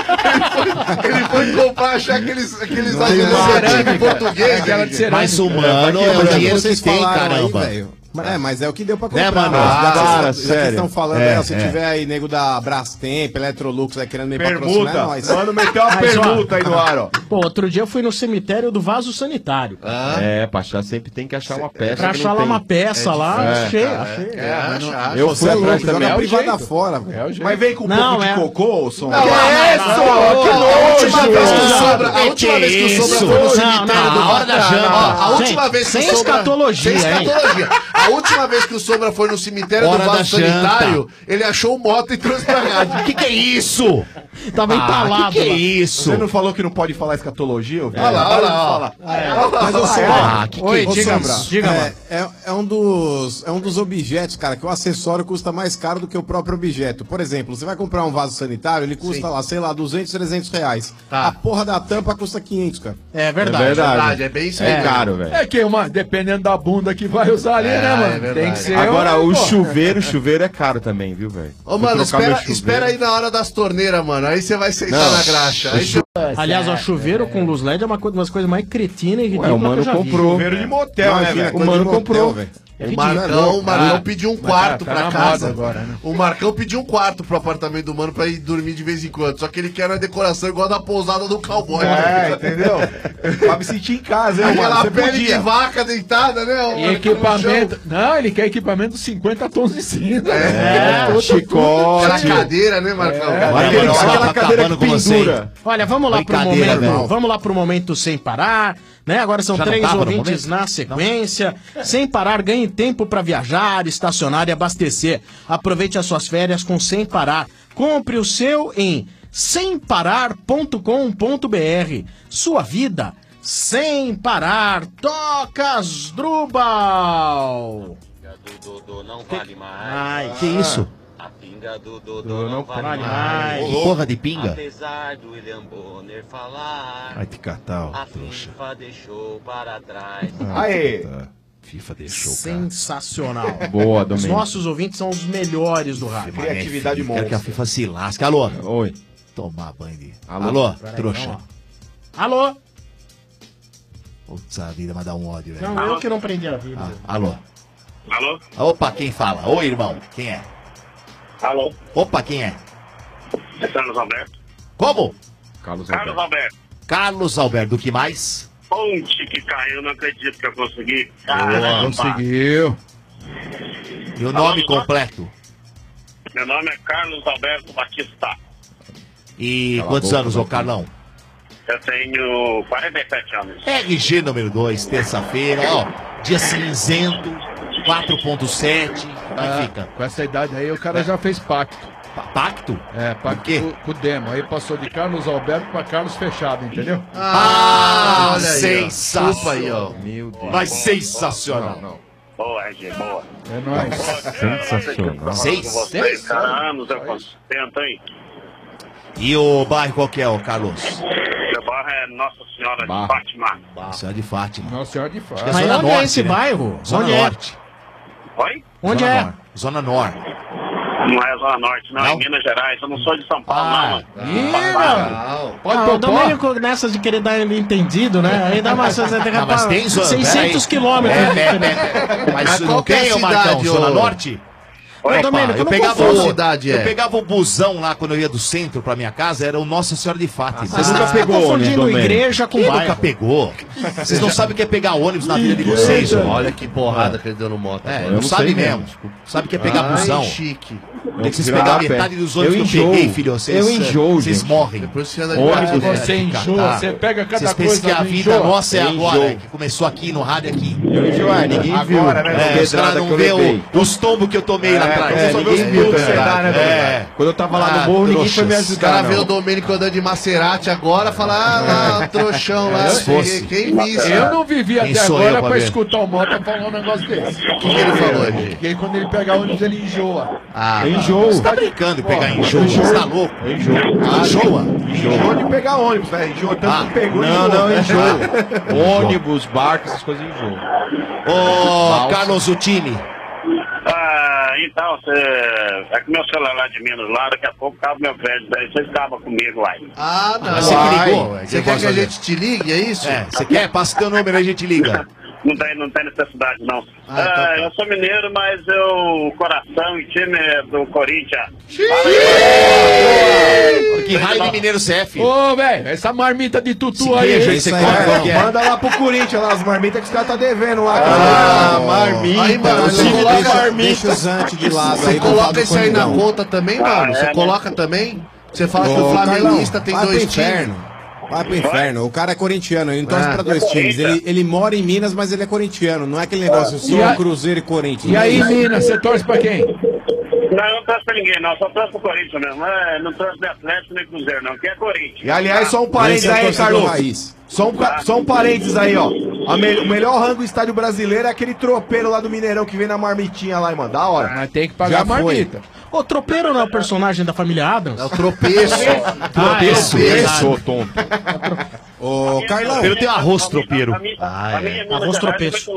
ele foi comprar, achar aqueles Não, azulejos cerâmica. portugueses. Aquela de cerâmica. Mas o mano é o Mas dinheiro que vocês tem, falaram aí, caramba. velho. Mas é o que deu pra Né, comprar. mano? Já que Cara, vocês- já que sério. estão falando É, aí, se é. tiver aí nego da Brastemp, Electrolux aí querendo me patrocinar, é Permuta. nóis. Mano, meteu uma Mas, ó, permuta aí no ar, ó. Pô, outro dia eu fui no cemitério do vaso sanitário. É, pra achar sempre tem que achar uma peça. Pra que achar não lá tem. uma peça lá, achei. Eu Você fui é louco, atrás joga também. a o privada jeito. fora, velho. É o jeito. Mas vem com um Não, pouco é. de cocô, som. A última vez que o Sombra foi no cemitério do hora da janta. A última vez que o sem Sombra... escatologia, Sem hein? escatologia. A última vez que o Sombra foi no cemitério Hora do da vaso janta. sanitário, ele achou moto e trouxe pra rádio. Que é isso? Tava entalado que é lá. isso? Você não falou que não pode falar escatologia? Ô, velho? Olha lá, Para olha de lá, ó. falar. Mas o Ah, que Oi, é diga, isso? diga, mano. é um dos objetos, cara, que o acessório custa mais caro do que o próprio objeto. Por exemplo, você vai comprar um vaso sanitário, ele custa lá, sei lá, 200, 300 reais. Tá. A porra da tampa custa 500, cara. É verdade. É verdade. É bem isso aí. É caro, velho. É que dependendo da bunda que vai usar ali, né, mano? verdade. Tem que ser. Agora, o pô. chuveiro é caro também, viu, velho? Ô, mano, espera aí na hora das torneiras, mano. Aí você vai sentar Não. na graxa. Aí você... Aliás, ó, chuveiro com luz LED é uma das coisas mais cretinas e ridículas o mano que eu já vi. comprou. Chuveiro de motel, né, Imagina, velho? coisa mano de motel, comprou. velho. O Marcão pediu um quarto tá pra na casa. moda agora, né? O Marcão pediu um quarto pro apartamento do mano pra ir dormir de vez em quando. Só que ele quer uma decoração igual a da pousada do cowboy. É, entendeu? Pra me sentir em casa, hein, mano? Aquela Você pele de podia. vaca deitada, né? E equipamento. Não, ele quer equipamento 50 tons de cinza. Chicote. Aquela cadeira, né, Marcão? Aquela cadeira que pendura. Olha, vamos lá pro Brincadeira, momento. velho. Vamos lá pro momento sem parar. Né? Agora são Já não 3 tava no ouvintes momento? na sequência. Sem parar, ganhe tempo para viajar, estacionar e abastecer. Aproveite as suas férias com Sem Parar. Compre o seu em semparar.com.br. Sua vida sem parar. Tocas Drubal. Não vale mais. Ai, Que isso? A pinga do Dodô não vale mais. Que porra de pinga? Apesar do William Bonner falar, Vai te catar, a ó, trouxa. FIFA deixou para trás. Aê! FIFA deixou, cara. Sensacional. Boa, Os Domênico. nossos ouvintes são os melhores do rádio. Criatividade Quero que a monstra. FIFA se lasque. Alô? Oi. Tomar banho de... Alô? Alô? Peraí, Trouxa. vamos lá. Alô? Putz, a vida vai dar um ódio, velho. Não, eu que não prendi a vida. Alô? Alô? Opa, quem fala? Oi, irmão. Quem é? Alô? Opa, quem é? É Carlos Alberto? Como? Carlos Carlos Alberto. Carlos Alberto. Do que mais? Ponte que caiu, não acredito que eu consegui. Conseguiu. E o nome completo? Meu nome é Carlos Alberto Batista. E Cala a quantos boca, anos, ô Batista. Carlão? Eu tenho 47 anos. RG número 2, terça-feira, ó. Dia cinzento, 4.7. Como é que fica? Com essa idade aí, o cara já fez pacto. Pacto? É, pacto quê? com o Demo. Aí passou de Carlos Alberto pra Carlos Fechado, entendeu? Ah, olha aí, ó. sensacional. Desculpa aí, ó. Meu Deus. Mas sensacional. Não. Boa, RG, boa. É nóis. Sensacional. Seis? Com vocês, cara, anos eu tento, hein? E o bairro qual que é, ô Carlos? Meu bairro é Nossa Senhora Barra. de Fátima. Senhora de Fátima. Nossa Senhora de Acho que Fátima. é Mas Zona onde é Norte, esse né? bairro? Zona Onde é? Norte. Oi? Onde Zona é? Norte. Zona Norte. Não é Zona Norte, não, Não? é Minas Gerais. Eu não sou de São Paulo, não, mano. Ah, o Domênico nessa de querer dar ele entendido, né? Aí dá uma... Ah, mas tem zona. 600 quilômetros. quilômetros. Mas Mas não qual que é a tem, ô Marcão? cidade, Zona ô? Norte? Opa, Domênico, eu não pegava confunde. cidade eu pegava o busão lá quando eu ia do centro pra minha casa, era o Nossa Senhora de Fátima. Você nunca pegou confundindo ônibus, igreja com Quem bairro. nunca pegou? Vocês não sabem o que é pegar ônibus na vida de vocês, ó. Olha que porrada que ele deu no moto. Não sabe mesmo. Sabe o que é pegar busão? Chique. Tem que vocês pegar metade dos ônibus que eu peguei, filho. Vocês morrem. Depois você anda de Ônibus, bicicleta. você enjoa, você pega cada Vocês coisa. pensam que a não vida enjoa? nossa é Eu agora, enjoo. que começou aqui no rádio aqui. Eu enjoei, ninguém viu. Agora, né? Os caras não que eu vê levei. os tombos que eu tomei lá atrás. ninguém viu, você dá, né, É. Quando eu tava lá no morro, ninguém foi me Os ajudar. caras vê o não. Domênico andando de Maserati agora, fala, lá, trouxão lá. Se fosse. Quem disse? Eu não vivi Quem até sou agora eu pra pra ver? escutar o Mota falar um negócio desse. O que ele falou, gente? Porque quando ele pega ônibus, ele enjoa. Ah, Eu enjoo. Você tá brincando de pegar enjoo? Você tá louco? Eu enjoo. Enjoa? Enjoou de pegar ônibus, velho. Enjoou tanto que pegou. Não, não, enjoou. enjoo. Ônibus, barco, essas coisas enjoo. Ô, Carlos, o time. Então, é que meu celular lá de Minas, lá, daqui a pouco acaba meu crédito, aí vocês acabam comigo aí. Ah, não. Você que ligou. Você quer que a gente te ligue, é isso? É, você quer? Passa teu número aí, a gente liga. Não tem necessidade, não. tá. Eu sou mineiro, mas o coração e time é do Corinthians. Que raio de mineiro você é, filho? Ô, velho, essa marmita de tutu Esse aí. queijo aí hein? você come, qual que é? Manda lá pro Corinthians, lá, as marmitas que os caras tá devendo lá. Ah, marmita. Aí, mano, o você time coloca da marmita. Deixa o Zante de lado Você aí. coloca isso aí na conta. conta também, mano? Você coloca também? Você fala que o Ô, flamenguista Carlão, tem vai pro dois times. inferno. Vai pro inferno. O cara é corintiano, ele não torce pra dois times. Ele mora em Minas, mas ele é corintiano. Não é aquele negócio só E a- Cruzeiro e Corinthians. E aí, Minas, você torce pra quem? Não, eu não torço pra ninguém, não. Só torço pro Corinthians mesmo. Não torço de Atlético nem Cruzeiro, não. Que é Corinthians. E aliás, só um Esse parênteses é o aí, torcedor Carlos. raiz. Só um parênteses aí, ó. O melhor rango do estádio brasileiro é aquele tropeiro lá do Mineirão que vem na marmitinha lá, mano. Da hora. Mas tem que pagar Já a marmita. Ô, Tropeiro não é o personagem da família Adams? É o tropeço. Tropeço. Sou tonto. Ô, Carlão. Tropeiro tem arroz tropeiro. A minha Arroz Minas Gerais tropeço.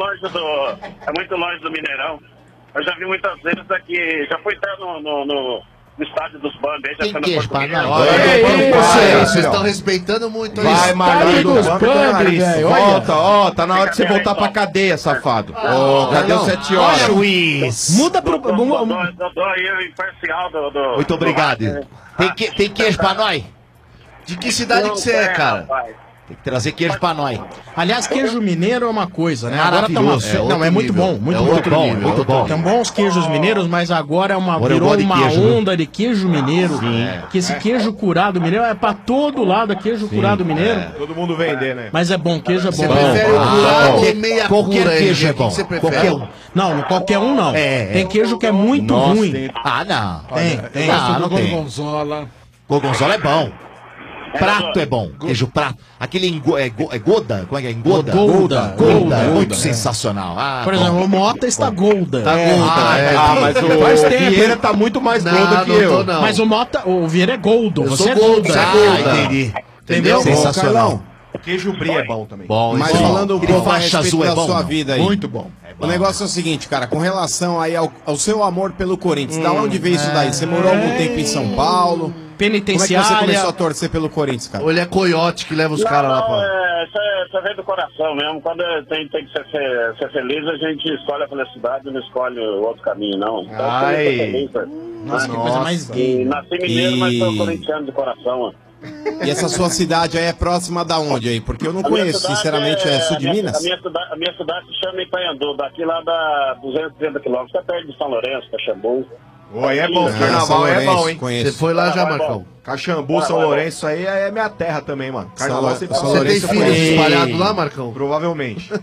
é muito longe do Mineirão. Eu já vi muitas vezes aqui, já fui até no estádio dos Bambi, aí já Tem foi queijo no pra Português. nós. Vocês estão respeitando muito isso. Vai, Marlon do dos Bambi, Bambi, nariz. velho. Olha. Volta, ó, tá na hora de você voltar pra cadeia, safado. Já deu 7 Ó, horas. juiz. Muda pro... Dodô aí, o imparcial do... Muito obrigado. Tem queijo pra nós? De que cidade que você é, cara? Rapaz. Tem que trazer queijo pra nós. Aliás, queijo mineiro é uma coisa, né? Maravilhoso. Tá não, é muito bom, muito Outro bom. nível, muito bom. Tem bons queijos mineiros, mas agora Agora eu virou gosto de uma queijo, viu? onda de queijo mineiro. Que esse queijo curado mineiro é pra todo lado, é queijo curado mineiro. Todo mundo vender, né? Mas é bom, queijo é bom. Você prefere o curado ou meia Qualquer cura, queijo hein? é O que bom. você prefere? Qualquer um. Não, qualquer um não. É, Tem queijo que é muito Nossa, ruim. tem- Ah, não. Tem. Ah, não tem. Gorgonzola. Gorgonzola é bom. Prato é bom. Queijo prato. Aquele é Goda? Como é que é? Engoda? Golda. Golda. É muito sensacional. Ah, Por bom. exemplo, o Mota está Golda. Tá Golda, Ah, mas Faz o tempo, Vieira hein? tá muito mais Não, gordo que não eu. tô, não. Mas o Mota, o Vieira é Goldo. Eu Você sou é Golda. Golda. Ah, entendi. Entendeu? Sensacional. Carlão. Queijo brie é bom também. Bom, Mas isso é bom. falando um Aquele pouco a faixa respeito azul é da bom. sua não? vida aí. Muito bom. O negócio é o seguinte, cara, com relação aí ao seu amor pelo Corinthians, da onde veio isso daí? Você morou algum tempo em São Paulo? Como é que Penitenciária. você começou a torcer pelo Corinthians, cara? Ou ele é coiote que leva os caras lá pra... Isso vem do coração mesmo. Quando tem que ser feliz, a gente escolhe a felicidade, não escolhe o outro caminho, não. Então, Ai. eu sou feliz, Nossa, que coisa mais gay. E nasci mineiro, mas sou corintiano de coração. Ó. E essa sua cidade aí é próxima da onde aí? Porque eu não A minha conheço, cidade sinceramente, é sul de Minas? A minha cidade se chama Ipanhandu, daqui lá da 230 quilômetros, até perto de São Lourenço, Caxambu. Oi, é bom. Ah, São Carnaval é Lourenço, bom, hein? Você Conheço. foi lá já, Vai, Marcão? Caxambu, São Lourenço, isso aí é minha terra também, mano. Carnaval sempre São Você tem Lourenço eu filhos conheço. espalhados lá, Marcão? Provavelmente.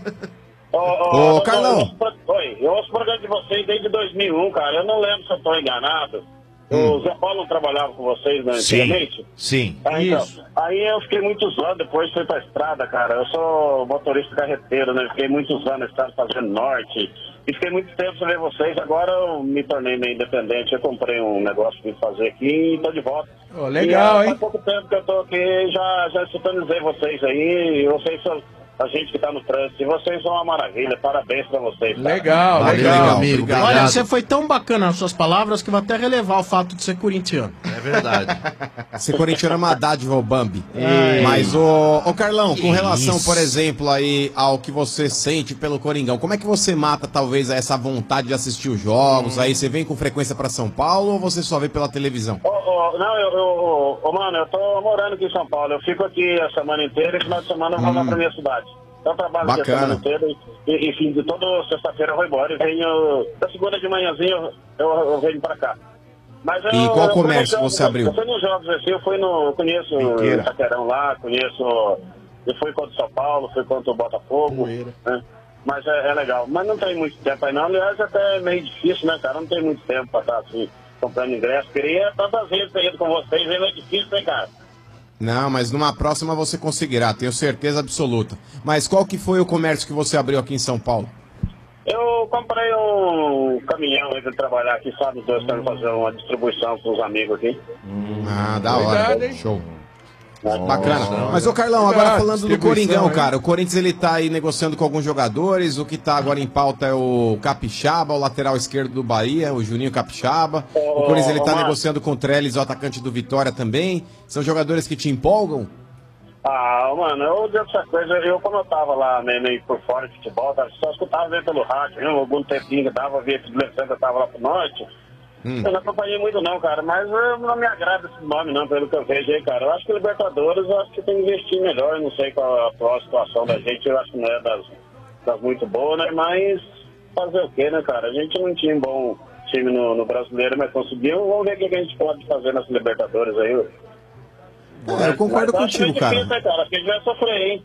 Ô, Carlão. Eu ouço o programa de vocês desde 2001, cara. Eu não lembro se eu estou enganado. O Zé Paulo não trabalhava com vocês, né, antigamente? Sim. Então, aí eu fiquei muitos anos, depois fui pra estrada, cara. Eu sou motorista carreteiro, né? Fiquei muitos anos na estrada fazendo norte. E fiquei muito tempo sem ver vocês. Agora eu me tornei meio independente. Eu comprei um negócio pra fazer aqui e tô de volta. Oh, legal, e, hein? Faz pouco tempo que eu tô aqui, já sintonizei vocês aí. Vocês a gente que tá no trânsito. E vocês são uma maravilha. Parabéns pra vocês. Cara. Legal, Valeu, legal. amigo. Obrigado. Olha, você foi tão bacana nas suas palavras que vou até relevar o fato de ser corintiano. É verdade. Ser corintiano é uma dádiva, ô Bambi. Ei. Mas, ô Carlão, com Que relação, isso. por exemplo, aí ao que você sente pelo Coringão, como é que você mata, talvez, essa vontade de assistir os jogos? Aí você vem com frequência pra São Paulo ou você só vê pela televisão? Mano, eu tô morando aqui em São Paulo. Eu fico aqui a semana inteira e final de semana eu vou lá pra minha cidade. Eu trabalho aqui a semana inteira e fim de toda sexta-feira eu vou embora e venho. Da segunda de manhãzinho eu venho pra cá. Mas E qual comércio você abriu? Eu fui nos jogos assim, conheço o Itaquerão lá, eu fui contra o São Paulo, fui contra o Botafogo, né? Mas é legal. Mas não tem muito tempo aí não, aliás até é meio difícil, né, cara? Não tem muito tempo pra estar assim, comprando ingresso. Queria tantas vezes ter ido com vocês, é difícil, né, cara? Não, mas numa próxima você conseguirá, tenho certeza absoluta. Mas qual que foi o comércio que você abriu aqui em São Paulo? Eu comprei um caminhão aí pra trabalhar aqui, sabe, dois pra fazer uma distribuição pros amigos aqui. Ah, da hora. Cuidado, hein? Show. Bacana. Mas, ô Carlão, agora falando do Coringão, cara, o Corinthians ele tá aí negociando com alguns jogadores, o que tá agora em pauta é o Capixaba, o lateral esquerdo do Bahia, o Juninho Capixaba. O Corinthians ele tá negociando com o Trellis, o atacante do Vitória também. São jogadores que te empolgam? Ah, mano, eu digo essa coisa, como eu tava lá meio por fora de futebol, só escutava ver pelo rádio, viu? Algum tempinho que dava, via que o Alessandro tava lá pro norte. Eu não acompanhei muito não, cara, mas não me agrada esse nome não, pelo que eu vejo aí, cara. Eu acho que Libertadores, eu acho que tem que investir melhor, eu não sei qual é a atual situação da gente, eu acho que não é das muito boas, né, mas fazer o quê, né, cara? A gente não tinha um bom time no brasileiro, mas conseguiu, vamos ver o que a gente pode fazer nas Libertadores aí. Eu concordo contigo, cara. Difícil, né, cara? Porque a gente vai sofrer, hein?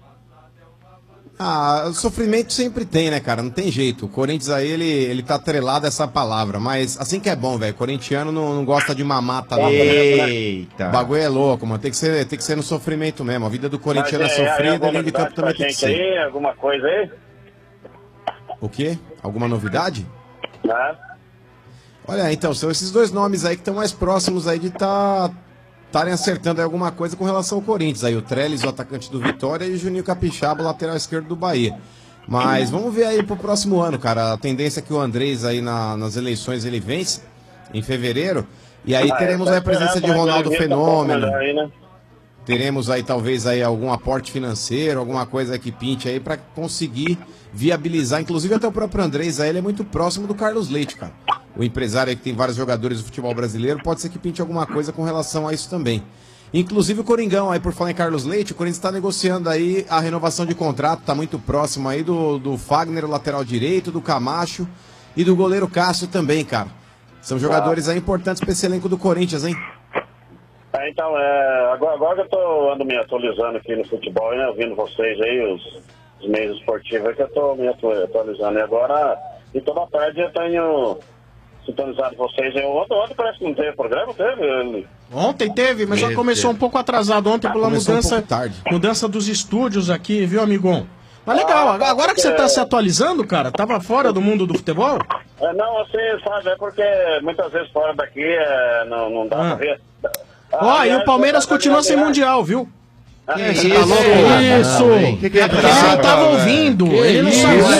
Ah, sofrimento sempre tem, né, cara? Não tem jeito. O Corinthians aí, ele tá atrelado a essa palavra. Mas assim que é bom, velho. Corintiano não gosta de mamata, não. Eita. O bagulho é louco, mano. Tem que ser no sofrimento mesmo. A vida do corintiano é sofrida, dentro de campo também tem que ser. Aí, alguma coisa aí? O quê? Alguma novidade? Né? Olha, então, são esses dois nomes aí que estão mais próximos aí de estarem acertando aí alguma coisa com relação ao Corinthians. Aí o Trellis, o atacante do Vitória, e o Juninho Capixaba, o lateral esquerdo do Bahia. Mas vamos ver aí pro próximo ano, cara. A tendência é que o Andrés aí nas eleições ele vence em fevereiro. E aí teremos aí a presença de Ronaldo Fenômeno. Teremos aí talvez aí algum aporte financeiro, alguma coisa que pinte aí pra conseguir viabilizar. Inclusive até o próprio Andrés aí, ele é muito próximo do Carlos Leite, cara. O empresário aí que tem vários jogadores do futebol brasileiro, pode ser que pinte alguma coisa com relação a isso também. Inclusive o Coringão, aí por falar em Carlos Leite, o Corinthians está negociando aí a renovação de contrato, tá muito próximo aí do Fagner, o lateral direito, do Camacho e do goleiro Cássio também, cara. São jogadores aí importantes para esse elenco do Corinthians, hein? Então, agora que eu ando me atualizando aqui no futebol, né, ouvindo vocês aí, os meios esportivos aí que eu tô me atualizando. E agora, e toda tarde eu tenho sintonizado vocês aí. Ontem parece que não teve programa, teve? Ontem teve, mas já começou um pouco atrasado ontem pela mudança dos estúdios aqui, viu, amigão? Mas legal, agora que você tá se atualizando, cara, tava fora do mundo do futebol? Não, assim, sabe, é porque muitas vezes fora daqui não dá pra ver. Ó, e o Palmeiras continua sem mundial, viu? Isso. Que é? Porque ele não tava ouvindo. Ele não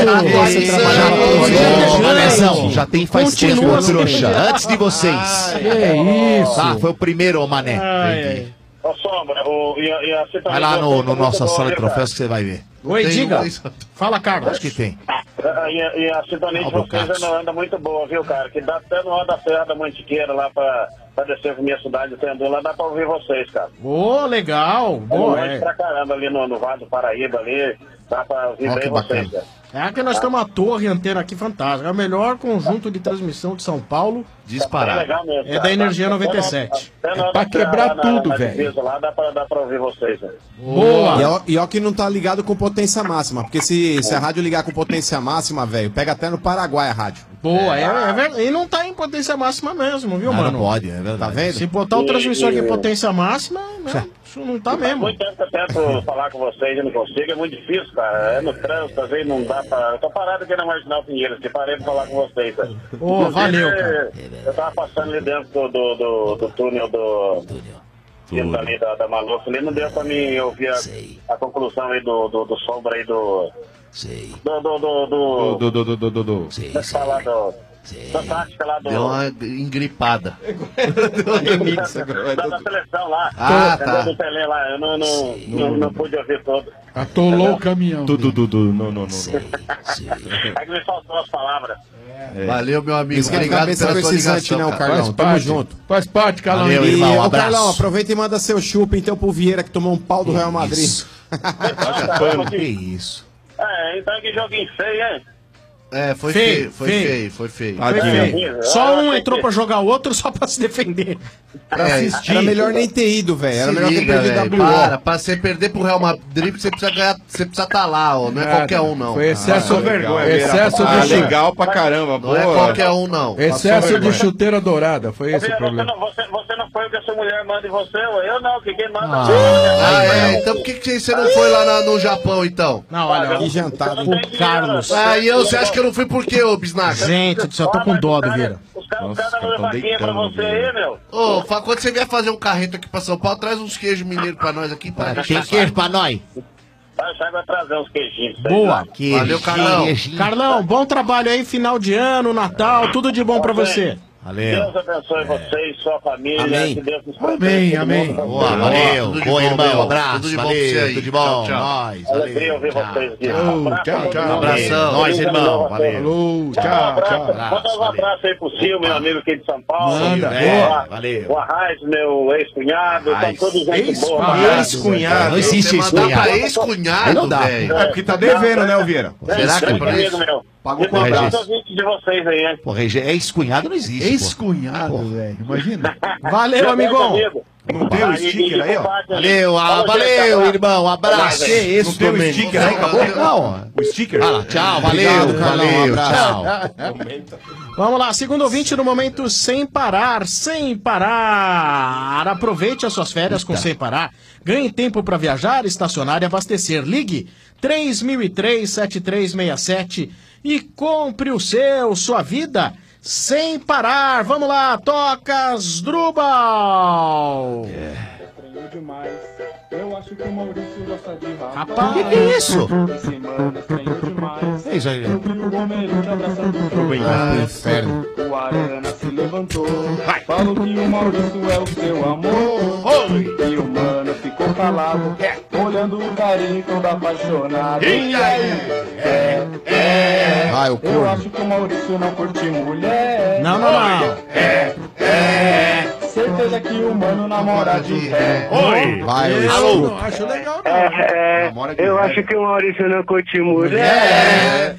sabia. Já tem faz tempo, trouxa. Antes de vocês. Isso. Ah, foi o primeiro, ô Mané. Ô, Sombra, Vai lá no nossa sala de troféus que você vai ver. Oi, diga. Fala, Carlos. Acho que tem. E a sintonia de vocês anda muito boa, viu, cara? Que dá até no hora da Serra da Mantiqueira lá pra descer pra minha cidade, tendo lá, dá pra ouvir vocês, cara. Ô, legal. Boa, pra caramba ali no Vale do Paraíba ali, dá pra ouvir bem vocês, cara. É que nós temos uma torre antena aqui fantástica. É o melhor conjunto de transmissão de São Paulo. Disparado. É da Energia 97. É pra quebrar tudo, velho. Lá dá pra ouvir vocês, velho. Boa! E ó que não tá ligado com potência máxima, porque se a rádio ligar com potência máxima, velho, pega até no Paraguai a rádio. Boa, é verdade. E não tá em potência máxima mesmo, viu, mano? Não pode, é verdade. Tá vendo? Se botar o transmissor aqui em potência máxima, isso não tá mesmo. Muito tempo que eu tento falar com vocês e não consigo, é muito difícil, cara. É no trânsito, às vezes não dá pra... Eu tô parado aqui na Marginal Pinheiros, que parei pra falar com vocês, cara. Ô, valeu, cara. Eu tava passando ali dentro do túnel vindo ali da Maluf, ali não deu pra mim ouvir a conclusão aí do Sombra aí do... Sei. Da tática lá do... Deu uma engripada. da seleção lá. Tá. Do Pelé lá, eu não pude ouvir todo. Atolou o caminhão. Não. É que me faltou as palavras. Valeu, meu amigo. Isso que é Obrigado cabeça pela com sua esses antes, ligação, não, cara. Carlão. Tamo junto. Faz parte, Carlão. Valeu, E, irmão, ô, abraço. Carlão, aproveita e manda seu chupa então pro Vieira que tomou um pau do Real Madrid. Que isso? Então que joguinho feio, hein? Foi feio. Foi feio. Só um entrou pra jogar o outro só pra se defender. Pra assistir. Era melhor nem ter ido, velho. Era Se melhor ter liga, perdido velho. a Pra você perder pro Real Madrid, você precisa ganhar, você precisa estar lá, ó. Não é qualquer um, não. Foi excesso excesso de legal pra caramba, Não é qualquer um, não. Excesso de chuteira dourada, foi esse o problema. Você não foi o que a sua mulher manda em você, eu não, que quem manda Então por que você não foi lá no Japão, então? Não, olha, que jantar. o Carlos. E você acha que eu não fui por quê, ô Bisnaga? Gente, eu tô com dó do Vieira. Os caras dão vaquinha pra você aí, meu. Ô, quando você vier fazer um carreto aqui pra São Paulo, traz uns queijos mineiros pra nós aqui. Tem queijo pra nós? Vai trazer uns queijinhos. Boa. Valeu, Carlão. Carlão, bom trabalho aí, final de ano, Natal, tudo de bom pra você. Valeu. Deus abençoe vocês, sua família. Amém. Que Deus nos Amém. Boa, valeu. Tudo de Bom, bom, irmão. meu. Abraço. Tudo de bom Valeu. pra você aí. Tudo de bom. Tchau, tchau. Nós. Alegria ouvir Valeu. vocês aqui. Tchau. Abração. Nós, irmão. Valeu. Manda um abraço aí pro Sil, meu amigo aqui de São Paulo. Manda. Valeu. O Arraiz, meu ex-cunhado. Estão todos gente boa. Ex-cunhado. Não existe Você mandar pra ex-cunhado. ex-cunhado, Não dá. velho. É porque tá devendo, né, Vieira? Será que Grande amigo meu. Pagou com um Eu abraço. sou ouvinte de vocês aí, hein? Porra, ex-cunhado não existe. Ex-cunhado, velho. Imagina. Valeu, amigão. Não tem o sticker aí, ó? Valeu, valeu, irmão. Abraço. Que isso, não tem o sticker aí, acabou? Não. O sticker? Tchau, valeu, valeu, tchau. Vamos lá, segundo ouvinte no momento Sem Parar, Sem Parar. Aproveite as suas férias com Sem Parar. Ganhe tempo para viajar, estacionar e abastecer. Ligue 3003-7367 e compre o seu, sua vida sem parar. Vamos lá, tocas Drubal. Estranhou demais. Eu acho que o Maurício gosta de rap. Rapaz, que é isso? Semana estranhou demais. É isso aí. Eu vi o Romero abraçando o Inferno. O Arana se levantou. Falou que o Maurício é o seu amor. E o mano ficou calado, olhando o carinho todo apaixonado. E aí? Vai, o Eu corno. acho que o Maurício não curte mulher. Não. Certeza que o mano namora de ré. Vai, o Eu escroto. não acho legal, não. Eu acho que o Maurício não curte mulher.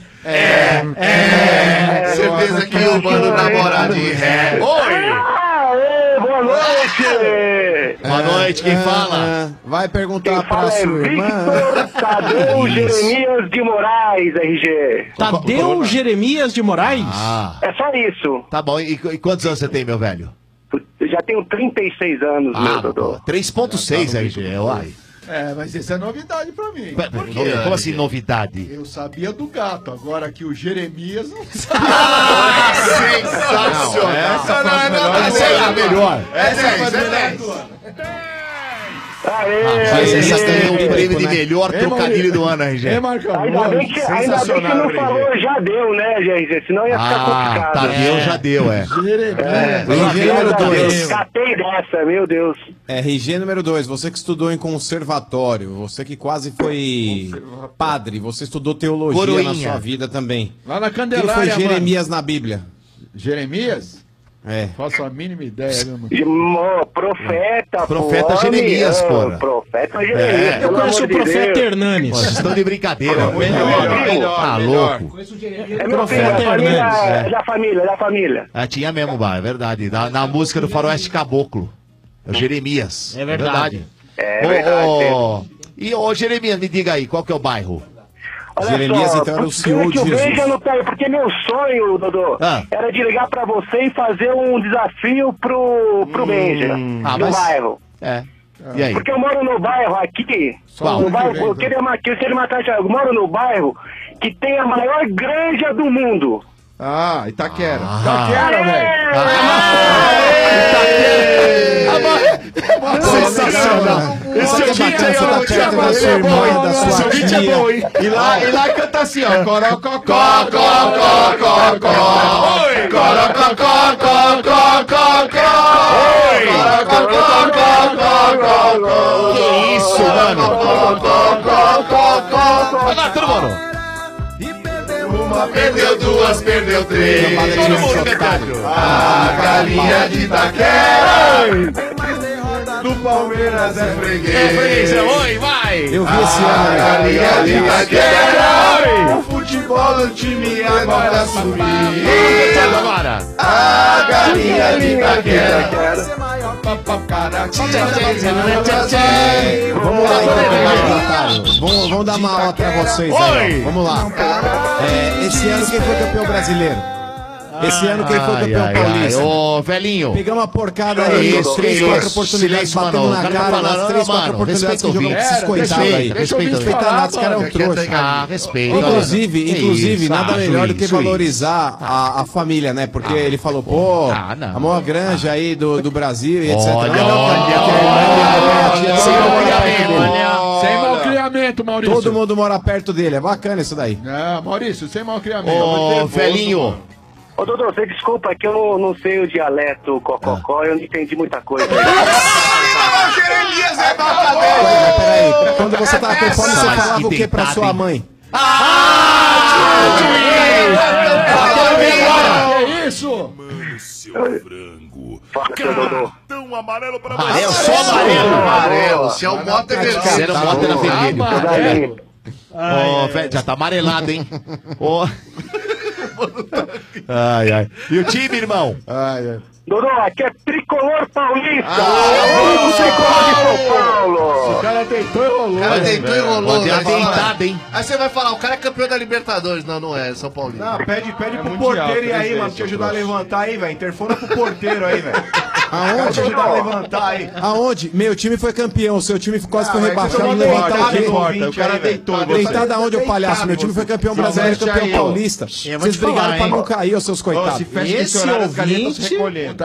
Certeza que o mano namora de ré. Boa noite! Boa noite, quem fala? Vai perguntar pra Fala é sua irmã. Victor Tadeu Jeremias de Moraes, RG. Tadeu Jeremias de Moraes? Ah, É só isso. tá bom. E quantos anos você tem, meu velho? Eu já tenho 36 anos, meu Dodô. 3.6 aí, uai. Mas isso é novidade pra mim. Como assim, novidade? Eu sabia do gato, agora que o Jeremias não sabia. Sensacional. Essa é a melhor. Essa é 10. Mas essa ganhou o prêmio de né? melhor trocadilho do ano, RG. É, Marcão. Ainda bem que não falou, já deu, né, RG? Senão ia ficar complicado. Tadeu já deu, é. RG número 2. Catei dessa, meu Deus. RG número 2, você que estudou em conservatório, você que quase foi padre, você estudou teologia Coroinha. na sua vida também. Lá na Quem Candelária, foi Jeremias na Bíblia? Jeremias? É. Faço a mínima ideia, meu mano. Profeta, Profeta pô, Jeremias, homem, porra. Profeta Jeremias, Eu pelo conheço o amor de profeta Deus. Hernanes. Pô, vocês estão de brincadeira. Tá louco. É meu filho, Profeta da família, Hernandes, da família. Ah, tinha mesmo, é verdade. Na música do Faroeste Caboclo. É o Jeremias. É verdade. É verdade. E ô Jeremias, me diga aí, qual que é o bairro? Olha Jeremias, só, então, era o pena senhor que de o Jesus. Benja não tá aí, porque meu sonho, Dodô, era de ligar pra você e fazer um desafio pro Benja, do bairro. É. E aí? Porque eu moro no bairro aqui, Qual? no bairro, eu queria matar, eu moro no bairro que tem a maior granja do mundo. Ah, Itaquera. Itaquera, velho. Sensacional. Esse é o vídeo aí, ó. Ele é bom, hein? Esse vídeo é bom, hein? E lá canta assim, ó. Corococó, Oi! Que isso, mano? Vai lá, todo mundo. Uma, perdeu duas, perdeu três. Todo mundo cantando. A galinha de Itaquera do Palmeiras é freguês. Oi, vai. Eu vi esse ano. A galinha de Itaquera. O futebol do time agora subiu. Agora. A galinha de Itaquera. Vamos lá, então. Vamos dar uma aula pra vocês aí. Vamos lá. Esse ano quem foi campeão brasileiro? Esse ano quem foi campeão paulista? Ô, velhinho. Pegamos uma porcada aí, 3, 4 oportunidades, batendo na cara, nas 3, 4 oportunidades que jogamos esses coitados aí. Respeita nada, esse cara é um trouxa. Ah, respeita. Inclusive, nada melhor do que valorizar a família, né? Porque ele falou, pô, a maior granja aí do Brasil e etc. Sem malcriamento, Maurício. Todo mundo mora perto dele, é bacana isso daí. É, Maurício, sem malcriamento. Ô, velhinho. Ô, Dodô, você desculpa que eu não sei o dialeto cococó, eu não entendi muita coisa. Peraí, quando você tava com fome, você falava o que pra sua mãe? Que isso? Cartão amarelo pra você. É só amarelo. Se é o Mota é vermelho. Se era o Mota era vermelho. Ô, velho, já tá amarelado, hein? Ô. Ai, ai. E o time, irmão? Ai, ai. Dodô, aqui é Tricolor Paulista! Vamos Tricolor de São Paulo! O cara deitou e rolou. O cara deitou e rolou. Tem deitado, hein? Aí você vai falar, o cara é campeão da Libertadores. Não, não é, São Paulino. Não, pede pro porteiro ir aí, mano, te ajudar a levantar aí, velho. Interfona pro porteiro aí, velho. Aonde? Te ajudar a levantar aí. Aonde? Meu time foi campeão, o seu time quase foi mas rebaixado. você Levantar o quê? importa, o cara deitou. Deitar da onde, ô palhaço? Meu time foi campeão brasileiro, campeão paulista. Vocês brigaram pra não cair, ô seus coitados. Esse ouvinte,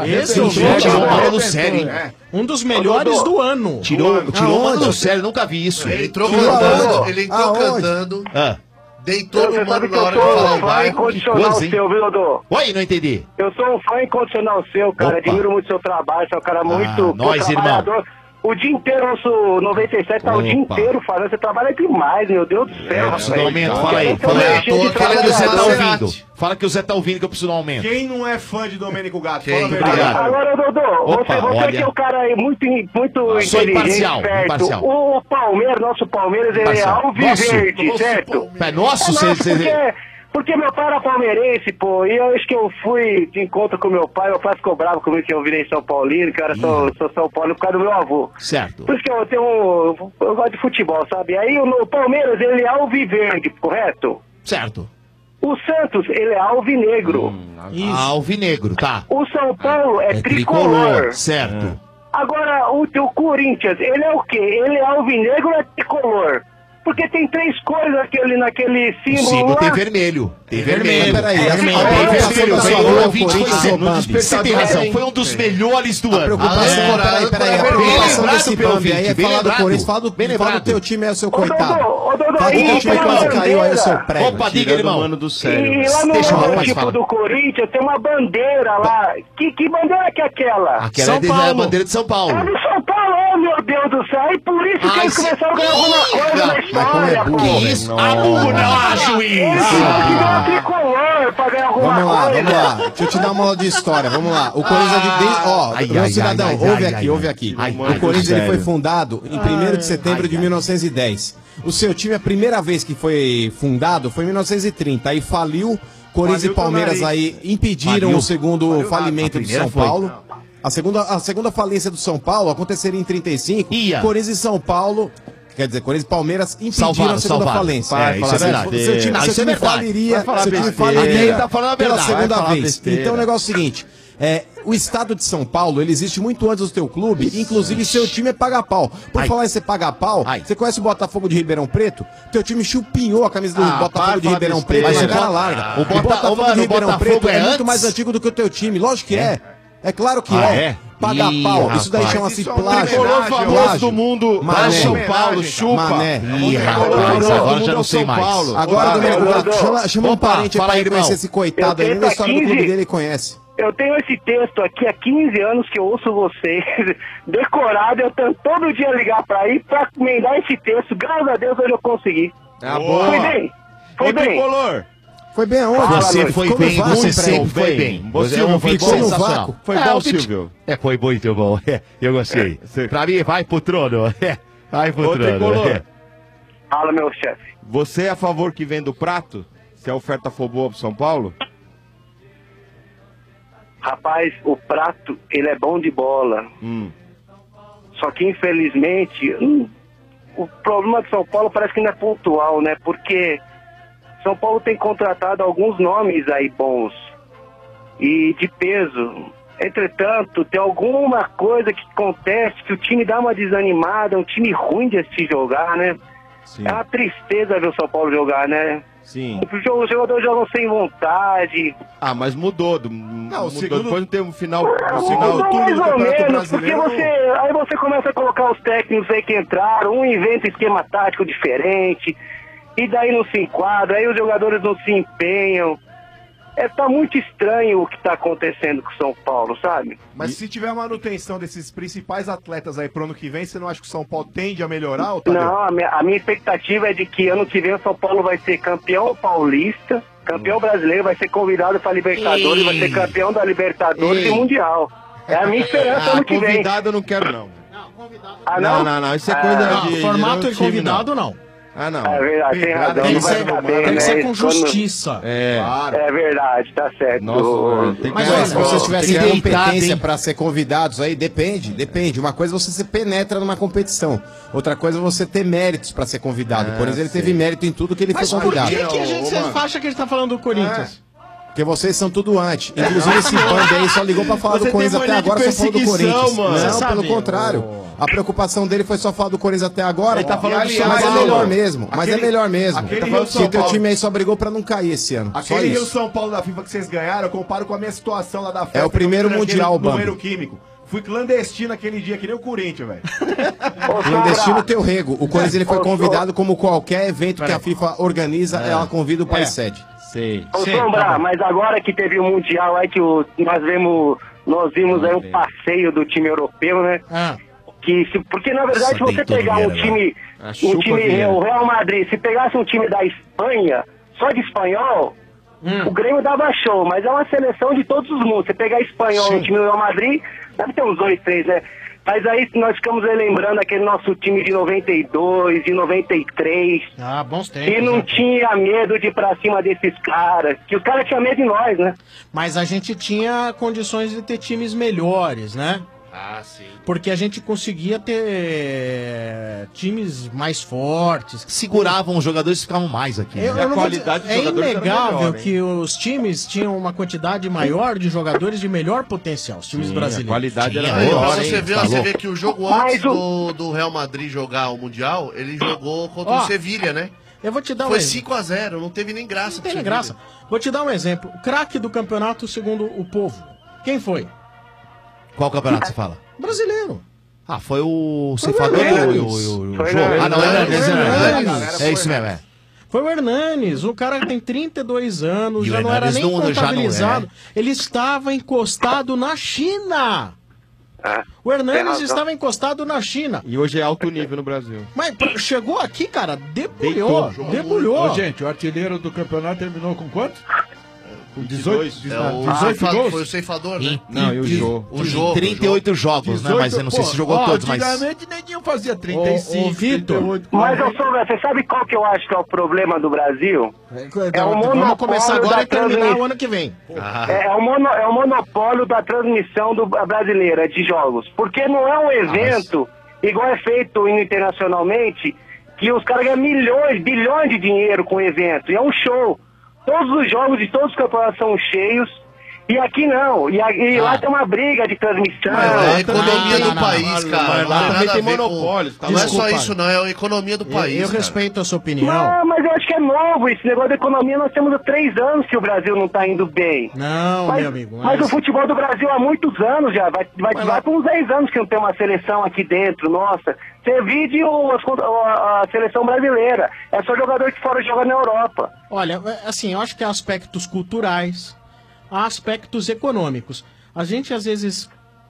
um dos melhores do ano. Tirou o mano do sério, nunca vi isso. Ele entrou cantando, deitou no mano na hora de falar o fã incondicional seu, viu, Dodô? Oi, não entendi. Eu sou um fã incondicional seu, cara. Admiro muito seu trabalho, você é um cara muito nós, trabalhador. O dia inteiro, nosso 97 tá o dia inteiro falando. Você trabalha demais, meu Deus do céu. Eu preciso de um aumento, fala aí. Fala que o Zé tá ouvindo. Fala que o Zé tá ouvindo que eu preciso de um aumento. Quem não é fã de Domênico Gato? Fala a verdade. Agora, Dodô, você que é um cara aí muito sou inteligente, certo? O Palmeiras, nosso Palmeiras, ele é alviverde, certo? É nosso, Porque meu pai era palmeirense, pô, e eu acho que eu fui de encontro com meu pai ficou bravo comigo que eu virei São Paulino, que eu sou São Paulo por causa do meu avô. Certo. Por isso que eu gosto de futebol, sabe? Aí o Palmeiras, ele é alviverde, correto? Certo. O Santos, ele é alvinegro. Alvinegro, tá. O São Paulo é tricolor. Certo. Agora, o Corinthians, ele é o quê? Ele é alvinegro ou é tricolor? Porque tem 3 cores naquele símbolo. O símbolo lá. tem vermelho. Tem vermelho. Peraí, Você tem razão. Foi um dos melhores do ano. Peraí. A preocupação desse Bambi aí é falar do Corinthians. Fala do teu time, é o seu coitado. Fala do teu time quase caiu aí o seu prego. Opa, diga, irmão. E lá no tipo do Corinthians tem uma bandeira lá. Que bandeira que é aquela? Aquela é a bandeira de São Paulo. É do São Paulo, oh, meu Deus do céu. E por isso que eles começaram a ganhar alguma coisa na história, pô. Que isso? Juiz! Tricolor pra ganhar alguma coisa. Vamos lá. Deixa eu te dar uma aula de história. Vamos lá. O Corinthians meu cidadão, ouve aqui. O Corinthians ele foi fundado em 1º de setembro de 1910. O seu time, a primeira vez que foi fundado foi em 1930. Aí faliu. Corinthians e Palmeiras aí impediram o segundo falimento do São Paulo. A segunda falência do São Paulo aconteceria em 35. Corinthians e São Paulo... Quer dizer, Corinthians e Palmeiras impediram a segunda falência. Isso é verdade. Seu time faliria pela segunda vez. Então o negócio é o seguinte, o estado de São Paulo, ele existe muito antes do teu clube, inclusive seu time é paga-pau. Por falar em ser paga-pau, você conhece o Botafogo de Ribeirão Preto? Teu time chupinhou a camisa do Botafogo de Ribeirão Preto, mas cara larga. O Botafogo de Ribeirão Preto é muito mais antigo do que o teu time, lógico que é. É claro que é. paga pau. Isso daí chama-se plágio. Tricolor famoso do mundo. Mané. São Paulo, chupa. Mané. Ih, rapaz, agora já não sei mais. Agora, chama um parente fala pra aí, reconhecer irmão. esse coitado aí. Nem a história do clube dele conhece. Eu tenho esse texto aqui há 15 anos que eu ouço vocês, decorado, eu tento todo dia ligar pra ir pra emendar esse texto. Graças a Deus hoje eu consegui. Boa. Foi bem. Foi bem. Tricolor. Foi bem aonde? Você foi bem, você sempre foi bem. Você foi ficou no sensacional. vácuo. Foi bom, Silvio. Foi muito bom. Eu gostei. Pra mim, vai pro trono. Vai pro Ô, trono. Tricolor. Fala, meu chefe. Você é a favor que venda o prato? Se a oferta for boa pro São Paulo? Rapaz, o prato, ele é bom de bola. Só que, infelizmente, o problema de São Paulo parece que não é pontual, né? Porque São Paulo tem contratado alguns nomes aí bons e de peso. Entretanto, tem alguma coisa que acontece que o time dá uma desanimada, é um time ruim de assistir jogar, né? Sim. É uma tristeza ver o São Paulo jogar, né? Sim. Os jogadores jogam sem vontade. Ah, mas mudou. Mudou. segundo- Depois não tem um final, Mudou turno mais do ou Campeonato menos, porque Brasileiro. aí você começa a colocar os técnicos aí que entraram, um inventa esquema tático diferente, e daí não se enquadra, aí os jogadores não se empenham. Tá muito estranho o que tá acontecendo com o São Paulo, sabe? Mas se tiver manutenção desses principais atletas aí pro ano que vem, você não acha que o São Paulo tende a melhorar? Ou Não, a minha expectativa é de que ano que vem o São Paulo vai ser campeão paulista, campeão brasileiro, vai ser convidado para Libertadores, vai ser campeão da Libertadores e Mundial. É a minha esperança ano que vem. Convidado eu não quero, não. Ah, não? Não. Isso é coisa de... Formato de e time, convidado, não. Ah, não. É verdade, tem razão. Tem que Não vai ser, ficar bem, tem que né? ser com Quando- justiça. É verdade, tá certo. Nossa, tem que Mas se vocês tivessem tem que deitar, competência hein? pra ser convidados aí, depende. Uma coisa é você se penetra numa competição. Outra coisa é você ter méritos pra ser convidado. Por exemplo, ele teve mérito em tudo que ele Mas foi por convidado. que a gente acha que ele tá falando do Corinthians? Porque vocês são tudo anti. Inclusive esse bando aí só ligou pra falar Você do Corinthians tem até mania de agora, só falou do perseguição, Corinthians. mano. Não, Você sabe, pelo contrário. A preocupação dele foi só falar do Corinthians até agora. Ele tá falando do São mas é Paulo. melhor mesmo. Mas é melhor mesmo. aquele Tá falando Rio São que teu Paulo. time aí só brigou pra não cair esse ano. Só Aquele Rio isso. São Paulo da FIFA que vocês ganharam, eu comparo com a minha situação lá da festa. É o primeiro que eu fiz mundial, naquele Bambi. Número químico. Fui clandestino aquele dia, que nem o Corinthians, velho. Clandestino teu rego. O Corinthians ele foi convidado como qualquer evento que a FIFA organiza, ela convida o país sede. Sei. Ô, Sombra, mas agora que teve o Mundial aí, que nós vimos aí um passeio do time europeu, né? Porque na verdade, se Só você tem pegar Vieira, um time, Vieira. o Real Madrid, se pegasse um time da Espanha, só de espanhol, o Grêmio dava show, mas é uma seleção de todos os mundos. Você pegar espanhol, um time do Real Madrid, deve ter uns 2, 3, né? Mas aí nós ficamos lembrando aquele nosso time de 92, de 93. Ah, bons tempos. E não né? tinha medo de ir pra cima desses caras. Que os caras tinham medo de nós, né? Mas a gente tinha condições de ter times melhores, né? Ah, sim. Porque a gente conseguia ter times mais fortes. Seguravam os jogadores e ficavam mais aqui. né? Eu não vou dizer- qualidade dos é jogadores era inegável melhor, hein? que os times tinham uma quantidade maior de jogadores de melhor potencial, os times Sim, brasileiros. a qualidade era Tinha, Aí, melhor, pra hein? você ver, Tá você louco. vê que o jogo Mas antes do Real Madrid jogar o Mundial, ele jogou contra Ó, o Sevilha, né? Eu vou te dar Foi um exemplo. 5-0, não teve nem graça. Não pro tem Sevilha. graça. Vou te dar um exemplo. O craque do campeonato, segundo o povo. Quem foi? Qual campeonato você fala? Brasileiro. Ah, foi o ceifador Hernanes. o João. Foi Ah, não, Hernanes. Hernanes. É isso mesmo, é. Foi o Hernanes, o cara tem 32 anos, E o já não era Hernanes nem não- já não é. contabilizado. Ele estava encostado na China. O Hernanes estava encostado na China. E hoje é alto nível no Brasil. Mas chegou aqui, cara, debulhou. Debulhou. Ô, gente, o artilheiro do campeonato terminou com quanto? Com 18, É o 18 gols? Foi o ceifador, né? Não, e o Jô? O jogo. 38 jogos, né? Mas eu não sei se jogou todos, mas... Antigamente Nedinho fazia 35, Ô, Vitor, 38. Mas, ô Sombra, você sabe qual que eu acho que é o problema do Brasil? É o Vamos começar monopólio agora da e terminar transmissão. o ano que vem. É o monopólio da transmissão brasileira de jogos. Porque não é um evento, igual é feito internacionalmente, que os caras ganham milhões, bilhões de dinheiro com o evento. E é um show. Todos os jogos de todos os campeonatos são cheios. E aqui não. E lá tem uma briga de transmissão. Mas é a economia do país, cara. Lá também tem monopólio. monopólio. Não é só isso, não. É a economia do país. Eu respeito a sua opinião. Não, mas eu acho que é novo esse negócio da economia. Nós temos 3 anos que o Brasil não tá indo bem. Não, mas, meu amigo. Mas o futebol do Brasil há muitos anos já. Vai por uns 10 anos que não tem uma seleção aqui dentro. Nossa. Você vide a seleção brasileira. É só jogador que fora joga na Europa. Olha, assim, eu acho que há aspectos culturais, há aspectos econômicos. A gente, às vezes,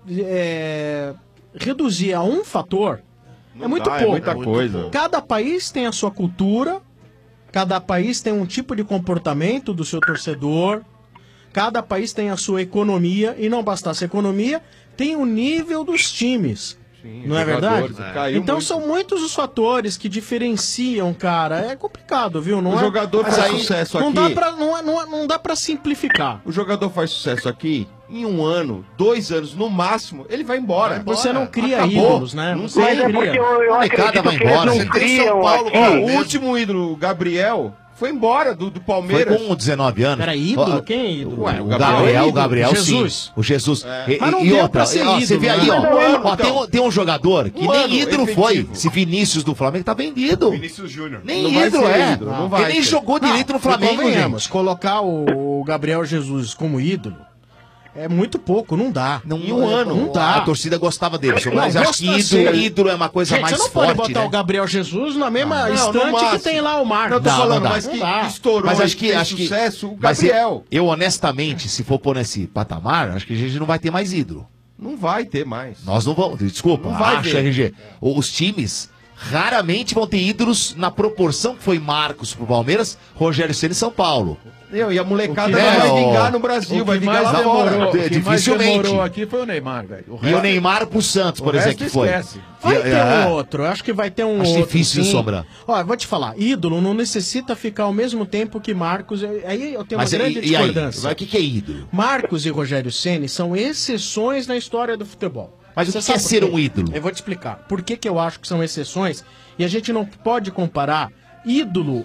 reduzir a um fator é muito pouco. É muita coisa. Cada país tem a sua cultura, cada país tem um tipo de comportamento do seu torcedor, cada país tem a sua economia, e não bastasse a economia, tem o nível dos times. Sim, não é verdade? Então muito. são muitos os fatores que diferenciam, cara. É complicado, viu? Não O é... jogador Mas faz aí sucesso não aqui. Dá pra, não dá pra simplificar. O jogador faz sucesso aqui, em 1 ano, 2 anos, no máximo, ele vai embora. Você não cria Acabou. ídolos, né? Não Você sei. cria. porque eu acredito vai que eles embora. não Você tem criam São Paulo, aqui. ó, o último ídolo, o Gabriel, foi embora do Foi Palmeiras. com 19 anos. Pera, ídolo? Ó, Quem é ídolo? Ué, o Gabriel, Jesus. sim. O Jesus. Mas não E deu outra, pra ser ó, você ídolo, vê aí, né? ó, tem um jogador que nem ídolo foi. Esse Vinícius do Flamengo tá vendido. Vinícius Júnior. Nem Não vai ídolo ser é. ídolo, não vai Ele nem ser. jogou direito no Flamengo, Convenhamos, gente. colocar o Gabriel Jesus como ídolo é muito pouco, não dá. Em 1 ano. Não dá. A torcida gostava dele. Não, Mas acho que ídolo é uma coisa Gente, mais você não forte, pode botar né? o Gabriel Jesus na mesma no estante que máximo. tem lá o Marcos. Não, eu tô falando, mas Não que dá. estourou Mas e acho que, fez acho que sucesso, o mas Gabriel. eu honestamente, se for pôr nesse patamar, acho que a gente não vai ter mais ídolo. Não vai ter mais. Nós não vamos. Desculpa, Não vai acho, ver. RG. Os times raramente vão ter ídolos na proporção que foi Marcos pro Palmeiras, Rogério Ceni e São Paulo. E a molecada O que não vai é, vingar ó, no Brasil, O vai que vingar mais lá demorou, fora. o que mais Dificilmente. demorou aqui foi o Neymar, velho. E o resto- Neymar pro Santos, por o exemplo, resto que foi. esquece. Vai ter É. um outro, eu acho que vai ter um Acho outro. difícil, sim. Sombra. Olha, vou te falar, ídolo não necessita ficar ao mesmo tempo que Marcos. Aí eu tenho Mas uma grande e aí? discordância. O que é ídolo? Marcos e Rogério Ceni são exceções na história do futebol. Mas o Você que sabe é por ser quê? um ídolo? Eu vou te explicar. Por que eu acho que são exceções e a gente não pode comparar ídolo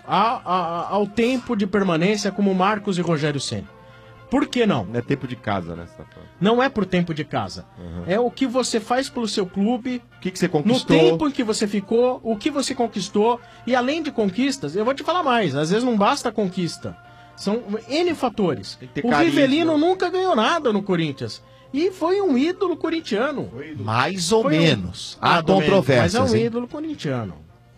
ao tempo de permanência como Marcos e Rogério Ceni. Por que não? Não é tempo de casa, né? Você tá falando. Não é por tempo de casa. É o que você faz pelo seu clube. O que você No conquistou? tempo em que você ficou, o que você conquistou. E além de conquistas, eu vou te falar mais. Às vezes não basta a conquista. São N fatores. Tem que ter O carisma. Rivelino nunca ganhou nada no Corinthians. E foi um ídolo corintiano. Mais ou Foi um- menos. Ah, Há Domênico, controvérsias. Mas é um hein? ídolo corintiano.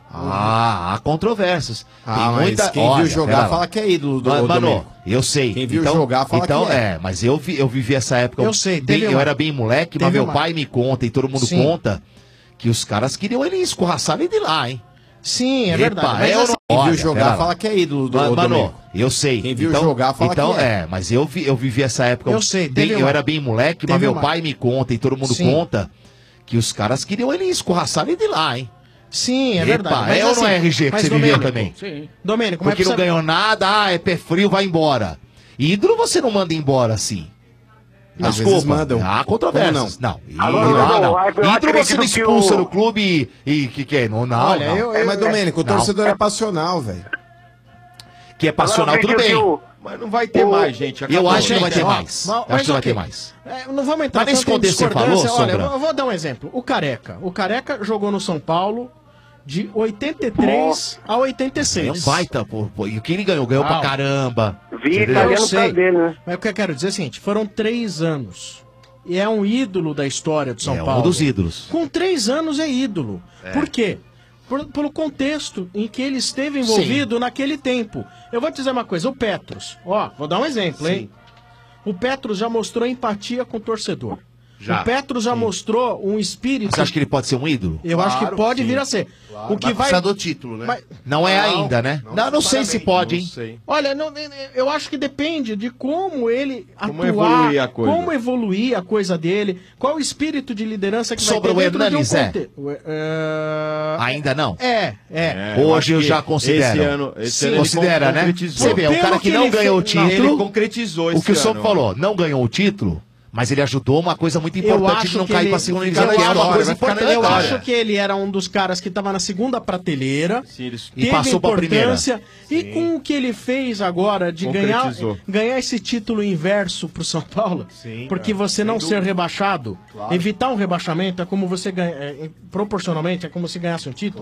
Há controvérsias. Mas quem viu jogar fala que é ídolo do Mano, Domênico. eu sei. Quem viu jogar fala então, que é. Mas eu vivi essa época. Eu sei, bem, teve eu uma- era bem moleque, mas teve meu uma- pai me conta e todo mundo Sim. conta que os caras queriam ele escorraçar ele de lá, hein? Sim, é Epa, verdade. Mas eu assim, não- Quem viu Olha, jogar pera fala lá. que é ídolo do Mano, Domênico. eu sei. Quem viu jogar fala então, que é. Mas eu vivi essa época. Eu sei, bem, teve eu uma- era bem moleque, mas teve meu uma- pai me conta e todo mundo Sim. conta que os caras queriam ele escorraçar ele de lá, hein? Sim, é Epa, verdade. Mas é ou não é assim, RG que mas você viveu Domênico, também? Sim. Domênico, mas Porque não precisa- ganhou nada, é pé frio, vai embora. Ídolo você não manda embora assim. Às vezes mandam. Há controvérsias. Como Não. Agora, Ídolo, não, não. eu Ídolo acredito você não que expulsa o- no clube e que é? Não, não. Olha, não. eu- Mas, Domênico, o Não. torcedor é passional, velho. Que é passional, Agora, tudo eu bem. acredito Mas não vai ter mais, gente. Eu Acabou. acho que não vai ter Ó, mais. mas- Eu acho mas que não vai ok. ter mais. Não vamos entrar Mas nesse tanto em contexto que você falou, discordância. Olha, Sombra? eu vou dar um exemplo. O Careca jogou no São Paulo de 83 a 86. É um baita, pô. E o que ele ganhou? Ganhou pra Não. caramba. Vi Entendeu? italiano Eu sei. pra dele, né? Mas o que eu quero dizer é o seguinte, foram 3 anos. E é um ídolo da história do São É Paulo. um dos ídolos. Com 3 anos é ídolo. Por quê? Pelo contexto em que ele esteve envolvido naquele tempo. Eu vou te dizer uma coisa, o Petros, ó, vou dar um exemplo, hein? O Petros já mostrou empatia com o torcedor. Já. O Petros já mostrou um espírito. Você acha que ele pode ser um ídolo? Eu acho que pode vir a ser. O que vai precisar do título, né? Mas- Não é ainda, né? Não sei se pode, hein? sei. Olha, eu acho que depende de como ele Como atuar, evoluir a coisa. como evoluir a coisa dele, qual o espírito de liderança que Sobre o vai ter dentro de um Hernanes, é? contexto. Ainda não? eu Hoje eu acho já que considero. esse ano ele Considera, né? concretizou. Você vê, o cara que não ganhou o título. Ele concretizou O que o esse Sombra ano. falou, não ganhou o título, Mas ele ajudou uma coisa muito importante de não cair pra segunda divisão, que é uma coisa importante. Eu acho que ele era um dos caras que tava na segunda prateleira, E passou pra primeira. E com o que ele fez agora de ganhar esse título inverso pro São Paulo, porque você não ser rebaixado, evitar um rebaixamento é como você ganha, proporcionalmente é como se ganhasse um título.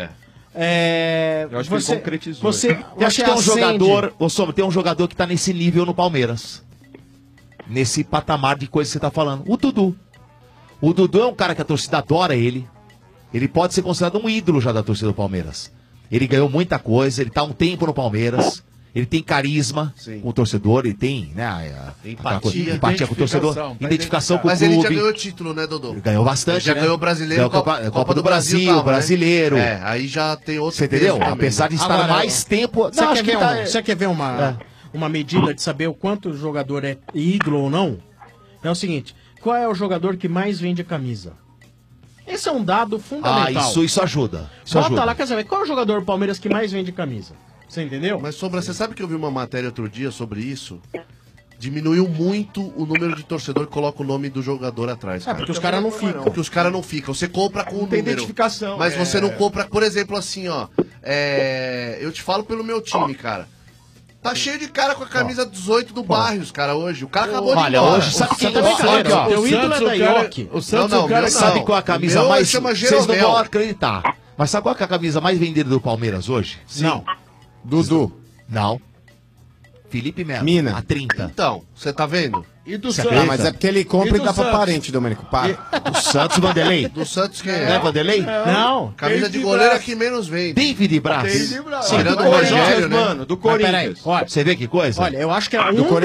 Eu acho que ele concretizou. Eu acho que tem um jogador, tem um jogador que tá nesse nível no Palmeiras. Nesse patamar de coisa que você tá falando. O Dudu. O Dudu é um cara que a torcida adora ele. Ele pode ser considerado um ídolo já da torcida do Palmeiras. Ele ganhou muita coisa, ele tá há um tempo no Palmeiras. Ele tem carisma com o torcedor, ele tem, né, empatia com o torcedor, identificação com o clube. Mas ele já ganhou título, né, Dodô? Ele ganhou bastante. Ele já ganhou o brasileiro, Copa do Brasil, brasileiro. Né? Aí já tem outro. Você entendeu? Apesar de estar mais tempo. Você quer ver uma medida de saber o quanto o jogador é ídolo ou não? É o seguinte: qual é o jogador que mais vende camisa? Esse é um dado fundamental. Isso ajuda. Bota lá, quer saber qual é o jogador do Palmeiras que mais vende camisa? Você entendeu? Mas, Sombra, você sabe que eu vi uma matéria outro dia sobre isso? Diminuiu muito o número de torcedor que coloca o nome do jogador atrás. Cara. Porque os caras não ficam. Porque os caras não ficam. Você compra com o número. Identificação. Mas você não compra, por exemplo, assim, ó. Eu te falo pelo meu time, cara. Tá cheio de cara com a camisa 18 do Barrios, cara, hoje. O cara acabou de ir embora. Hoje, sabe quem o ídolo é da Ioki. O Santos, o cara sabe qual é a camisa mais... Vocês não vão acreditar. Mas sabe qual é a camisa mais vendida do Palmeiras hoje? Não. Dudu. Não. Felipe Melo. Mina. A 30. Então, você tá vendo? E do Santos? Mas é porque ele compra e dá pra parente, Domênico. Do Santos, Vanderlei? Do Santos quem é? Vanderlei? Não. Camisa de goleiro é que menos vende. David Braz. Sim, do Rogério, né? Mano, do Corinthians. Olha, você vê que coisa? Olha, eu acho que é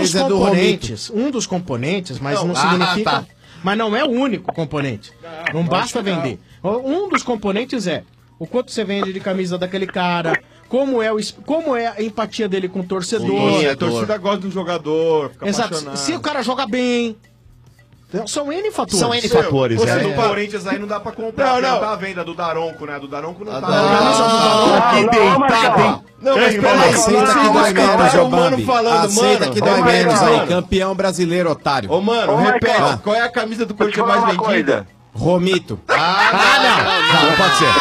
um dos componentes, mas não significa... Tá. Mas não é o único componente. Não basta vender. Um dos componentes é o quanto você vende de camisa daquele cara... Como é a empatia dele com o torcedor. A torcida gosta do jogador, fica apaixonado. Se o cara joga bem. São N fatores. São N fatores, Você do Corinthians aí não dá pra comprar. Não tá à venda do Daronco, né? Do Daronco não tá. Que deitado, hein? Não, mas peraí, aceita que dói menos, ô Bambi. Aceita que dói menos aí. Campeão brasileiro, otário. Ô, mano, repete. Qual é a camisa do Corinthians mais vendida? Romito. Não pode ser.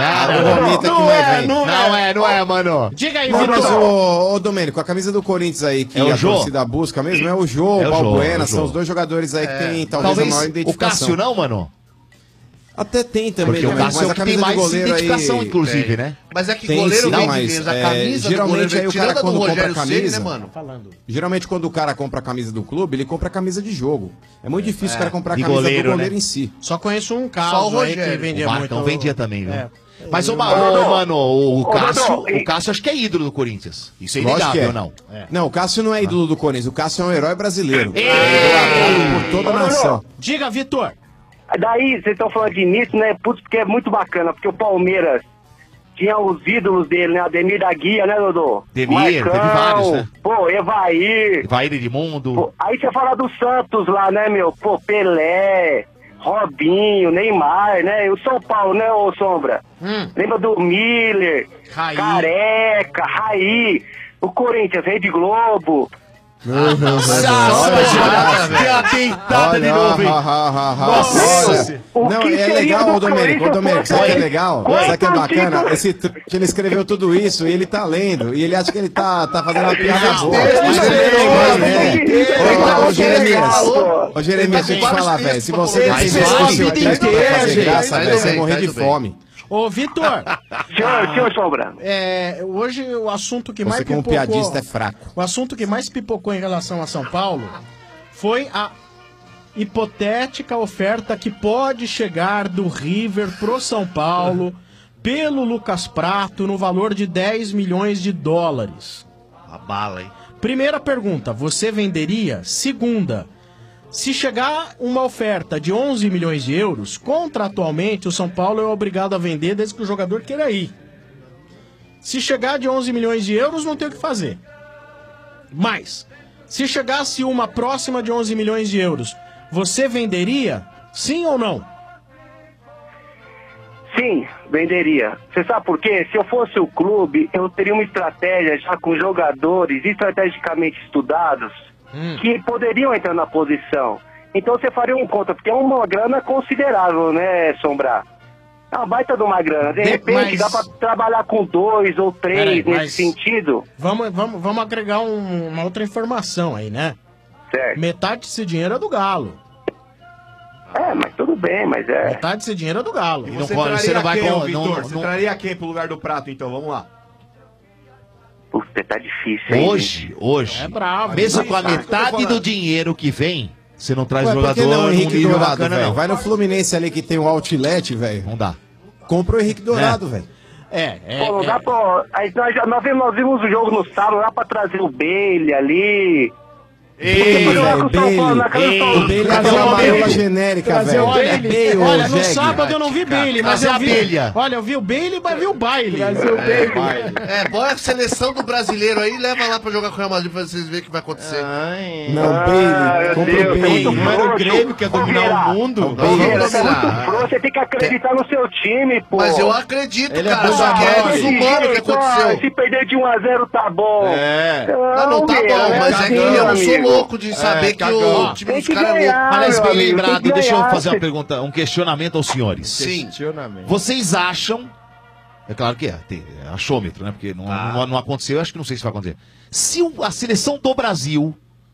Não é, mano. Diga aí, Mas, Vitor. ô Domênico, a camisa do Corinthians aí que a torcida busca mesmo é o Jô, o Balbuena, são os dois jogadores aí que tem talvez a maior identificação. O Cássio não, mano? Até tem também, porque o Cássio mas a camisa de goleiro identificação, aí, inclusive, né? Mas é que goleiro vende menos, a camisa geralmente do aí o cara quando compra a camisa, né, mano? Geralmente quando o cara compra a camisa do clube, ele compra a camisa de jogo. É muito difícil o cara comprar a de camisa goleiro, do goleiro né? em si. Só conheço um Só caso o aí que Rogério. vendia O muito. Marcão vendia também, viu? Mas, o Cássio acho que é ídolo do Corinthians. Isso é inegável, não? Não, o Cássio não é ídolo do Corinthians, o Cássio é um herói brasileiro. Por toda a nação. Diga, Vitor. Daí, vocês estão falando de início, né? Putz, porque é muito bacana, porque o Palmeiras tinha os ídolos dele, né? Ademir da Guia, né, Dodô? Teve vários, né? Pô, Evair Edmundo. Pô, aí você fala do Santos lá, né, meu? Pô, Pelé, Robinho, Neymar, né? E o São Paulo, né, ô Sombra? Lembra do Miller, Raí. Careca, Raí, o Corinthians, Rede Globo. Deitada de novo, hein? Nossa. Não, é legal, ô Domênico, sabe o que é legal? Sabe o que é bacana? Ele escreveu tudo isso e ele tá lendo, e ele acha que ele tá fazendo uma piada boa. Ô Jeremias, deixa eu te falar, velho, se você defender esse seu texto pra fazer graça, velho, você vai morrer de fome. Ô, Vitor. Senhor Sombra. Hoje o assunto que mais Você como piadista é fraco. O assunto que mais pipocou em relação a São Paulo foi a hipotética oferta que pode chegar do River pro São Paulo pelo Lucas Prato no valor de 10 milhões de dólares. A bala, hein? Primeira pergunta, você venderia? Segunda, se chegar uma oferta de 11 milhões de euros, contratualmente o São Paulo é obrigado a vender desde que o jogador queira ir. Se chegar de 11 milhões de euros, não tem o que fazer. Mas, se chegasse uma próxima de 11 milhões de euros, você venderia? Sim ou não? Sim, venderia. Você sabe por quê? Se eu fosse o clube, eu teria uma estratégia já com jogadores estrategicamente estudados que poderiam entrar na posição. Então você faria um conta, porque é uma grana considerável, né, Sombra? É uma baita de uma grana. De repente dá pra trabalhar com 2 ou 3 nesse sentido. Vamos agregar uma outra informação aí, né? Certo. Metade desse dinheiro é do Galo. Mas tudo bem, mas é... Metade desse dinheiro é do Galo. E você traria quem, Vitor? Você traria quem pro lugar do Prato, então? Vamos lá. Puta, tá difícil, hein? Hoje. É bravo. Mesmo com a metade do dinheiro que vem, você não traz Ué, por que jogador não o Henrique nível Dourado, bacana, velho? não. Vai no Fluminense ali que tem um outlet, velho. Não dá. Compra o Henrique Dourado, velho. Pô, não dá pra... Aí nós vimos o jogo no sábado, dá pra trazer o Bailey ali... Ei, velho, o Bailey é uma amarela genérica, velho. Olha, no sábado eu não vi Bailey, mas eu vi... Olha, eu vi o Bailey, mas vi o Bailey. Bom é a seleção do brasileiro aí, leva lá pra jogar com o Real Madrid pra vocês verem o que vai acontecer. Não, Bailey, compra o Bailey. Não era o Grêmio que ia dominar o mundo? Você tem que acreditar no seu time, pô. Mas eu acredito, Ele cara, só que é desumano o que aconteceu. Se perder de 1-0 tá bom. Não tá bom, mas é que eu não sou louco de saber que o time dos caras é louco. Aliás, bem lembrado, deixa eu fazer uma pergunta, um questionamento aos senhores. Sim. Vocês acham, é claro que tem achômetro, né? Porque não aconteceu, acho que não sei se vai acontecer. Se a seleção do Brasil,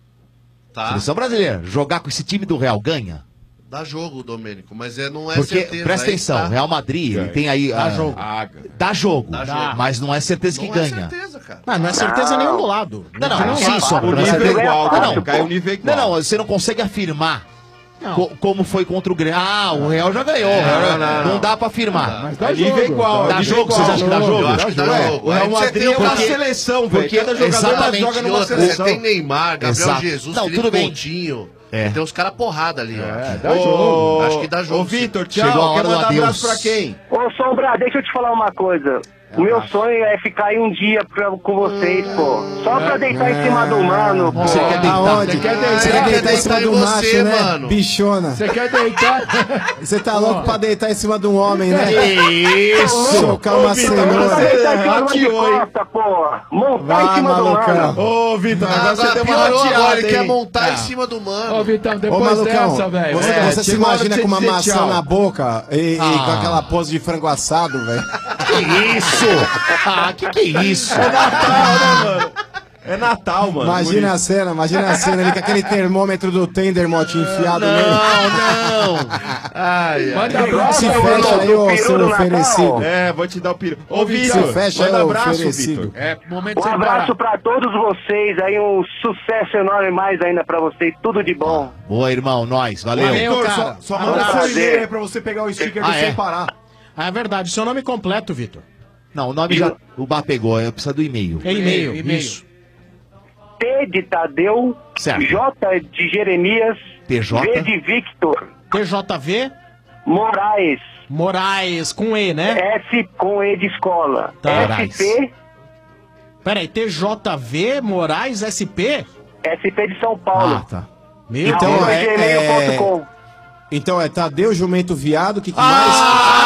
seleção brasileira, jogar com esse time do Real, ganha? Dá jogo, Domênico, mas não é Porque, certeza. presta atenção, Real Madrid, ele tem aí... Dá jogo. Dá jogo, Dá jogo. mas não é certeza que ganha. Não é certeza nenhum do lado. Não, sim, só. O nível é igual, cai o nível igual. Não, você não consegue afirmar como foi contra o Grêmio. O Real já ganhou. Não dá pra afirmar. Mas dá jogo. Nível igual. Dá jogo, vocês acham que dá jogo? Eu acho que dá jogo. O Real Madrid é uma seleção, velho. Cada jogador joga numa seleção. Tem Neymar, Gabriel Jesus, não, Felipe tudo bem. Coutinho. Tem uns caras porrada ali, ó. Dá jogo. Acho que dá jogo. Ô, Vitor, tchau. Chegou a hora Quer do mandar adeus. abraço pra quem? Ô, Sombra, deixa eu te falar uma coisa. O meu sonho é ficar aí um dia com vocês, pô. Só pra deitar em cima do mano, pô. Você quer deitar? Aonde? Você quer deitar? Você quer deitar em cima do macho, né? mano. Bichona. Você quer deitar? Você tá louco pra deitar em cima de um homem, né? Isso! Socar uma cenoura. Deitar em cima de costa, pô. Montar em cima do mano. Ô, Vitor, agora você deu uma Piorou agora, rateada, ele quer hein? montar em cima do mano. Ô, Vitão, Ô, depois malucão, dessa, velho. você se chegou a hora imagina de com uma você dizer maçã tchau. na boca e com aquela pose de frango assado, velho? Que isso? Que é isso? É Natal, né, mano? É Natal, mano. Imagina a cena ali com aquele termômetro do Tendermot enfiado nele. Não! Manda abraço, Se fecha aí, ô seu oferecido. É, vou te dar o piro. Ô, Se Vitor, fecha manda aí, ô abraço, oferecido. Vitor. É, momento Um sem abraço parar. pra todos vocês aí, um sucesso enorme mais ainda pra vocês, tudo de bom. Boa, irmão, nós, valeu. Vitor, cara. só manda seu Prazer. e-mail aí pra você pegar o sticker do Ah, é? Sem Parar. É verdade. Seu nome completo, Vitor. Não, o nome já. O Bar pegou, eu preciso do e-mail. É e-mail. E-mail. Isso. T de Tadeu, Certo. J de Jeremias, TJ. V de Victor, TJV Moraes, Moraes, com E, né? S com E de escola, Tá. Moraes. SP, Peraí, TJV Moraes SP? SP de São Paulo. Ah, tá. Meu Então Deus. gmail.com. Então é Tadeu Jumento Viado, que mais?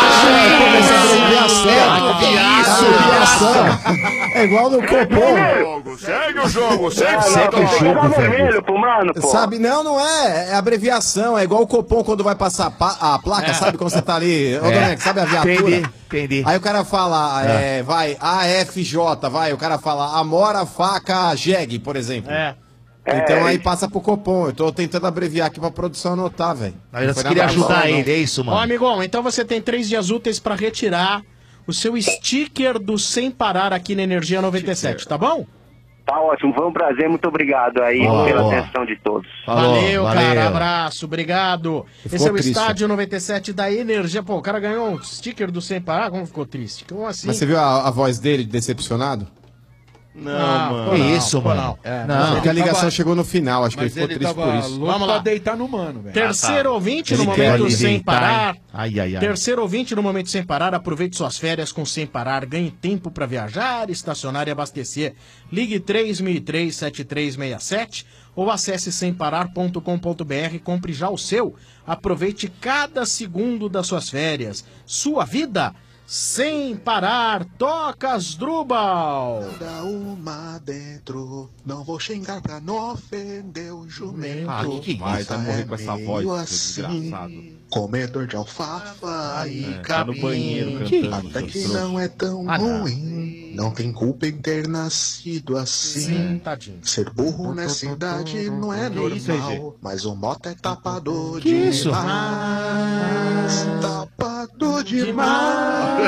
É igual no Copom. Segue o jogo, segue Vermelho pro mano, pô. Sabe, não é abreviação, é igual o Copom quando vai passar a placa, sabe quando você tá ali, ô Domenico, sabe a viatura? Entendi. Aí o cara fala, vai, AFJ, vai, o cara fala Amora Faca Jeg, por exemplo. Então aí passa pro Copom. Eu tô tentando abreviar aqui pra produção anotar, velho. Aí você queria ajudar ele, é isso, Ó, mano. amigão, então você tem 3 dias úteis pra retirar o seu sticker do Sem Parar aqui na Energia 97, tá bom? Tá ótimo, foi um prazer, muito obrigado aí pela atenção de todos. Valeu, cara, abraço, obrigado. Esse é o triste. Estádio 97 da Energia. Pô, o cara ganhou um sticker do Sem Parar, como ficou triste? Como assim? Mas você viu a voz dele decepcionado? Não, mano. Que isso, mano? Não, porque a ligação chegou no final, acho que ele Mas ficou ele triste tava por isso. louco Vamos pra lá. deitar no mano, velho. Terceiro ouvinte no Ele momento quer Sem deitar, Parar. hein? Ai. Terceiro ouvinte no momento Sem Parar. Aproveite suas férias com Sem Parar. Ganhe tempo para viajar, estacionar e abastecer. Ligue 3003-7367 ou acesse semparar.com.br. Compre já o seu. Aproveite cada segundo das suas férias. Sua vida Sem parar, toca Asdrubal. Dá uma dentro, não vou xingar pra não ofender o jumento. Ah, que vai, tá morrer com essa voz, seu desgraçado. Comedor de alfafa e tá no banheiro cantando. Até que não é tão ruim, não tem culpa em ter nascido assim. Tadinho. Ser burro nessa idade não é normal, mas o Mota é tapador Que isso? demais. Tapador demais.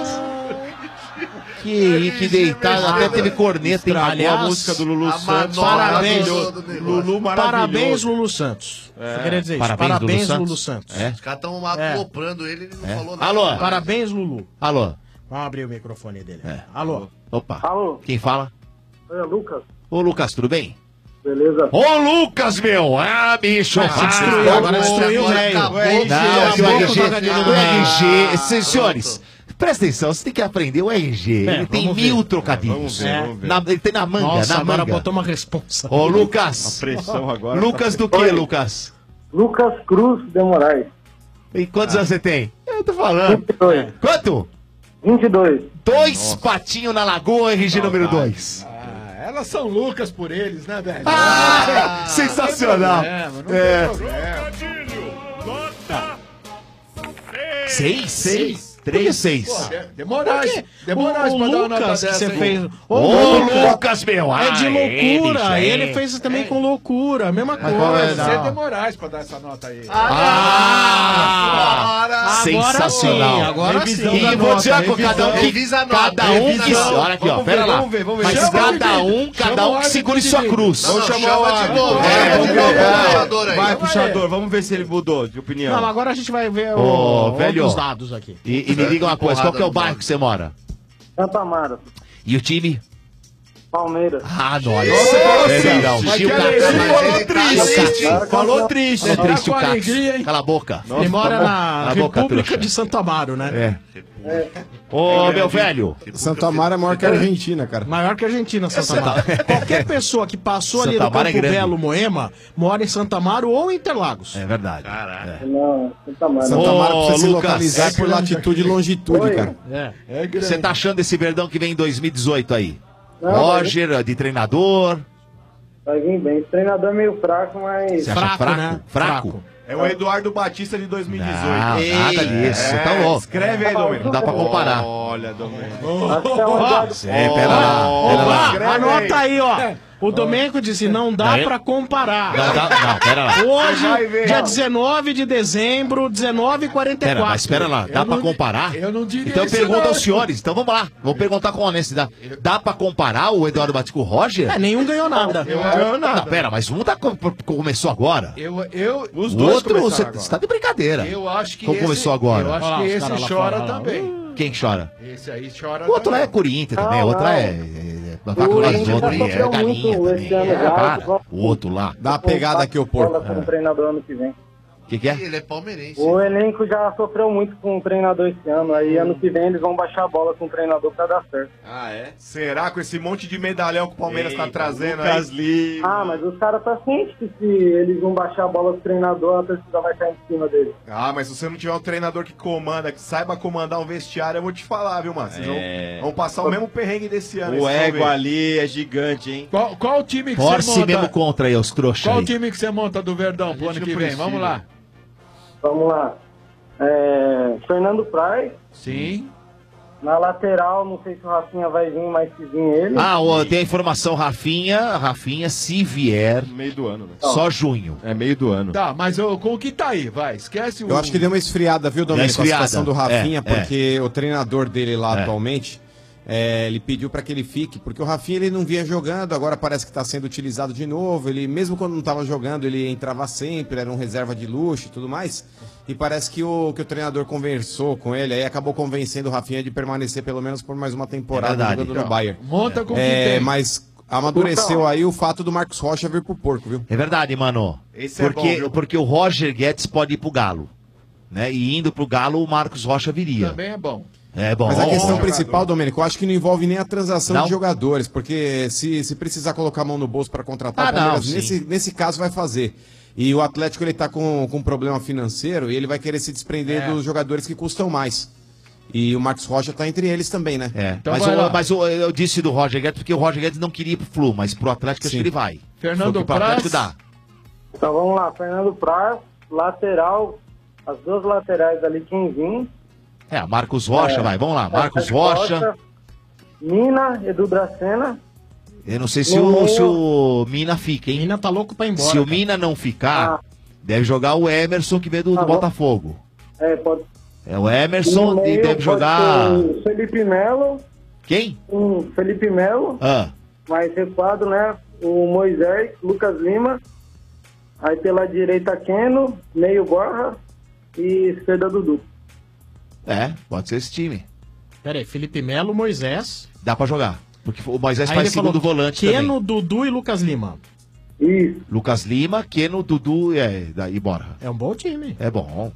Que deitado, até teve corneta em Aliás, a música do Lulu Santos. Parabéns, Lulu maravilhoso. Parabéns, Lulu Santos. Eu queria dizer isso. Parabéns, Lulu Santos. Os caras estão acoplando ele, ele não falou nada. Alô? Parabéns, Lulu. Alô? Vamos abrir o microfone dele. Alô? Opa. Alô? Quem fala? É Lucas. Ô, Lucas, tudo bem? Beleza? Ô, Lucas, meu! Ah, bicho! Agora destruiu o velho. Não, o RG... Senhores, presta atenção, você tem que aprender o RG. Ele tem 1000 trocadilhos. Vamos ver. Ele tem na manga, Nossa, na agora manga. botou uma responsa. Ô, Lucas. A pressão agora. Lucas do que, Lucas? Lucas Cruz de Moraes. E quantos anos você tem? Eu tô falando. 22. Quanto? 22. 2 patinhos na lagoa, RG número 2. Elas são loucas por eles, né, velho? Sensacional. Não tem problema. 6? 3, 6. Demorais pra dar uma nota Lucas que dessa, você hein? fez. Ô, Lucas, meu! É de loucura. bicho, Ele fez também com loucura. Mesma coisa. Você demorais pra dar essa nota aí. Sensacional. Agora sim. E vou dizer com cada um que olha aqui, ó, pera lá. Mas cada um que segure sua cruz. Vamos chamar o árbitro. Vai, puxador, vamos ver se ele mudou de opinião. Não, agora a gente vai ver velho, os dados aqui. E me diga uma coisa, qual que é o bairro que você mora? Santa Amaro. E o time? Palmeiras. Ah, nós. Falou triste. É triste o com Caco. alegria, hein? Cala a boca. Ele mora na Cala a boca, República trouxa. de Santo Amaro, né? Ô, meu velho. Santa Amaro é maior que a Argentina, cara. Maior que a Argentina, Santa Amaro. Qualquer pessoa que passou ali Santa no Amaro é Campo grande. Belo, Moema, mora em Santa Amaro ou Interlagos. É verdade. Não, Santa Amaro. Santa Amaro precisa se Lucas. localizar por latitude e longitude, Oi. cara. É. Você tá achando esse Verdão que vem em 2018 aí? Não, Roger, de treinador. Vai vir bem. Esse treinador é meio fraco, mas... Você acha fraco? né? Fraco? É o Eduardo Batista de 2018. Não, nada disso. Você tá louco. Escreve aí, Domênico. Não dá pra comparar. Olha, Domênico. Acho que é um Eduardo... Pera lá. Opa, anota aí, ó. O Domênico disse, não dá Não, pra comparar. Não, pera lá. Hoje, dia 19 de dezembro, 19h44. Pera, mas espera lá. Dá pra comparar? Eu não diria Então eu isso, pergunto não. aos senhores. Então vamos lá. Vamos perguntar com honestidade. Dá pra comparar o Eduardo Batista com o Roger? Nenhum ganhou nada. Não, pera, mas um começou agora. Os O dois outro, começaram você agora. tá de brincadeira. Eu acho que Como começou agora? Eu acho Olha lá, que os esse caras lá chora fora, lá. também. Quem chora? Esse aí chora O outro lá também. é Corinthians também, o outro lá é Corinthians já sofreu muito esse ano já. Para. O outro lá. Dá uma pegada aqui, ô porco. Com o treinador ano que vem. O que é? Ele é palmeirense. O elenco já sofreu muito com o treinador esse ano. Aí ano que vem eles vão baixar a bola com o treinador pra dar certo. Ah, é? Será com esse monte de medalhão que o Palmeiras tá trazendo Lucas aí? Lima. Ah, mas os caras tá cientes que se eles vão baixar a bola com o treinador, a torcida vai cair em cima dele. Ah, mas se você não tiver um treinador que comanda, que saiba comandar um vestiário, eu vou te falar, viu, mano? Vocês vão passar o mesmo perrengue desse ano. O vocês vão ego ver. ali é gigante, hein? Qual time que você Torce monta? mesmo contra aí, os trouxas Qual aí. time que você monta do Verdão pro ano que vem? precisa. Vamos lá. Vamos lá. Fernando Praz. Sim. Na lateral, não sei se o Rafinha vai vir, mas se vir ele. Ah, tem a informação, Rafinha, se vier, Meio do ano, né? só junho. É meio do ano. Tá, mas com o que tá aí? Vai, esquece o... Eu acho que deu uma esfriada, viu, Domênico? Deu uma esfriada. A situação do Rafinha, É, porque o treinador dele lá atualmente, ele pediu pra que ele fique, porque o Rafinha ele não vinha jogando, agora parece que tá sendo utilizado de novo. Ele, mesmo quando não tava jogando, ele entrava sempre, era um reserva de luxo e tudo mais. E parece que o treinador conversou com ele, aí acabou convencendo o Rafinha de permanecer pelo menos por mais uma temporada verdade. jogando no Bayern. Monta com o que tem. Mas amadureceu aí o fato do Marcos Rocha vir pro porco, viu? É verdade, mano. Esse é bom, viu? Porque o Roger Guedes pode ir pro Galo. Né? E indo pro Galo, o Marcos Rocha viria. Também é bom. É bom. Mas a questão principal, Domênico, eu acho que não envolve nem a transação Não? de jogadores, porque se precisar colocar a mão no bolso para contratar, Ah, o Palmeiras, não, sim. nesse caso vai fazer. E o Atlético ele tá com um problema financeiro e ele vai querer se desprender dos jogadores que custam mais. E o Marcos Rocha tá entre eles também, né? Então mas eu disse do Roger Guedes porque o Roger Guedes não queria ir pro Flu, mas pro Atlético acho que ele vai. Fernando Pro Atlético dá. Então vamos lá, Fernando Praz, lateral, as duas laterais ali, quem vir. Marcos Rocha, vai, vamos lá. Marcos Rocha. Mina, Edu Dracena. Eu não sei se o Mina fica, hein? Mina tá louco pra ir embora. Se o Mina não ficar, deve jogar o Emerson que veio do Botafogo. Pode. É o Emerson e deve jogar. O Felipe Melo. Quem? O Felipe Melo. Mais recuado, né? O Moisés, Lucas Lima. Aí pela direita Keno, meio Borja e esquerda Dudu. Pode ser esse time. Pera aí, Felipe Melo, Moisés. Dá pra jogar. Porque o Moisés Aí faz ele falou segundo volante Keno, também. Dudu e Lucas Lima. Isso. Lucas Lima, Keno, Dudu e Borja. É um bom time. É bom.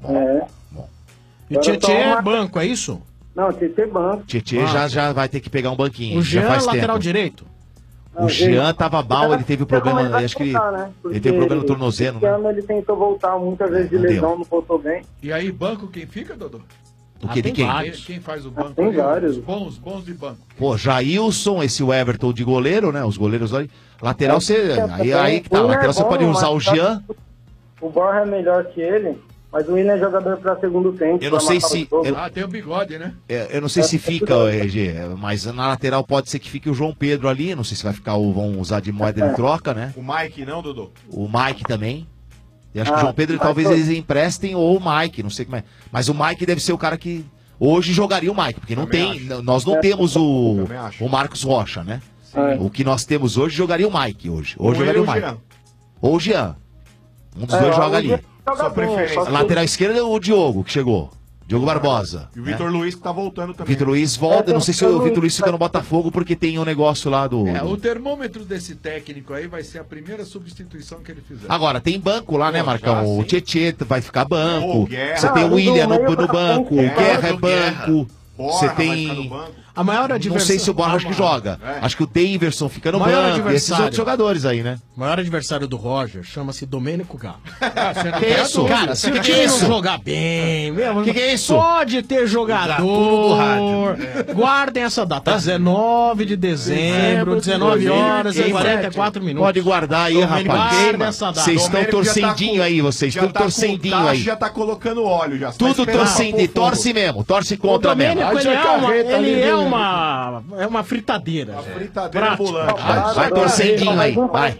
E o Tietê é banco, é isso? Não, Tietê é banco. Tietê já vai ter que pegar um banquinho. O já Jean, faz lateral tempo. direito. O Jean tava mal, ele teve problema, acho que ele teve problema no tornozelo, Esse né? ano ele tentou voltar muitas vezes de lesão, não voltou bem. E aí, banco quem fica, Dodô? O que de quem? Quem faz o banco? Tem ali? vários. Os bons de banco. Pô, Jailson, esse o Everton de goleiro, né? Os goleiros ali. Lateral você. Aí que tá. Lateral você pode usar o Jean. O Borja é melhor que ele, mas o Willian é jogador pra segundo tempo. Eu não sei se. Tem o bigode, né? Eu não sei se fica, RG, mas na lateral pode ser que fique o João Pedro ali. Não sei se vai ficar ou vão usar de moeda de troca, né? O Mike não, Dodô? O Mike também. E acho que o João Pedro talvez eles emprestem ou o Mike, não sei como é. Mas o Mike deve ser o cara que hoje jogaria o Mike, porque não tem. Nós não temos o Marcos Rocha, né? O que nós temos hoje jogaria o Mike hoje. Hoje jogaria o Mike. Ou o Jean. Um dos dois joga ali. Sua preferência. Lateral esquerda é o Diogo, que chegou. Diogo Barbosa. E o Vitor Luiz que tá voltando também. Vitor Luiz volta, não sei se o Vitor Luiz fica no Botafogo porque tem um negócio lá do. O termômetro desse técnico aí vai ser a primeira substituição que ele fizer. Agora, tem banco lá, né, Marcão? O Tietê vai ficar banco. O Guerra. Você tem o William no banco. O Guerra é Guerra. banco. Você Borja tem. A maior Não adversário. sei se o Borja acho que joga. Acho que o Daverson fica no O maior banco. E esses adversário. outros jogadores aí, né? O maior adversário do Roger chama-se Domênico Gato. Que é isso? Cara, se o Que time é não isso? jogar bem, meu, Que é isso? pode ter Gatuno do jogador. rádio. Guardem essa data, 19 de dezembro, 19 horas e 44 minutos. Pode guardar aí, Domênico, rapaz. guarda essa data. Vocês estão Domênico já tá torcendinho com- aí, vocês. já Tudo tá com torcendinho taxa, aí. Já tá colocando óleo já. Tudo torcendo, torce mesmo, torce contra O mesmo. Domênico, ele é uma fritadeira. Fritadeira Prática. ambulante. Vai torcendinho aí, vai.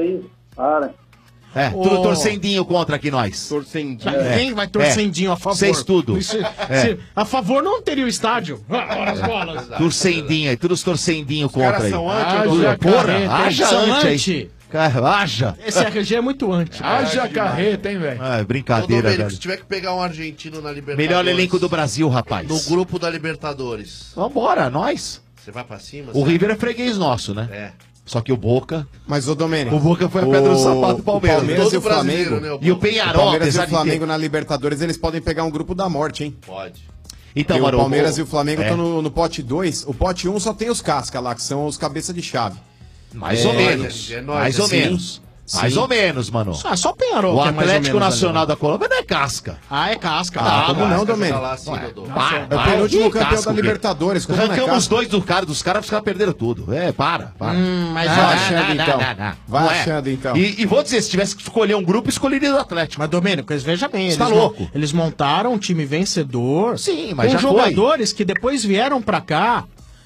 Para. Tudo torcendinho contra aqui nós. Torcendinho. Quem vai torcendinho a favor? Vocês tudo. A favor não teria o estádio. Ora as bolas. Torcendinho aí, todos torcendinho contra caras aí. são anti, Haja Porra, carreta, haja são anti aí. anti. Cara, haja. Esse RG é muito anti. Haja carreta, hein, velho? Ah, Ô, brincadeira, Domênico, velho. se tiver que pegar um argentino na Libertadores. Melhor elenco do Brasil, rapaz. No grupo da Libertadores. Vambora, nós. Você vai pra cima? O River é freguês nosso, né? É. Só que o Boca. Mas, ô Domênico. O Boca foi a pedra do sapato do Palmeiras. O Palmeiras e o Todo brasileiro, Flamengo. né? E o O Penharol, Palmeiras e apesar o de Flamengo ter... na Libertadores, eles podem pegar um grupo da morte, hein? Pode. Então, E mano, o Palmeiras e o Flamengo é. estão no pote 2. O pote 1 só tem os casca lá, que são os cabeça de chave. Mais ou menos. é nóis, Mais ou sim. menos. Mais ou menos, mano. Só o Penharol O que é mais ou Atlético menos Nacional ali. da Colômbia não é casca. Ah, é casca. Como não, Domênico? Lá assim, Dodô. É o penúltimo campeão da Libertadores. Como não é Arrancamos casca? dois dos caras, os caras perderam tudo. É, para. Mas Vai achando, então. Vai Não é. achando, então. E vou dizer, se tivesse que escolher um grupo, escolheria o Atlético. Mas, Domênico, veja bem, Você tá eles, louco. eles montaram um time vencedor. Sim, mas com já jogadores que depois vieram pra cá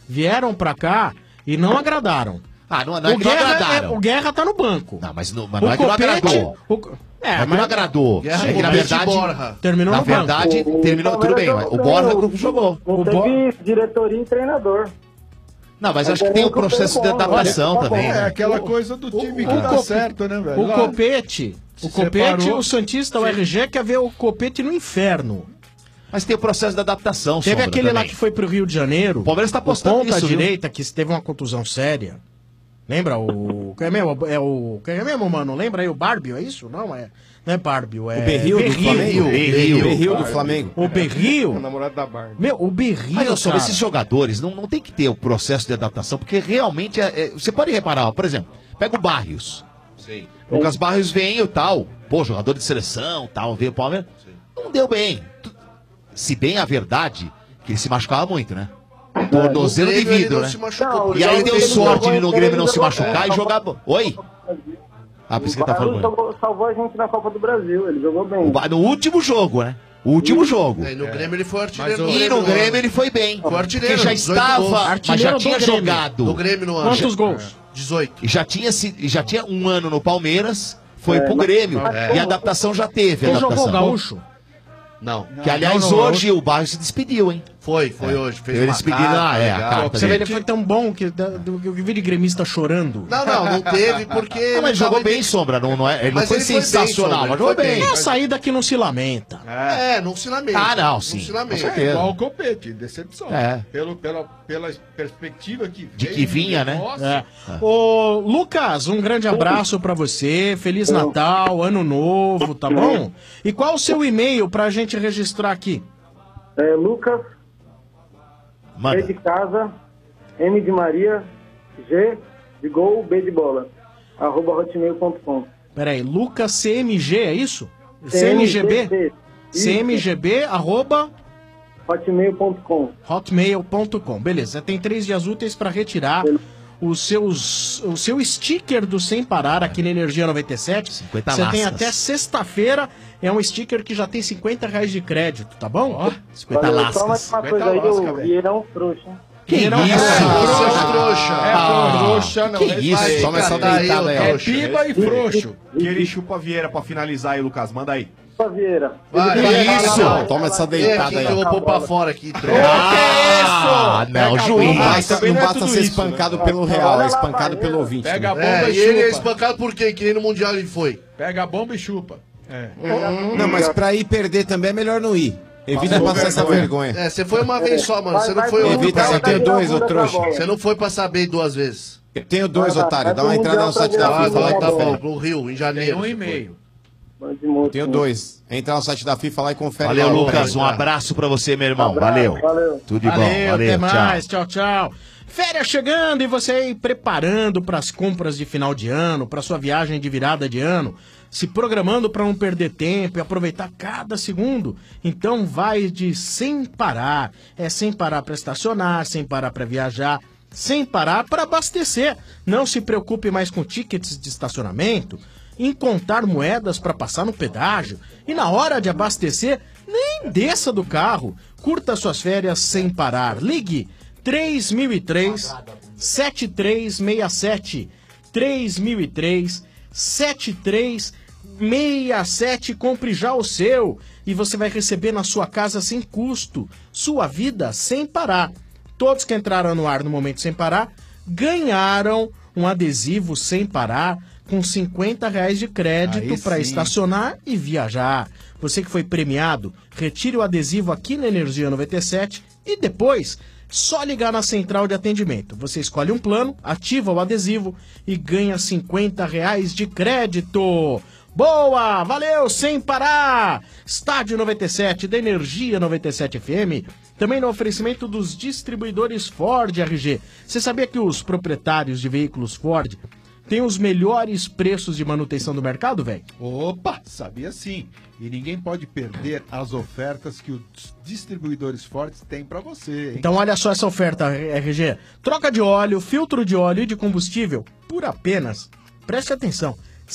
e não agradaram. Ah, não é que não agradaram. O Guerra tá no banco. Não, mas não é que não agradou. Não é que não agradou. Guerra, É que na Copete e verdade. Borja. Terminou Na no banco. verdade, terminou. Tudo bem, mas o Borja jogou. Não teve diretoria e treinador. Não, mas acho que tem um processo de adaptação também. É né? aquela coisa do time que dá certo, né, velho? O Copete, separou. o Santista, o RG quer ver o Copete no inferno. Mas tem o processo de adaptação, Teve Sombra, aquele lá também. que foi pro Rio de Janeiro. O Palmeiras tá apostando ponta nisso, viu? direita que teve uma contusão séria. Lembra o quem é mesmo? Quem é mesmo, mano? Lembra aí o Barbio, é isso? Não é Barbio, é O Berril do Flamengo? Berril do Flamengo. O Berril? O namorado da Barbie. Meu, o Berril, Mas eu sou cara. esses jogadores, não tem que ter o processo de adaptação, porque realmente você pode reparar, ó, por exemplo, pega o Barrios. Sim. O Lucas Barrios veio tal, pô, jogador de seleção, tal, veio o Palmeiras. Não deu bem. Se bem a verdade Que ele se machucava muito, né? Tornozelo de No Grêmio ele vidro, não né? se machucou. E aí Ele deu jogou- sorte ele no Grêmio não se jogou- machucar e jogar... Oi? Ah, por isso que ele tá falando. Salvou a gente na Copa do Brasil, ele jogou bem. No último jogo, né? O último jogo. E no Grêmio ele foi artilheiro. E no Grêmio ele foi bem. Foi artilheiro. Porque já 18 estava, gols. mas já Artilheiro tinha do Grêmio. jogado. Do Grêmio no ano. Quantos gols? 18. E já tinha um ano no Palmeiras, foi pro mas- Grêmio. É. E a adaptação já teve. Quem adaptação. jogou Gaúcho? Não. Que aliás hoje o Barros se despediu, hein? Foi hoje. Fez Ele uma se despediu, carta, a legal. carta Você vê, dele. ele foi tão bom que eu vi de gremista chorando. Não teve porque... Ah, mas jogou bem, Sombra. Não é, ele não Mas foi ele foi bem, sensacional, Sombra, mas jogou ele foi bem. bem. É a saída que não se lamenta. Não se lamenta. Ah, não, sim. Não se lamenta. Com certeza. Igual o Copete, decepção. É. Pela perspectiva que De que vinha, né? Nossa. Ô, Lucas, um grande abraço pra você. Feliz Natal, Ano Novo, tá bom? E qual o seu e-mail pra gente registrar aqui? É Lucas, Manda. B de casa, M de Maria, G de gol, B de bola, @hotmail.com. Peraí, Lucas CMG, é isso? CMGB? CMGB? CMGB, arroba... hotmail.com. hotmail.com. Beleza, tem 3 dias úteis para retirar o seu sticker do Sem Parar aqui na Energia 97. 50 Você tem lascas. até sexta-feira. É um sticker que já tem R$50 de crédito, tá bom? 50 Valeu, só mais uma coisa aí, o Vieirão trouxa. Que isso? Você é um trouxa. Trouxa, não. que é isso? aí, Toma essa cara. deitada aí, ó. É piba e frouxo. Que ele chupa a Vieira pra finalizar aí, Lucas. Manda aí. Vieira. Vai, isso? Toma essa Quem deitada aí. que eu vou pôr pra fora aqui? Ah, não, juiz. Não basta, Também não não é basta tudo ser isso, espancado né? pelo real, é espancado pelo ouvinte. Pega a né? bomba E e ele é chupa. espancado por quê? Que nem no Mundial ele foi. Pega a bomba e chupa. É. Não, mas pra ir perder também é melhor não ir. Evita passar essa vergonha. É, você foi uma vez só, mano. Você não foi Evita, você tem dois, ô trouxa. Você não foi pra saber 2 vezes. Eu tenho 2, otário. Dá uma entrada no site da FIFA lá e tá confere. bom, no Rio, em janeiro. Tem 1,5. Tenho 2. Entra no site da FIFA lá e confere. Valeu, lá, Lucas. velho. Um abraço pra você, meu irmão. Valeu. Tudo de bom. Valeu, até Valeu, mais. tchau. Tchau, tchau. Férias chegando e você aí preparando para as compras de final de ano, para sua viagem de virada de ano, se programando para não perder tempo e aproveitar cada segundo. Então vai de Sem Parar. É sem parar para estacionar, sem parar para viajar, sem parar para abastecer. Não se preocupe mais com tickets de estacionamento, em contar moedas para passar no pedágio e na hora de abastecer, nem desça do carro. Curta suas férias sem parar. Ligue 3003 7367 3003 7367. Compre já o seu e você vai receber na sua casa sem custo. Sua vida sem parar. Todos que entraram no ar no Momento Sem Parar ganharam um adesivo Sem Parar com R$50 de crédito para estacionar e viajar. Você que foi premiado, retire o adesivo aqui na Energia 97 e depois só ligar na central de atendimento. Você escolhe um plano, ativa o adesivo e ganha R$50 de crédito. Boa! Valeu! Sem Parar! Estádio 97 da Energia 97 FM. Também no oferecimento dos distribuidores Ford RG. Você sabia que os proprietários de veículos Ford têm os melhores preços de manutenção do mercado, velho? Opa, sabia sim. E ninguém pode perder as ofertas que os distribuidores Ford têm para você, hein? Então olha só essa oferta, RG. Troca de óleo, filtro de óleo e de combustível por apenas, preste atenção,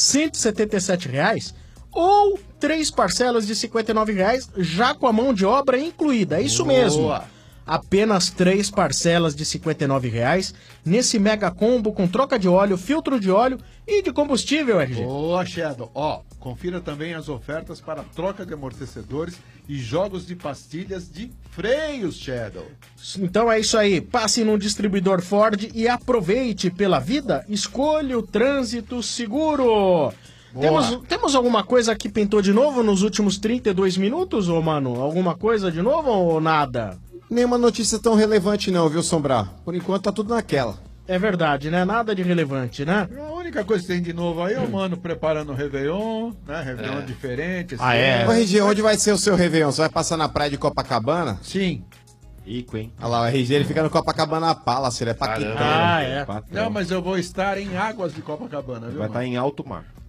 R$177 ou 3 parcelas de R$59 já com a mão de obra incluída. É isso mesmo. Apenas 3 parcelas de R$59 nesse mega combo com troca de óleo, filtro de óleo e de combustível, RG. Boa, Shadow. Ó, confira também as ofertas para troca de amortecedores e jogos de pastilhas de freios, Shadow. Então é isso aí. Passe num distribuidor Ford e aproveite pela vida. Escolha o trânsito seguro. Temos alguma coisa que pintou de novo nos últimos 32 minutos, ô mano? Alguma coisa de novo ou nada? Nenhuma notícia tão relevante não, viu, Sombrar? Por enquanto tá tudo naquela. É verdade, né? Nada de relevante, né? A única coisa que tem de novo aí é o mano preparando o Réveillon, né? Réveillon diferente. Ô, RG, onde vai ser o seu Réveillon? Você vai passar na praia de Copacabana? Sim. Rico, hein? Olha lá, o RG ele fica no Copacabana Palace, ele é paquitão. Não, mas eu vou estar em Águas de Copacabana, viu? Vai estar em alto mar.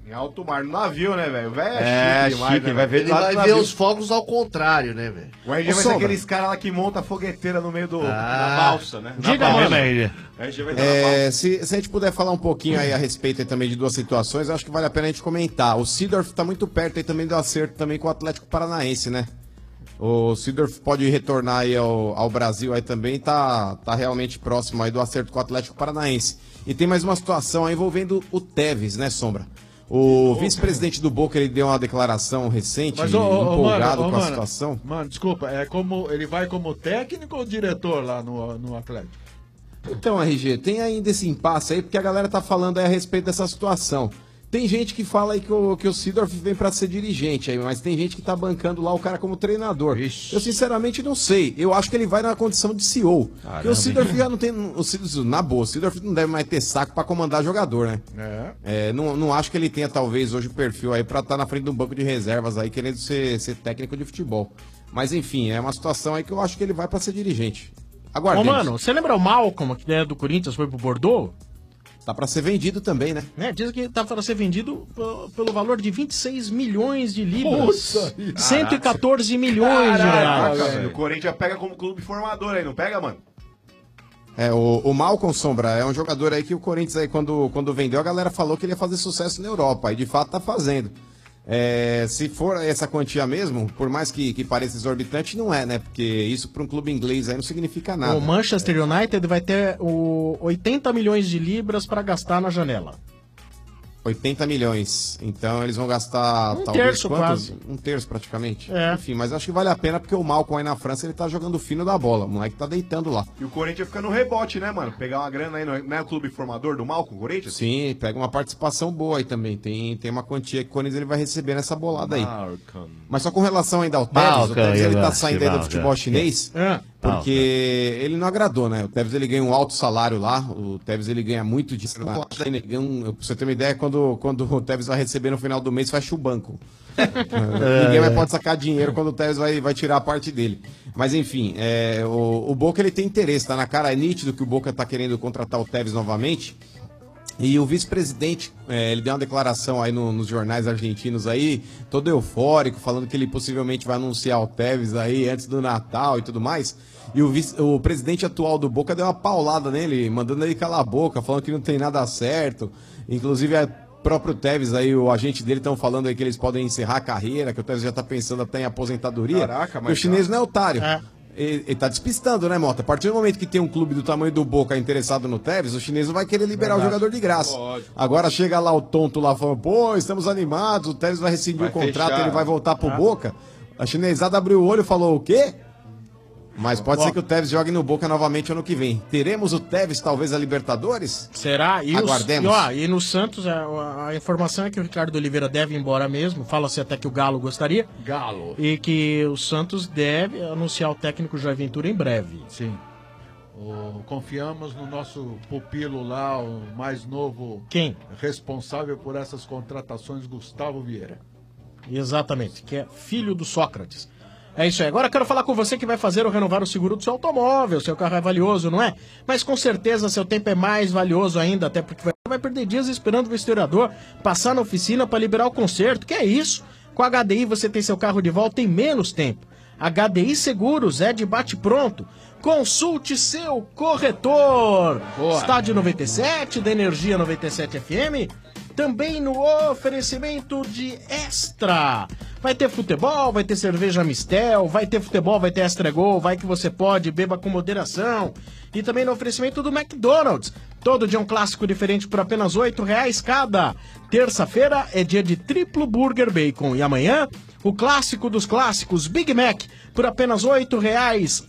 Em alto mar, no navio, né, velho? O velho É, chique demais, chique, né, vai ver, velho? ele vai ver os fogos ao contrário, né, velho? O RG vai ser aqueles caras lá que monta fogueteira no meio da balsa, né? Diga, Na mano. balsa. O RG vai estar na balsa. Se a gente puder falar um pouquinho aí a respeito aí também de duas situações, eu acho que vale a pena a gente comentar. O Seedorf tá muito perto aí também do acerto também com o Atlético Paranaense, né? O Seedorf pode retornar aí ao Brasil aí também, tá realmente próximo aí do acerto com o Atlético Paranaense. E tem mais uma situação aí envolvendo o Tevez, né, Sombra? O vice-presidente do Boca, ele deu uma declaração recente, empolgado com a situação. Mano, desculpa, ele vai como técnico ou diretor lá no Atlético? Então, RG, tem ainda esse impasse aí, porque a galera tá falando aí a respeito dessa situação. Tem gente que fala aí que o Seedorf vem pra ser dirigente aí, mas tem gente que tá bancando lá o cara como treinador. Eu sinceramente não sei. Eu acho que ele vai na condição de CEO. Porque o Seedorf já não tem. Na boa, o Seedorf não deve mais ter saco pra comandar jogador, né? Não acho que ele tenha, talvez, hoje o perfil aí pra estar na frente de um banco de reservas aí, querendo ser técnico de futebol. Mas enfim, é uma situação aí que eu acho que ele vai pra ser dirigente. Aguardemos. Ô, mano, você lembra o Malcolm, que é do Corinthians, foi pro Bordeaux? Tá pra ser vendido também, né? Diz que tá pra ser vendido pelo valor de 26 milhões de libras. Puta, 114 milhões de reais. Velho, o Corinthians pega como clube formador aí, não pega, mano? O Malcolm Sombra é um jogador aí que o Corinthians aí, quando vendeu, a galera falou que ele ia fazer sucesso na Europa. E de fato tá fazendo. Se for essa quantia mesmo, por mais que pareça exorbitante, não é, né? Porque isso para um clube inglês aí não significa nada. O Manchester United vai ter 80 milhões de libras para gastar na janela. 80 milhões. Então eles vão gastar Um talvez terço, quantos? quase. Um terço praticamente. É. Enfim, mas acho que vale a pena porque o Malcolm aí na França ele tá jogando o fino da bola. O moleque tá deitando lá. E o Corinthians fica no rebote, né, mano? Pegar uma grana aí, não é o clube formador do Malcom, o Corinthians? Sim, pega uma participação boa aí também. Tem uma quantia que o Corinthians ele vai receber nessa bolada aí. Mas só com relação ainda ao Tevez, o Tevez ele tá saindo aí do futebol chinês, porque ele não agradou, né? O Tevez ele ganha um alto salário lá, o Tevez ele ganha muito dinheiro lá. Pra você ter uma ideia, quando o Tevez vai receber no final do mês, fecha o banco. Ninguém mais pode sacar dinheiro quando o Tevez vai tirar a parte dele. Mas enfim, o Boca ele tem interesse, tá na cara, é nítido que o Boca tá querendo contratar o Tevez novamente. E o vice-presidente, ele deu uma declaração aí nos jornais argentinos aí, todo eufórico, falando que ele possivelmente vai anunciar o Tevez aí antes do Natal e tudo mais. E o presidente atual do Boca deu uma paulada nele, mandando ele calar a boca, falando que não tem nada certo. Inclusive, o próprio Tevez aí, o agente dele estão falando aí que eles podem encerrar a carreira, que o Tevez já tá pensando até em aposentadoria. Caraca, mas o chinês não é otário. Ele tá despistando, né, Mota? A partir do momento que tem um clube do tamanho do Boca interessado no Tevez, o chinês não vai querer liberar o jogador de graça. Agora chega lá o tonto lá falando, pô, estamos animados, o Tevez vai rescindir o contrato, fechar. ele vai voltar pro Boca. A chinesada abriu o olho e falou, o quê? Mas pode ser que o Tevez jogue no Boca novamente ano que vem. Teremos o Tevez, talvez, a Libertadores? Será? Aguardemos. E no Santos, a informação é que o Ricardo Oliveira deve ir embora mesmo. Fala-se até que o Galo gostaria. Galo. E que o Santos deve anunciar o técnico Jair Ventura em breve. Sim. Confiamos no nosso pupilo lá, o mais novo. Quem? Responsável por essas contratações, Gustavo Vieira. Exatamente, que é filho do Sócrates. É isso aí. Agora eu quero falar com você que vai fazer ou renovar o seguro do seu automóvel. Seu carro é valioso, não é? Mas com certeza seu tempo é mais valioso ainda, até porque vai perder dias esperando o vistoriador passar na oficina para liberar o conserto. Que é isso? Com a HDI você tem seu carro de volta em menos tempo. HDI Seguros é de bate-pronto. Consulte seu corretor. Estádio 97, da Energia 97 FM. Também no oferecimento de Extra. Vai ter futebol, vai ter cerveja Mistel, vai ter futebol, vai ter Extra Gol, vai que você pode, beba com moderação. E também no oferecimento do McDonald's. Todo dia um clássico diferente por apenas R$8 cada. Terça-feira é dia de triplo burger bacon. E amanhã, o clássico dos clássicos, Big Mac, por apenas R$8.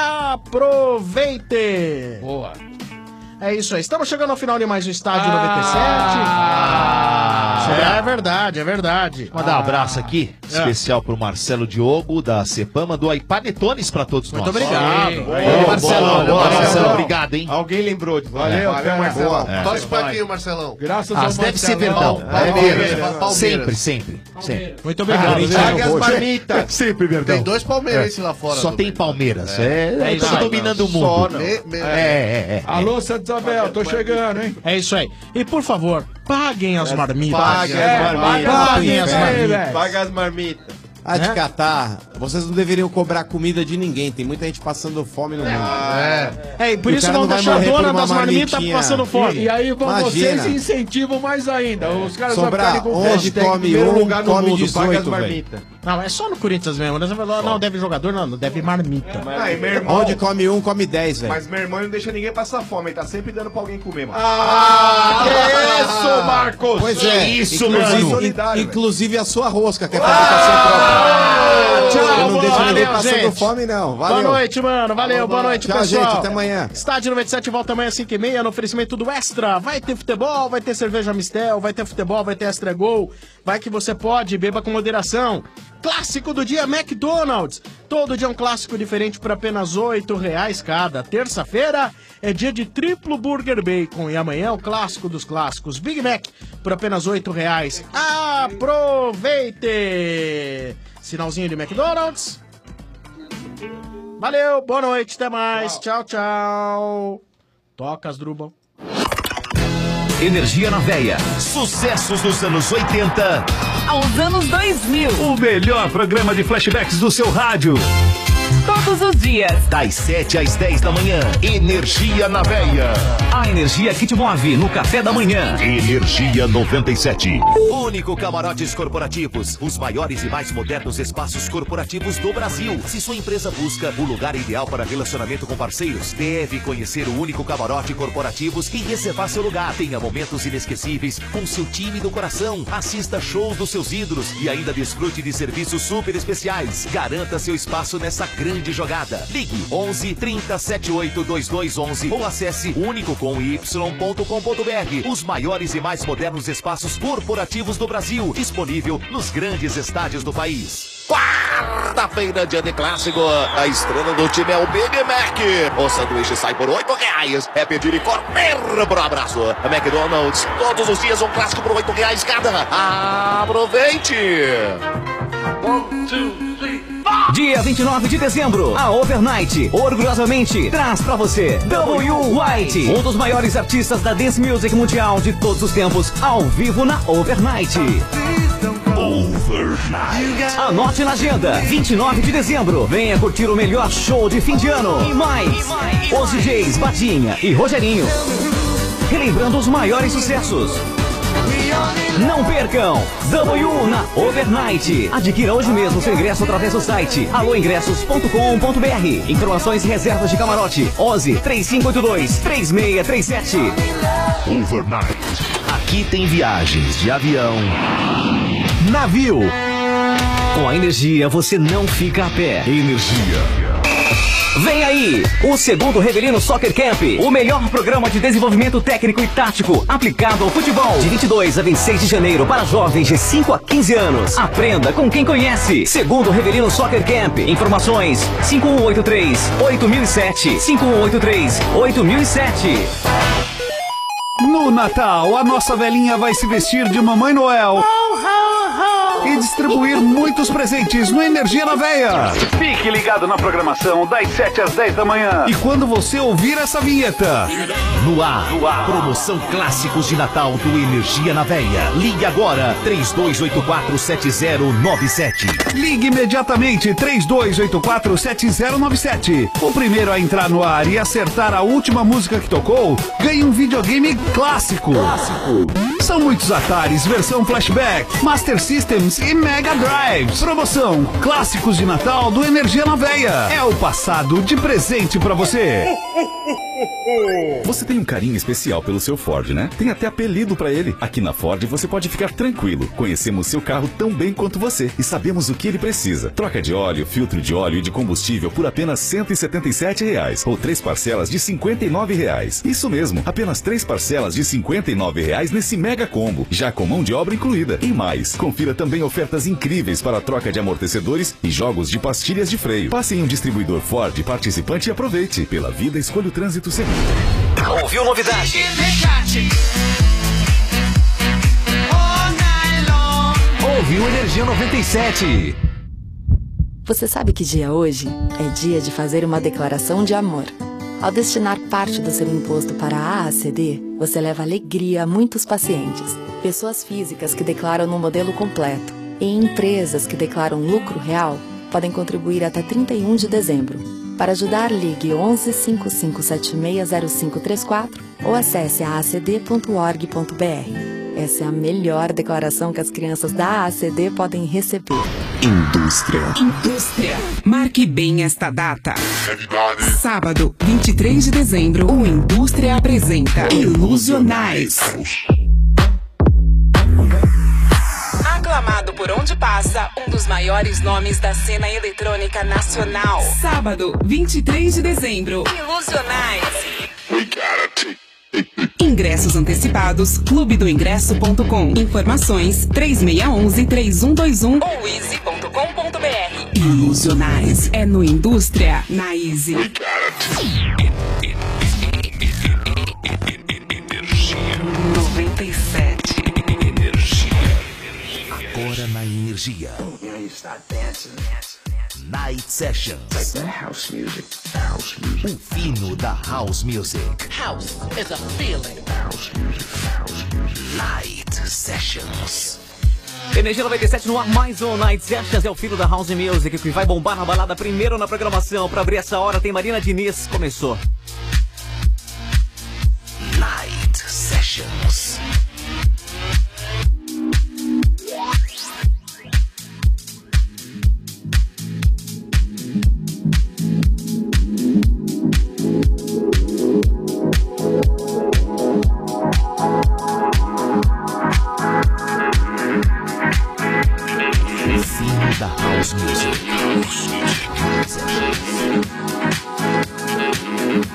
Aproveite! Boa! É isso aí. Estamos chegando ao final de mais um Estádio 97. É verdade, é verdade. Mandar um abraço aqui especial pro Marcelo Diogo, da Cepam, mandou aí panetones pra todos nós. Muito obrigado. Marcelo, obrigado, hein? Alguém lembrou de Valeu, Marcelo. Torce pra quem, Marcelão? Graças ao deve ser Verdão. Sempre. Muito obrigado. Paga as marmitas. Sempre Verdão. Tem 2 palmeirenses lá fora. Só tem Palmeiras. Tá dominando o mundo. Só, não. Alô, Santa Isabel, tô chegando, hein? É isso aí. E por favor, paguem as marmitas. Paguem as marmitas. Paga as marmitas. De catar, vocês não deveriam cobrar comida de ninguém. Tem muita gente passando fome no mundo. E por E o isso cara vão não vai deixar a morrer dona por uma das marmitas marmitinha. passando fome. E aí Imagina. vocês incentivam mais ainda. Os caras vão Sobrar, ficarem com onde fome. come primeiro um, lugar no come mundo, paga 18, as velho. marmitas. Não, é só no Corinthians mesmo. Né? Você vai falar, não, deve jogador, não deve marmita. E meu irmão, Onde come um, come 10, velho. mas meu irmão não deixa ninguém passar fome, ele tá sempre dando pra alguém comer, mano. Que isso, Marcos? Pois é, isso, inclusive a sua rosca, que é fabricação própria. Tchau, não deixa ninguém valeu, passando gente. fome, não. Valeu. Boa noite, mano. Valeu, boa noite, Tchau, pessoal. gente, até amanhã. Estádio 97 volta amanhã às 5h30 no oferecimento do Extra. Vai ter futebol, vai ter cerveja Mistel, vai ter futebol, vai ter Extra Gol. Vai que você pode, beba com moderação. Clássico do dia McDonald's. Todo dia um clássico diferente por apenas R$8 cada. Terça-feira é dia de triplo Burger Bacon. E amanhã é o clássico dos clássicos. Big Mac por apenas R$8. Aproveite! Sinalzinho de McDonald's. Valeu, boa noite, até mais. Tchau, tchau. Toca as Drubal. Energia na Veia. Sucessos dos anos 80 aos anos 2000. O melhor programa de flashbacks do seu rádio. Todos os dias. Das 7 às 10 da manhã. Energia na Veia. A energia que te move no café da manhã. Energia 97. Único Camarotes Corporativos. Os maiores e mais modernos espaços corporativos do Brasil. Se sua empresa busca o lugar ideal para relacionamento com parceiros, deve conhecer o Único Camarote Corporativos e reservar seu lugar. Tenha momentos inesquecíveis com seu time do coração. Assista shows dos seus ídolos e ainda desfrute de serviços super especiais. Garanta seu espaço nessa grande jogada. Ligue 11 30 78 2211 ou acesse unicocomy.com.br. Os maiores e mais modernos espaços corporativos do Brasil, disponível nos grandes estádios do país. Quarta-feira, dia de clássico. A estrela do time é o Big Mac. O sanduíche sai por R$8. É pedir e correr pro abraço. A McDonald's, todos os dias um clássico por R$8 cada. Aproveite! 1, 2, 3. Dia 29 de dezembro, a Overnight orgulhosamente traz pra você W. White, um dos maiores artistas da dance music mundial de todos os tempos, ao vivo na Overnight. Anote na agenda, 29 de dezembro, venha curtir o melhor show de fim de ano. E mais, os DJs Badinha e Rogerinho, relembrando os maiores sucessos. Não percam! W na Overnight. Adquira hoje mesmo seu ingresso através do site aloingressos.com.br. Informações e reservas de camarote 11 3582 3637. Overnight. Aqui tem viagens de avião, navio. Com a energia você não fica a pé. Energia. Vem aí, o segundo Revelino Soccer Camp, o melhor programa de desenvolvimento técnico e tático aplicado ao futebol. De 22 a 26 de janeiro para jovens de 5 a 15 anos. Aprenda com quem conhece. Segundo Revelino Soccer Camp. Informações 5183-8007. 5183-8007. No Natal, a nossa velhinha vai se vestir de Mamãe Noel e distribuir muitos presentes no Energia na Veia. Fique ligado na programação das 7 às 10 da manhã. E quando você ouvir essa vinheta, no ar, promoção clássicos de Natal do Energia na Veia. Ligue agora, 3284-7097. Ligue imediatamente, 3284-7097. O primeiro a entrar no ar e acertar a última música que tocou, ganha um videogame clássico. São muitos Ataris, versão flashback, Master Systems e Mega Drives. Promoção Clássicos de Natal do Energia na Veia. É o passado de presente pra você. Você tem um carinho especial pelo seu Ford, né? Tem até apelido pra ele. Aqui na Ford você pode ficar tranquilo. Conhecemos seu carro tão bem quanto você e sabemos o que ele precisa. Troca de óleo, filtro de óleo e de combustível por apenas R$ 177 ou 3 parcelas de R$ 59. Isso mesmo, apenas 3 parcelas de R$ 59 nesse mega combo, já com mão de obra incluída. E mais, confira também ofertas incríveis para troca de amortecedores e jogos de pastilhas de freio. Passe em um distribuidor Ford participante e aproveite. Pela vida, escolha o trânsito seguro. Ouviu novidade? Ouviu Energia 97. Você sabe que dia é hoje? É dia de fazer uma declaração de amor. Ao destinar parte do seu imposto para a AACD, você leva alegria a muitos pacientes, pessoas físicas que declaram no modelo completo e empresas que declaram lucro real podem contribuir até 31 de dezembro. Para ajudar, ligue 11 55760534 ou acesse aacd.org.br. Essa é a melhor declaração que as crianças da AACD podem receber. Indústria. Marque bem esta data. Sábado, 23 de dezembro, o Indústria apresenta Ilusionais. Aclamado por onde passa, um dos maiores nomes da cena eletrônica nacional. Sábado, 23 de dezembro, Ilusionais. Ingressos antecipados, clubedoingresso.com. Informações 3611-3121 ou easy.com.br. Ilusionais é no Indústria, na Easy. Agora na Energia. Night Sessions. O fino da House Music. House is a feeling. Night Sessions. Energia 97 no ar, mais um Night Sessions, é o filho da House Music que vai bombar na balada primeiro na programação. Pra abrir essa hora tem Marina Diniz, começou. Night Sessions. Da House Music.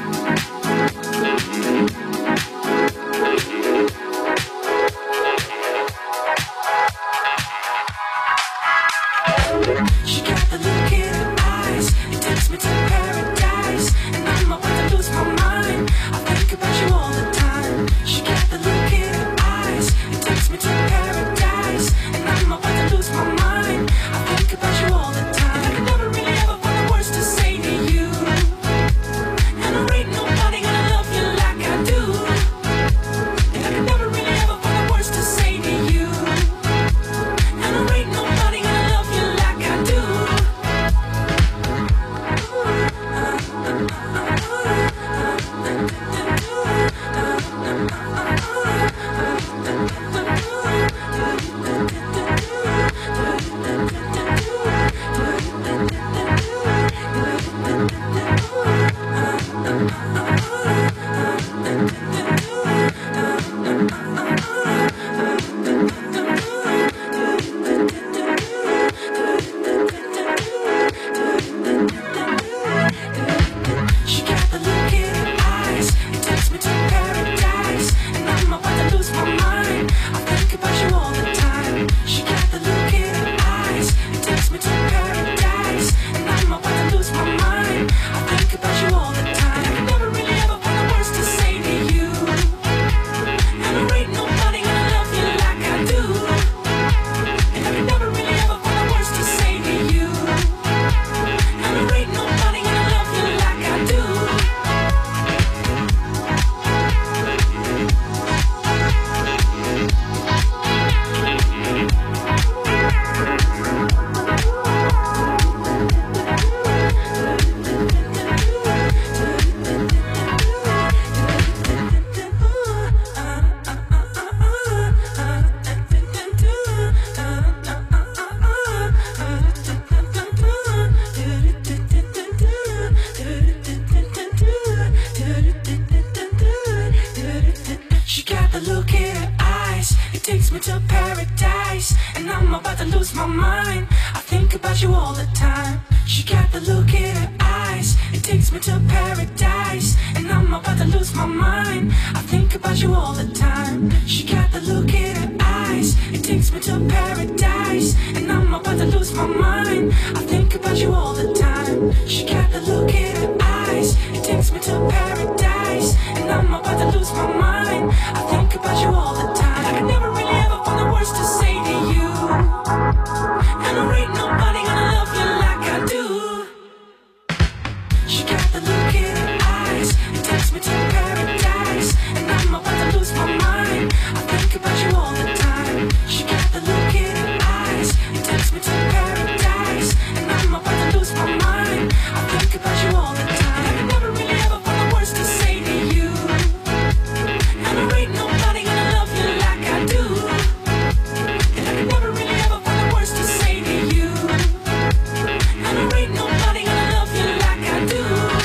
She got the look in her eyes, it takes me to paradise, and I'm about to lose my mind. I think about you all the time. She got the look in her eyes, it takes me to paradise, and I'm about to lose my mind. I think about you all the time. She got the look in her eyes, it takes me to paradise, and I'm about to lose my mind. I think about you all the time. She got the look in her eyes, it takes me to paradise, and I'm about to lose my mind. I think about you all the time. I can never really ever find the words to say to you, and there ain't nobody gonna love you like I do. She got the look in her eyes, it takes me to paradise, and I'm about to lose my mind. I think about you all the time. She got the look in her eyes, it takes me to paradise, and I'm about to lose my mind. I think about you all the time. I can never really ever find the words to say to you, and there ain't nobody gonna love you like I do. And I can never really ever find the words to say to you, and there ain't nobody gonna love you like I do.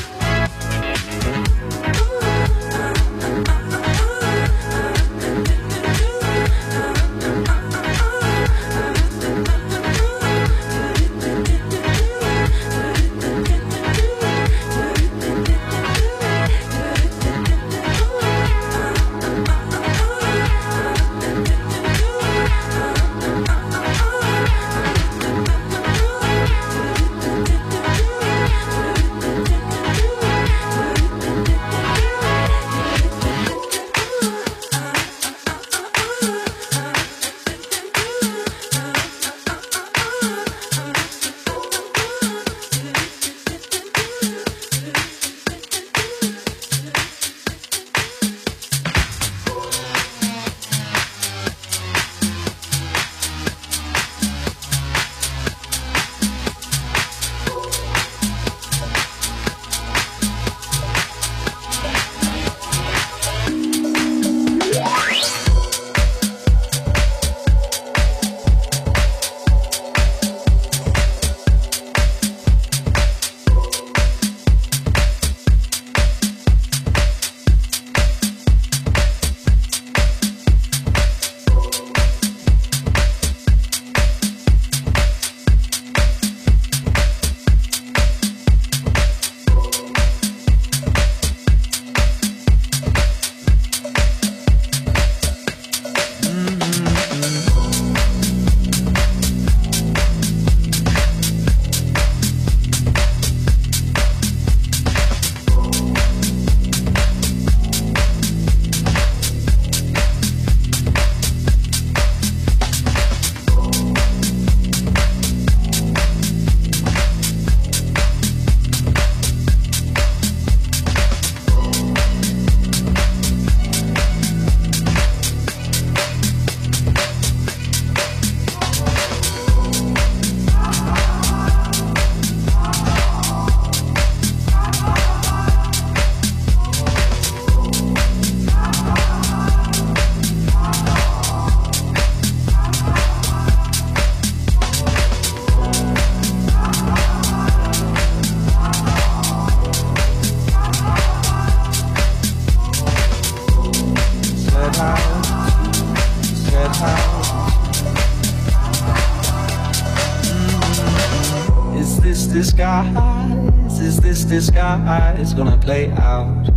Is this disguise? Is this disguise gonna play out?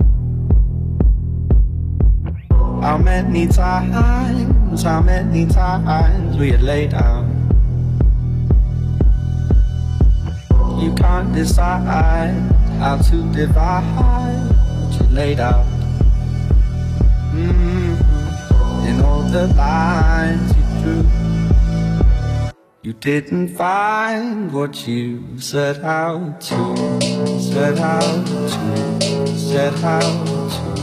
How many times we had laid out? You can't decide how to divide what you laid out. In all the lines you drew, you didn't find what you set out to, set out to, set out to,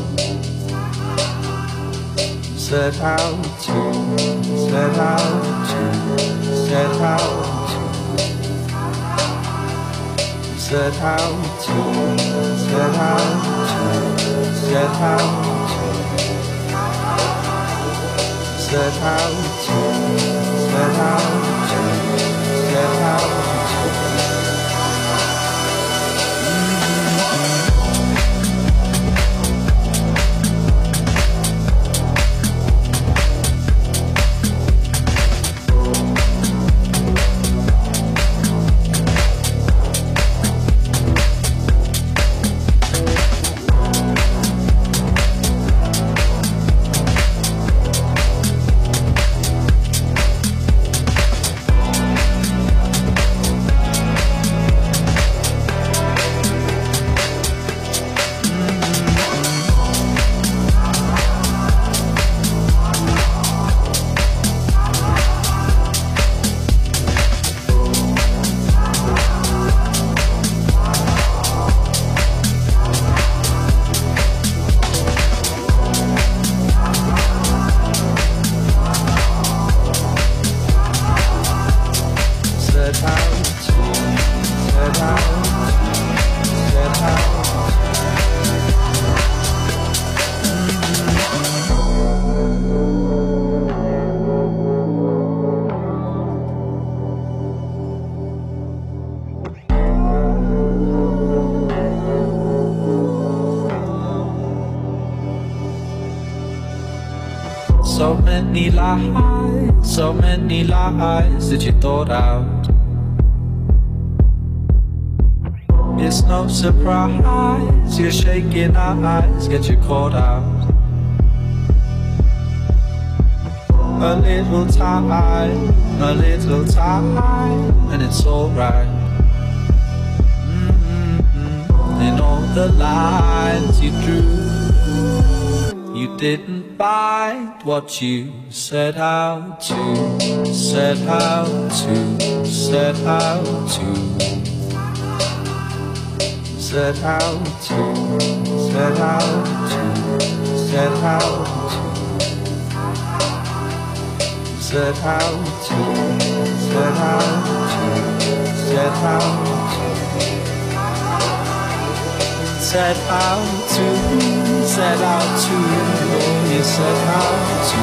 set out to, set out to, set out to, set out to, set out to, set out to, set out to, set out to, set out to. So many lies that you thought out. It's no surprise your shaking eyes get you caught out. A little time, and it's alright. And all the lines you drew, you didn't find what you set out to, set out to, set out to, set out to, set out to, set out to, set out to, set out to, set out to, set out to, set out to, oh, you set out to.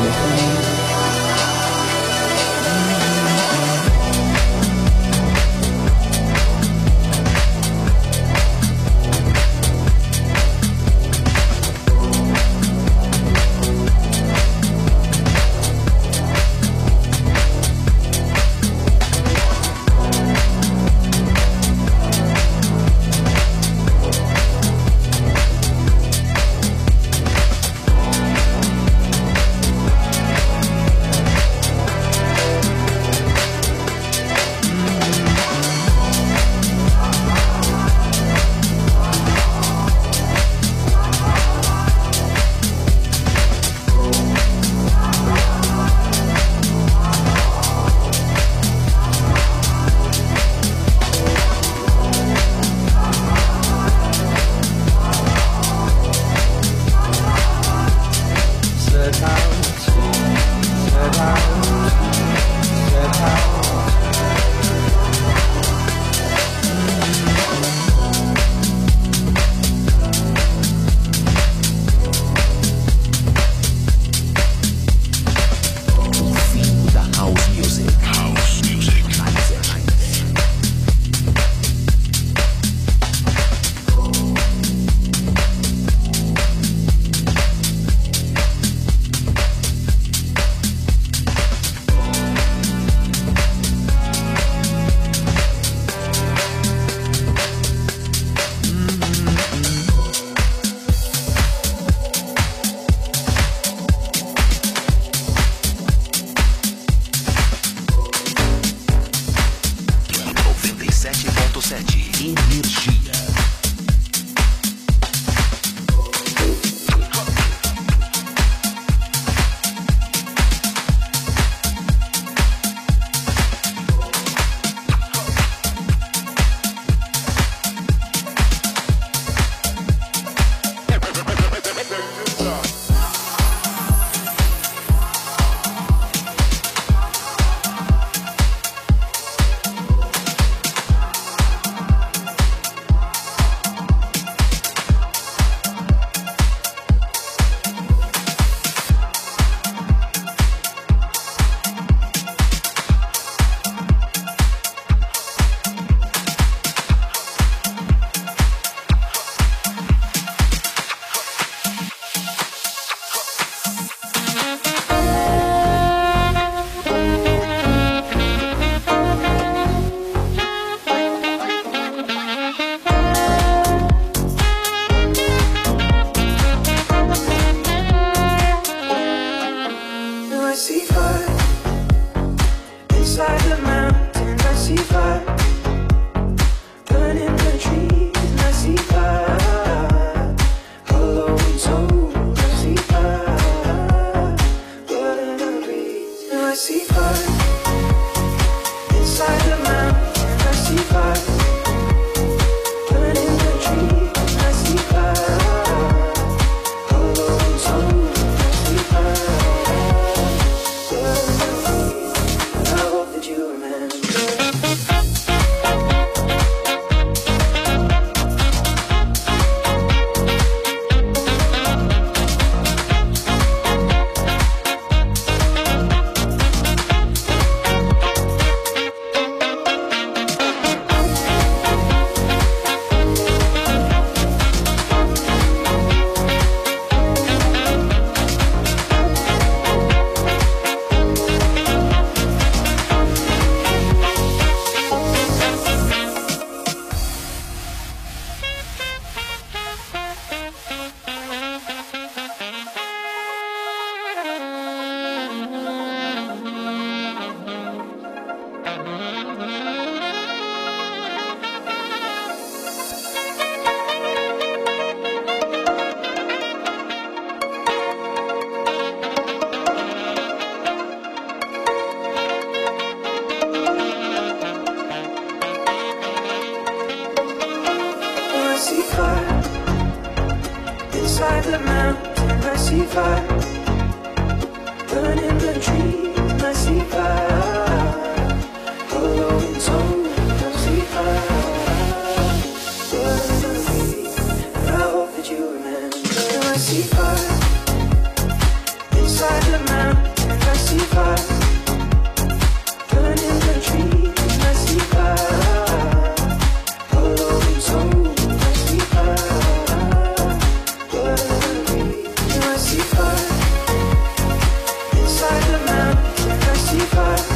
Inside the mountain, I see fire. Burning the trees, I see fire. Glowing soul, I see fire. Burning, I see fire. Inside the mountain, I see fire.